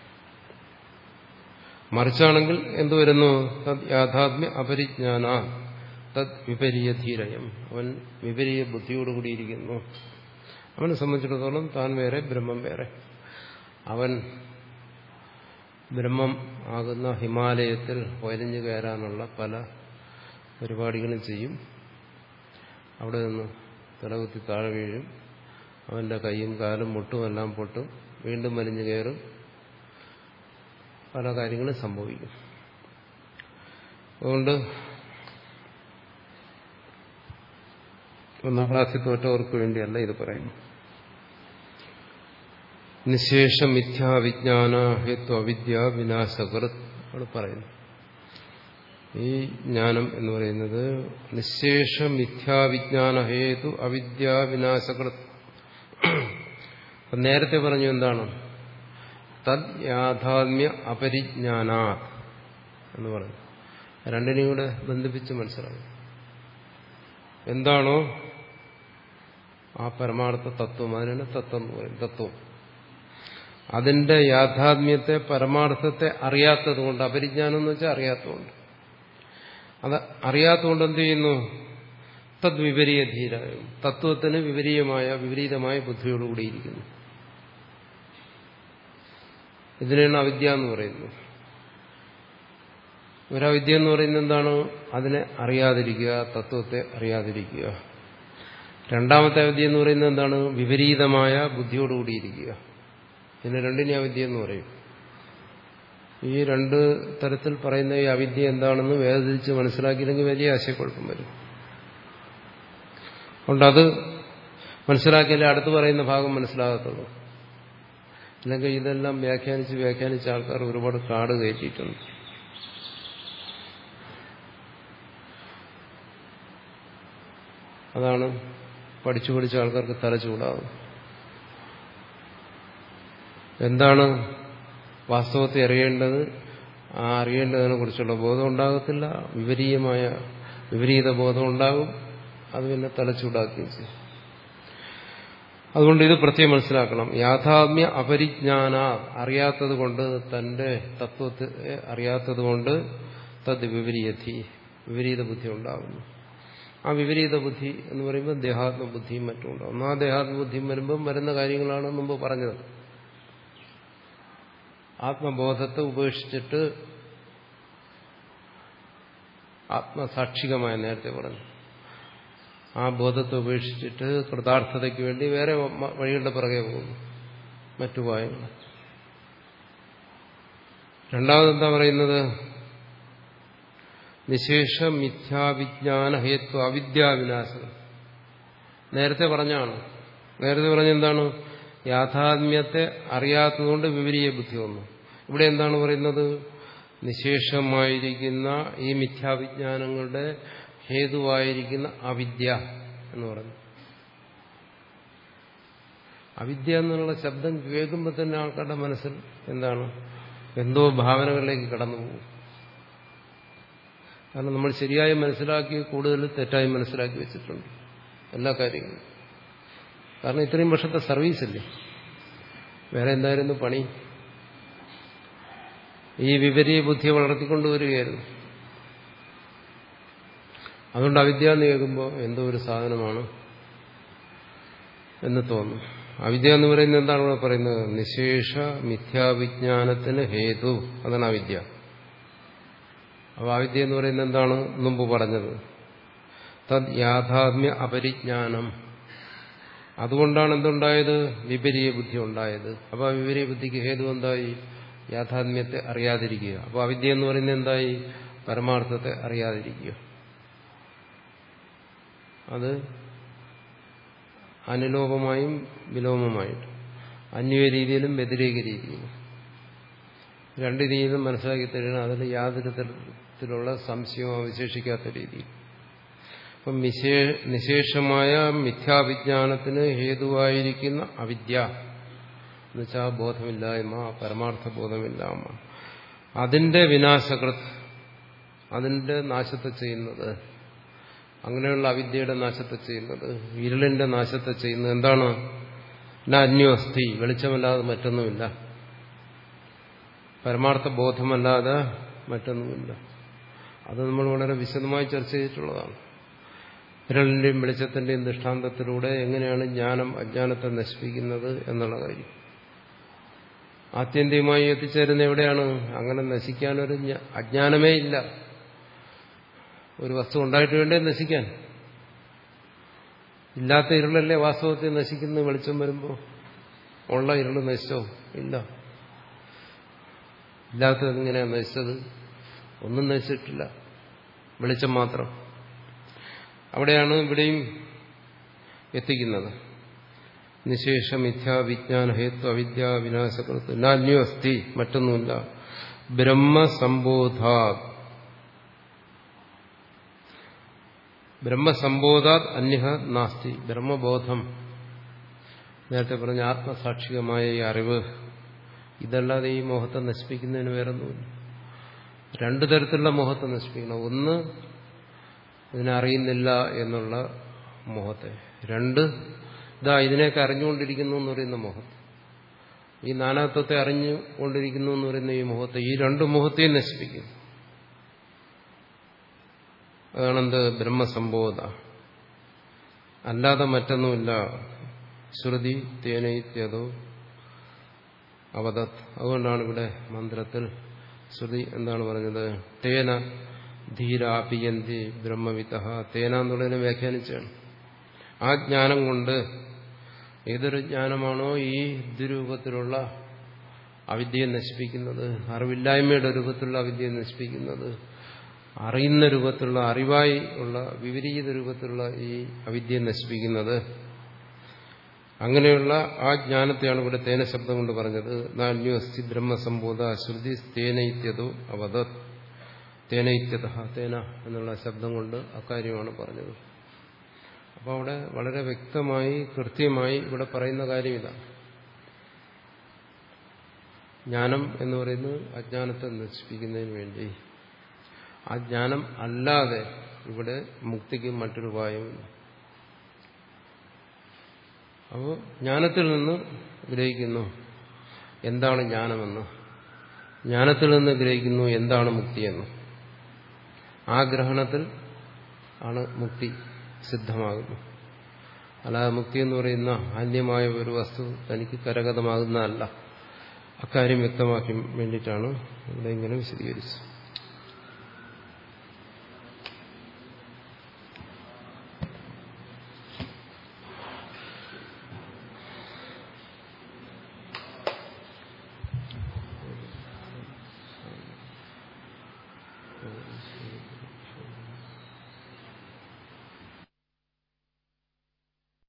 മറിച്ചാണെങ്കിൽ എന്തു വരുന്നു? തദ് യാഥാത്മ്യ അപരിജ്ഞാന തദ് വിപരീയ ധീരയം. അവൻ വിപരീയ ബുദ്ധിയോടുകൂടിയിരിക്കുന്നു. അവനെ സംബന്ധിച്ചിടത്തോളം താൻ വേറെ, ബ്രഹ്മം വേറെ. അവൻ ബ്രഹ്മം ആകുന്ന ഹിമാലയത്തിൽ വലിഞ്ഞു കയറാനുള്ള പല പരിപാടികളും ചെയ്യും. അവിടെ നിന്ന് തലകുത്തി താഴെ വീഴും. അവന്റെ കൈയും കാലും മുട്ടുമെല്ലാം പൊട്ടും. വീണ്ടും വലിഞ്ഞു കയറും. പല കാര്യങ്ങളും സംഭവിക്കും. അതുകൊണ്ട് ഒന്നാം ക്ലാസ്സിൽ തോറ്റവർക്ക് വേണ്ടിയല്ല ഇത് പറയുന്നു. നിശേഷ മിഥ്യാവിജ്ഞാന ഹേത്വ അവിദ്യ വിനാശകൃത് അവിടെ പറയുന്നു. ഈ ജ്ഞാനം എന്ന് പറയുന്നത് നിശേഷ മിഥ്യാവിജ്ഞാന ഹേതു അവിദ്യ വിനാശകൃത്. നേരത്തെ പറഞ്ഞു എന്താണ്? തദ് യാഥാത്മ്യ അപരിജ്ഞാനാത് എന്ന് പറഞ്ഞു. രണ്ടിനെയും കൂടെ ബന്ധിപ്പിച്ച് മനസ്സിലാവും. എന്താണോ ആ പരമാർത്ഥ തത്വം, അതിനാണ് തത്വം എന്ന് പറയും. തത്വം അതിന്റെ യാഥാത്മ്യത്തെ, പരമാർത്ഥത്തെ അറിയാത്തത് കൊണ്ട്, അപരിജ്ഞാനം എന്ന് വെച്ചാൽ അറിയാത്തതുകൊണ്ട്, അത് അറിയാത്തതുകൊണ്ട് എന്ത് ചെയ്യുന്നു? തദ് വിപരീയ ധീരായും, തത്വത്തിന് വിപരീയമായ വിപരീതമായ ബുദ്ധിയോടുകൂടിയിരിക്കുന്നു. ഇതിനാണ് അവിദ്യ എന്ന് പറയുന്നത്. ഒരവിദ്യ എന്ന് പറയുന്നത് എന്താണ്? അതിനെ അറിയാതിരിക്കുക, തത്വത്തെ അറിയാതിരിക്കുക. രണ്ടാമത്തെ അവിദ്യ എന്ന് പറയുന്നത് എന്താണ്? വിപരീതമായ ബുദ്ധിയോടുകൂടിയിരിക്കുക. ഇതിന് രണ്ടിനെ അവിദ്യ എന്ന് പറയും. ഈ രണ്ട് തരത്തിൽ പറയുന്ന ഈ അവിദ്യ എന്താണെന്ന് വേർതിരിച്ച് മനസ്സിലാക്കിയില്ലെങ്കിൽ വലിയ ആശയക്കുഴപ്പം വരും. അതുകൊണ്ട് അത് മനസ്സിലാക്കിയാലേ അടുത്ത് പറയുന്ന ഭാഗം മനസ്സിലാകത്തുള്ളൂ. അല്ലെങ്കിൽ ഇതെല്ലാം വ്യാഖ്യാനിച്ച് വ്യാഖ്യാനിച്ച ആൾക്കാർ ഒരുപാട് കാട് കയറ്റിയിട്ടുണ്ട്. അതാണ് പഠിച്ചു പഠിച്ച ആൾക്കാർക്ക് തല ചൂടാവും. എന്താണ് വാസ്തവത്തെ അറിയേണ്ടത്, ആ അറിയേണ്ടതിനെ കുറിച്ചുള്ള ബോധം ഉണ്ടാകത്തില്ല. വിപരീയമായ വിപരീത ബോധം ഉണ്ടാകും. അത് പിന്നെ തല ചൂടാക്കുകയും ചെയ്യും. അതുകൊണ്ട് ഇത് പ്രത്യേകം മനസ്സിലാക്കണം. യാഥാത്മ്യ അപരിജ്ഞാന, അറിയാത്തത് കൊണ്ട്, തന്റെ തത്വത്തെ അറിയാത്തത് കൊണ്ട് തത് വിപരീയധി, വിപരീത ബുദ്ധി ഉണ്ടാകുന്നു. ആ വിപരീത ബുദ്ധി എന്ന് പറയുമ്പോൾ ദേഹാത്മബുദ്ധിയും മറ്റും ഉണ്ടാകും. ആ ദേഹാത്മബുദ്ധിയും വരുമ്പം വരുന്ന കാര്യങ്ങളാണ് മുമ്പ് പറഞ്ഞത്. ആത്മബോധത്തെ ഉപേക്ഷിച്ചിട്ട് ആത്മസാക്ഷികമായ, നേരത്തെ പറഞ്ഞു, ആ ബോധത്തെ ഉപേക്ഷിച്ചിട്ട് കൃതാർത്ഥതയ്ക്ക് വേണ്ടി വേറെ വഴികളുടെ പിറകെ പോകുന്നു, മറ്റു ഉപായങ്ങൾ. രണ്ടാമതെന്താ പറയുന്നത്? നിശേഷ മിഥ്യാവിജ്ഞാന ഹേത്വ അവിദ്യാവിനാശം. നേരത്തെ പറഞ്ഞാണ്. നേരത്തെ പറഞ്ഞെന്താണ്? യാഥാത്മ്യത്തെ അറിയാത്തതുകൊണ്ട് വിപരീയ ബുദ്ധി വന്നു. ഇവിടെ എന്താണ് പറയുന്നത്? നിശേഷമായിരിക്കുന്ന ഈ മിഥ്യാവിജ്ഞാനങ്ങളുടെ ഹേതുവായിരിക്കുന്ന അവിദ്യ എന്ന് പറഞ്ഞു. അവിദ്യ എന്നുള്ള ശബ്ദം കേൾക്കുമ്പോൾ തന്നെ ആൾക്കാരുടെ മനസ്സിൽ എന്താണ്, എന്തോ ഭാവനകളിലേക്ക് കടന്നു പോകും. കാരണം നമ്മൾ ശരിയായി മനസ്സിലാക്കി കൂടുതൽ തെറ്റായി മനസ്സിലാക്കി വെച്ചിട്ടുണ്ട് എല്ലാ കാര്യങ്ങളും. കാരണം ഇത്രയും വർഷത്തെ സർവീസല്ലേ, വേറെ എന്തായിരുന്നു പണി? ഈ വിപരീയ ബുദ്ധിയെ വളർത്തിക്കൊണ്ടുവരികയായിരുന്നു. അതുകൊണ്ട് അവിദ്യ എന്ന് കേൾക്കുമ്പോൾ എന്തോ ഒരു സാധനമാണ് എന്ന് തോന്നും. അവിദ്യ എന്ന് പറയുന്നത് എന്താണ് ഇവിടെ പറയുന്നത്? നിശേഷ മിഥ്യാവിജ്ഞാനത്തിന് ഹേതു, അതാണ് അവിദ്യ. അപ്പോൾ അവിദ്യ എന്ന് പറയുന്നത് എന്താണ്? മുമ്പ് പറഞ്ഞത് തദ് യാഥാത്മ്യ അപരിജ്ഞാനം. അതുകൊണ്ടാണ് എന്തുണ്ടായത്? വിപരീയ ബുദ്ധി ഉണ്ടായത്. അപ്പോൾ ആ വിപരീയ ബുദ്ധിക്ക് ഹേതു എന്തായി? യാഥാത്മ്യത്തെ അറിയാതിരിക്കുക. അപ്പോൾ അവിദ്യ എന്ന് പറയുന്നത് എന്തായി? പരമാർത്ഥത്തെ അറിയാതിരിക്കുക. അത് അനുലോപമായും വിലോമമായിട്ടും, അന്വയ രീതിയിലും വ്യതിരേക രീതിയിലും, രണ്ട് രീതിയിലും മനസ്സിലാക്കി തരുന്ന അതിൽ യാതൊരു തരത്തിലുള്ള സംശയവും അവശേഷിക്കാത്ത രീതിയിൽ. അപ്പം നിശേഷമായ മിഥ്യാവിജ്ഞാനത്തിന് ഹേതുവായിരിക്കുന്ന അവിദ്യ എന്നുവെച്ചാൽ ബോധമില്ലായ്മ, പരമാർത്ഥ ബോധമില്ലായ്മ, അതിന്റെ വിനാശകൃത്, അതിന്റെ നാശത്തെ ചെയ്യുന്നത്, അങ്ങനെയുള്ള അവിദ്യയുടെ നാശത്തെ ചെയ്യുന്നത്, ഇരുളിന്റെ നാശത്തെ ചെയ്യുന്നത് എന്താണ്? ന അന്യോസ്തി, വെളിച്ചമല്ലാതെ മറ്റൊന്നുമില്ല, പരമാർത്ഥ ബോധമല്ലാതെ മറ്റൊന്നുമില്ല. അത് നമ്മൾ വളരെ വിശദമായി ചർച്ച ചെയ്തിട്ടുള്ളതാണ്. ഇരുളിന്റെയും വെളിച്ചത്തിന്റെയും ദൃഷ്ടാന്തത്തിലൂടെ എങ്ങനെയാണ് ജ്ഞാനം അജ്ഞാനത്തെ നശിപ്പിക്കുന്നത് എന്നുള്ള കാര്യം. ആത്യന്തികമായി എത്തിച്ചേരുന്ന എവിടെയാണ്? അങ്ങനെ നശിക്കാനൊരു അജ്ഞാനമേ ഇല്ല. ഒരു വസ്തു ഉണ്ടായിട്ട് വേണ്ടേ നശിക്കാൻ? ഇല്ലാത്ത ഇരുളല്ലേ വാസ്തവത്തിൽ നശിക്കുന്നത്. വെളിച്ചം വരുമ്പോൾ ഉള്ള ഇരുൾ നശിച്ചോ? ഇല്ല. ഇല്ലാത്തത് എങ്ങനെയാണ് നശിച്ചത്? ഒന്നും നശിച്ചിട്ടില്ല, വെളിച്ചം മാത്രം. അവിടെയാണ് ഇവിടെയും എത്തിക്കുന്നത്. നിശേഷ മിഥ്യാവിജ്ഞാന ഹേത്വ അവിദ്യാ വിനാശകൃത് നാന്യോ അസ്തി, മറ്റൊന്നുമില്ല. ബ്രഹ്മസംബോധാത്, ബ്രഹ്മസംബോധാത് അന്യഃ നാസ്തി. ബ്രഹ്മബോധം, നേരത്തെ പറഞ്ഞ ആത്മസാക്ഷികമായ ഈ അറിവ്, ഇതല്ലാതെ ഈ മോഹത്തെ നശിപ്പിക്കുന്നതിന് വേറൊന്നുമില്ല. രണ്ടു തരത്തിലുള്ള മോഹത്തെ നശിപ്പിക്കണം. ഒന്ന്, ഇതിനറിയുന്നില്ല എന്നുള്ള മോഹത്തെ. രണ്ട്, ഇതാ ഇതിനെയൊക്കെ അറിഞ്ഞുകൊണ്ടിരിക്കുന്നു എന്ന് പറയുന്ന മോഹത്തെ. ഈ നാനാത്വത്തെ അറിഞ്ഞുകൊണ്ടിരിക്കുന്നു എന്ന് പറയുന്ന ഈ മോഹത്തെ, ഈ രണ്ട് മോഹത്തെയും നശിപ്പിക്കും. അതാണെന്ത്? ബ്രഹ്മസംബോധ. അല്ലാതെ മറ്റൊന്നുമില്ല. ശ്രുതി തേനൈത്യതോ അവദത്. അതുകൊണ്ടാണ് ഇവിടെ മന്ത്രത്തിൽ ശ്രുതി എന്താണ് പറഞ്ഞത്? തേന ധീരാപിയന്തി ബ്രഹ്മവിദഃ. തേന എന്നുള്ളതിനെ വ്യാഖ്യാനിച്ചാണ്. ആ ജ്ഞാനം കൊണ്ട്, ഏതൊരു ജ്ഞാനമാണോ ഈ ദുരൂപത്തിലുള്ള അവിദ്യയെ നശിപ്പിക്കുന്നത്, അറിവില്ലായ്മയുടെ രൂപത്തിലുള്ള അവിദ്യയെ നശിപ്പിക്കുന്നത്, അറിയുന്ന രൂപത്തിലുള്ള, അറിവായി ഉള്ള വിപരീത രൂപത്തിലുള്ള ഈ അവിദ്യയെ നശിപ്പിക്കുന്നത്, അങ്ങനെയുള്ള ആ ജ്ഞാനത്തെയാണ് ഇവിടെ തേന ശബ്ദം കൊണ്ട് പറഞ്ഞത്. നാന്യോസ്തി ബ്രഹ്മസംബോധ ശ്രുതി തേനൈത്യതോ അവദത്. തേനൈത്യത, തേന എന്നുള്ള ശബ്ദം കൊണ്ട് അക്കാര്യമാണ് പറഞ്ഞത്. അപ്പോൾ അവിടെ വളരെ വ്യക്തമായി കൃത്യമായി ഇവിടെ പറയുന്ന കാര്യം ഇതാണ്. ജ്ഞാനം എന്ന് പറയുന്നത് അജ്ഞാനത്തെ നശിപ്പിക്കുന്നതിന് വേണ്ടി. ആ ജ്ഞാനം അല്ലാതെ ഇവിടെ മുക്തിക്ക് മറ്റൊരു ഉപായമില്ല. അപ്പോൾ ജ്ഞാനത്തിൽ നിന്ന് ഗ്രഹിക്കുന്നു എന്താണ് ജ്ഞാനമെന്ന്, ജ്ഞാനത്തിൽ നിന്ന് ഗ്രഹിക്കുന്നു എന്താണ് മുക്തിയെന്ന്. ആ ഗ്രഹണത്തിൽ ആണ് മുക്തി സിദ്ധമാകുന്നു. അല്ലാതെ മുക്തി എന്ന് പറയുന്ന അന്യമായ ഒരു വസ്തു തനിക്ക് കരഗതമാകുന്നതല്ല. അക്കാര്യം വ്യക്തമാക്കി വേണ്ടിയിട്ടാണ് ഇവിടെ ഇങ്ങനെ വിശദീകരിച്ചത്.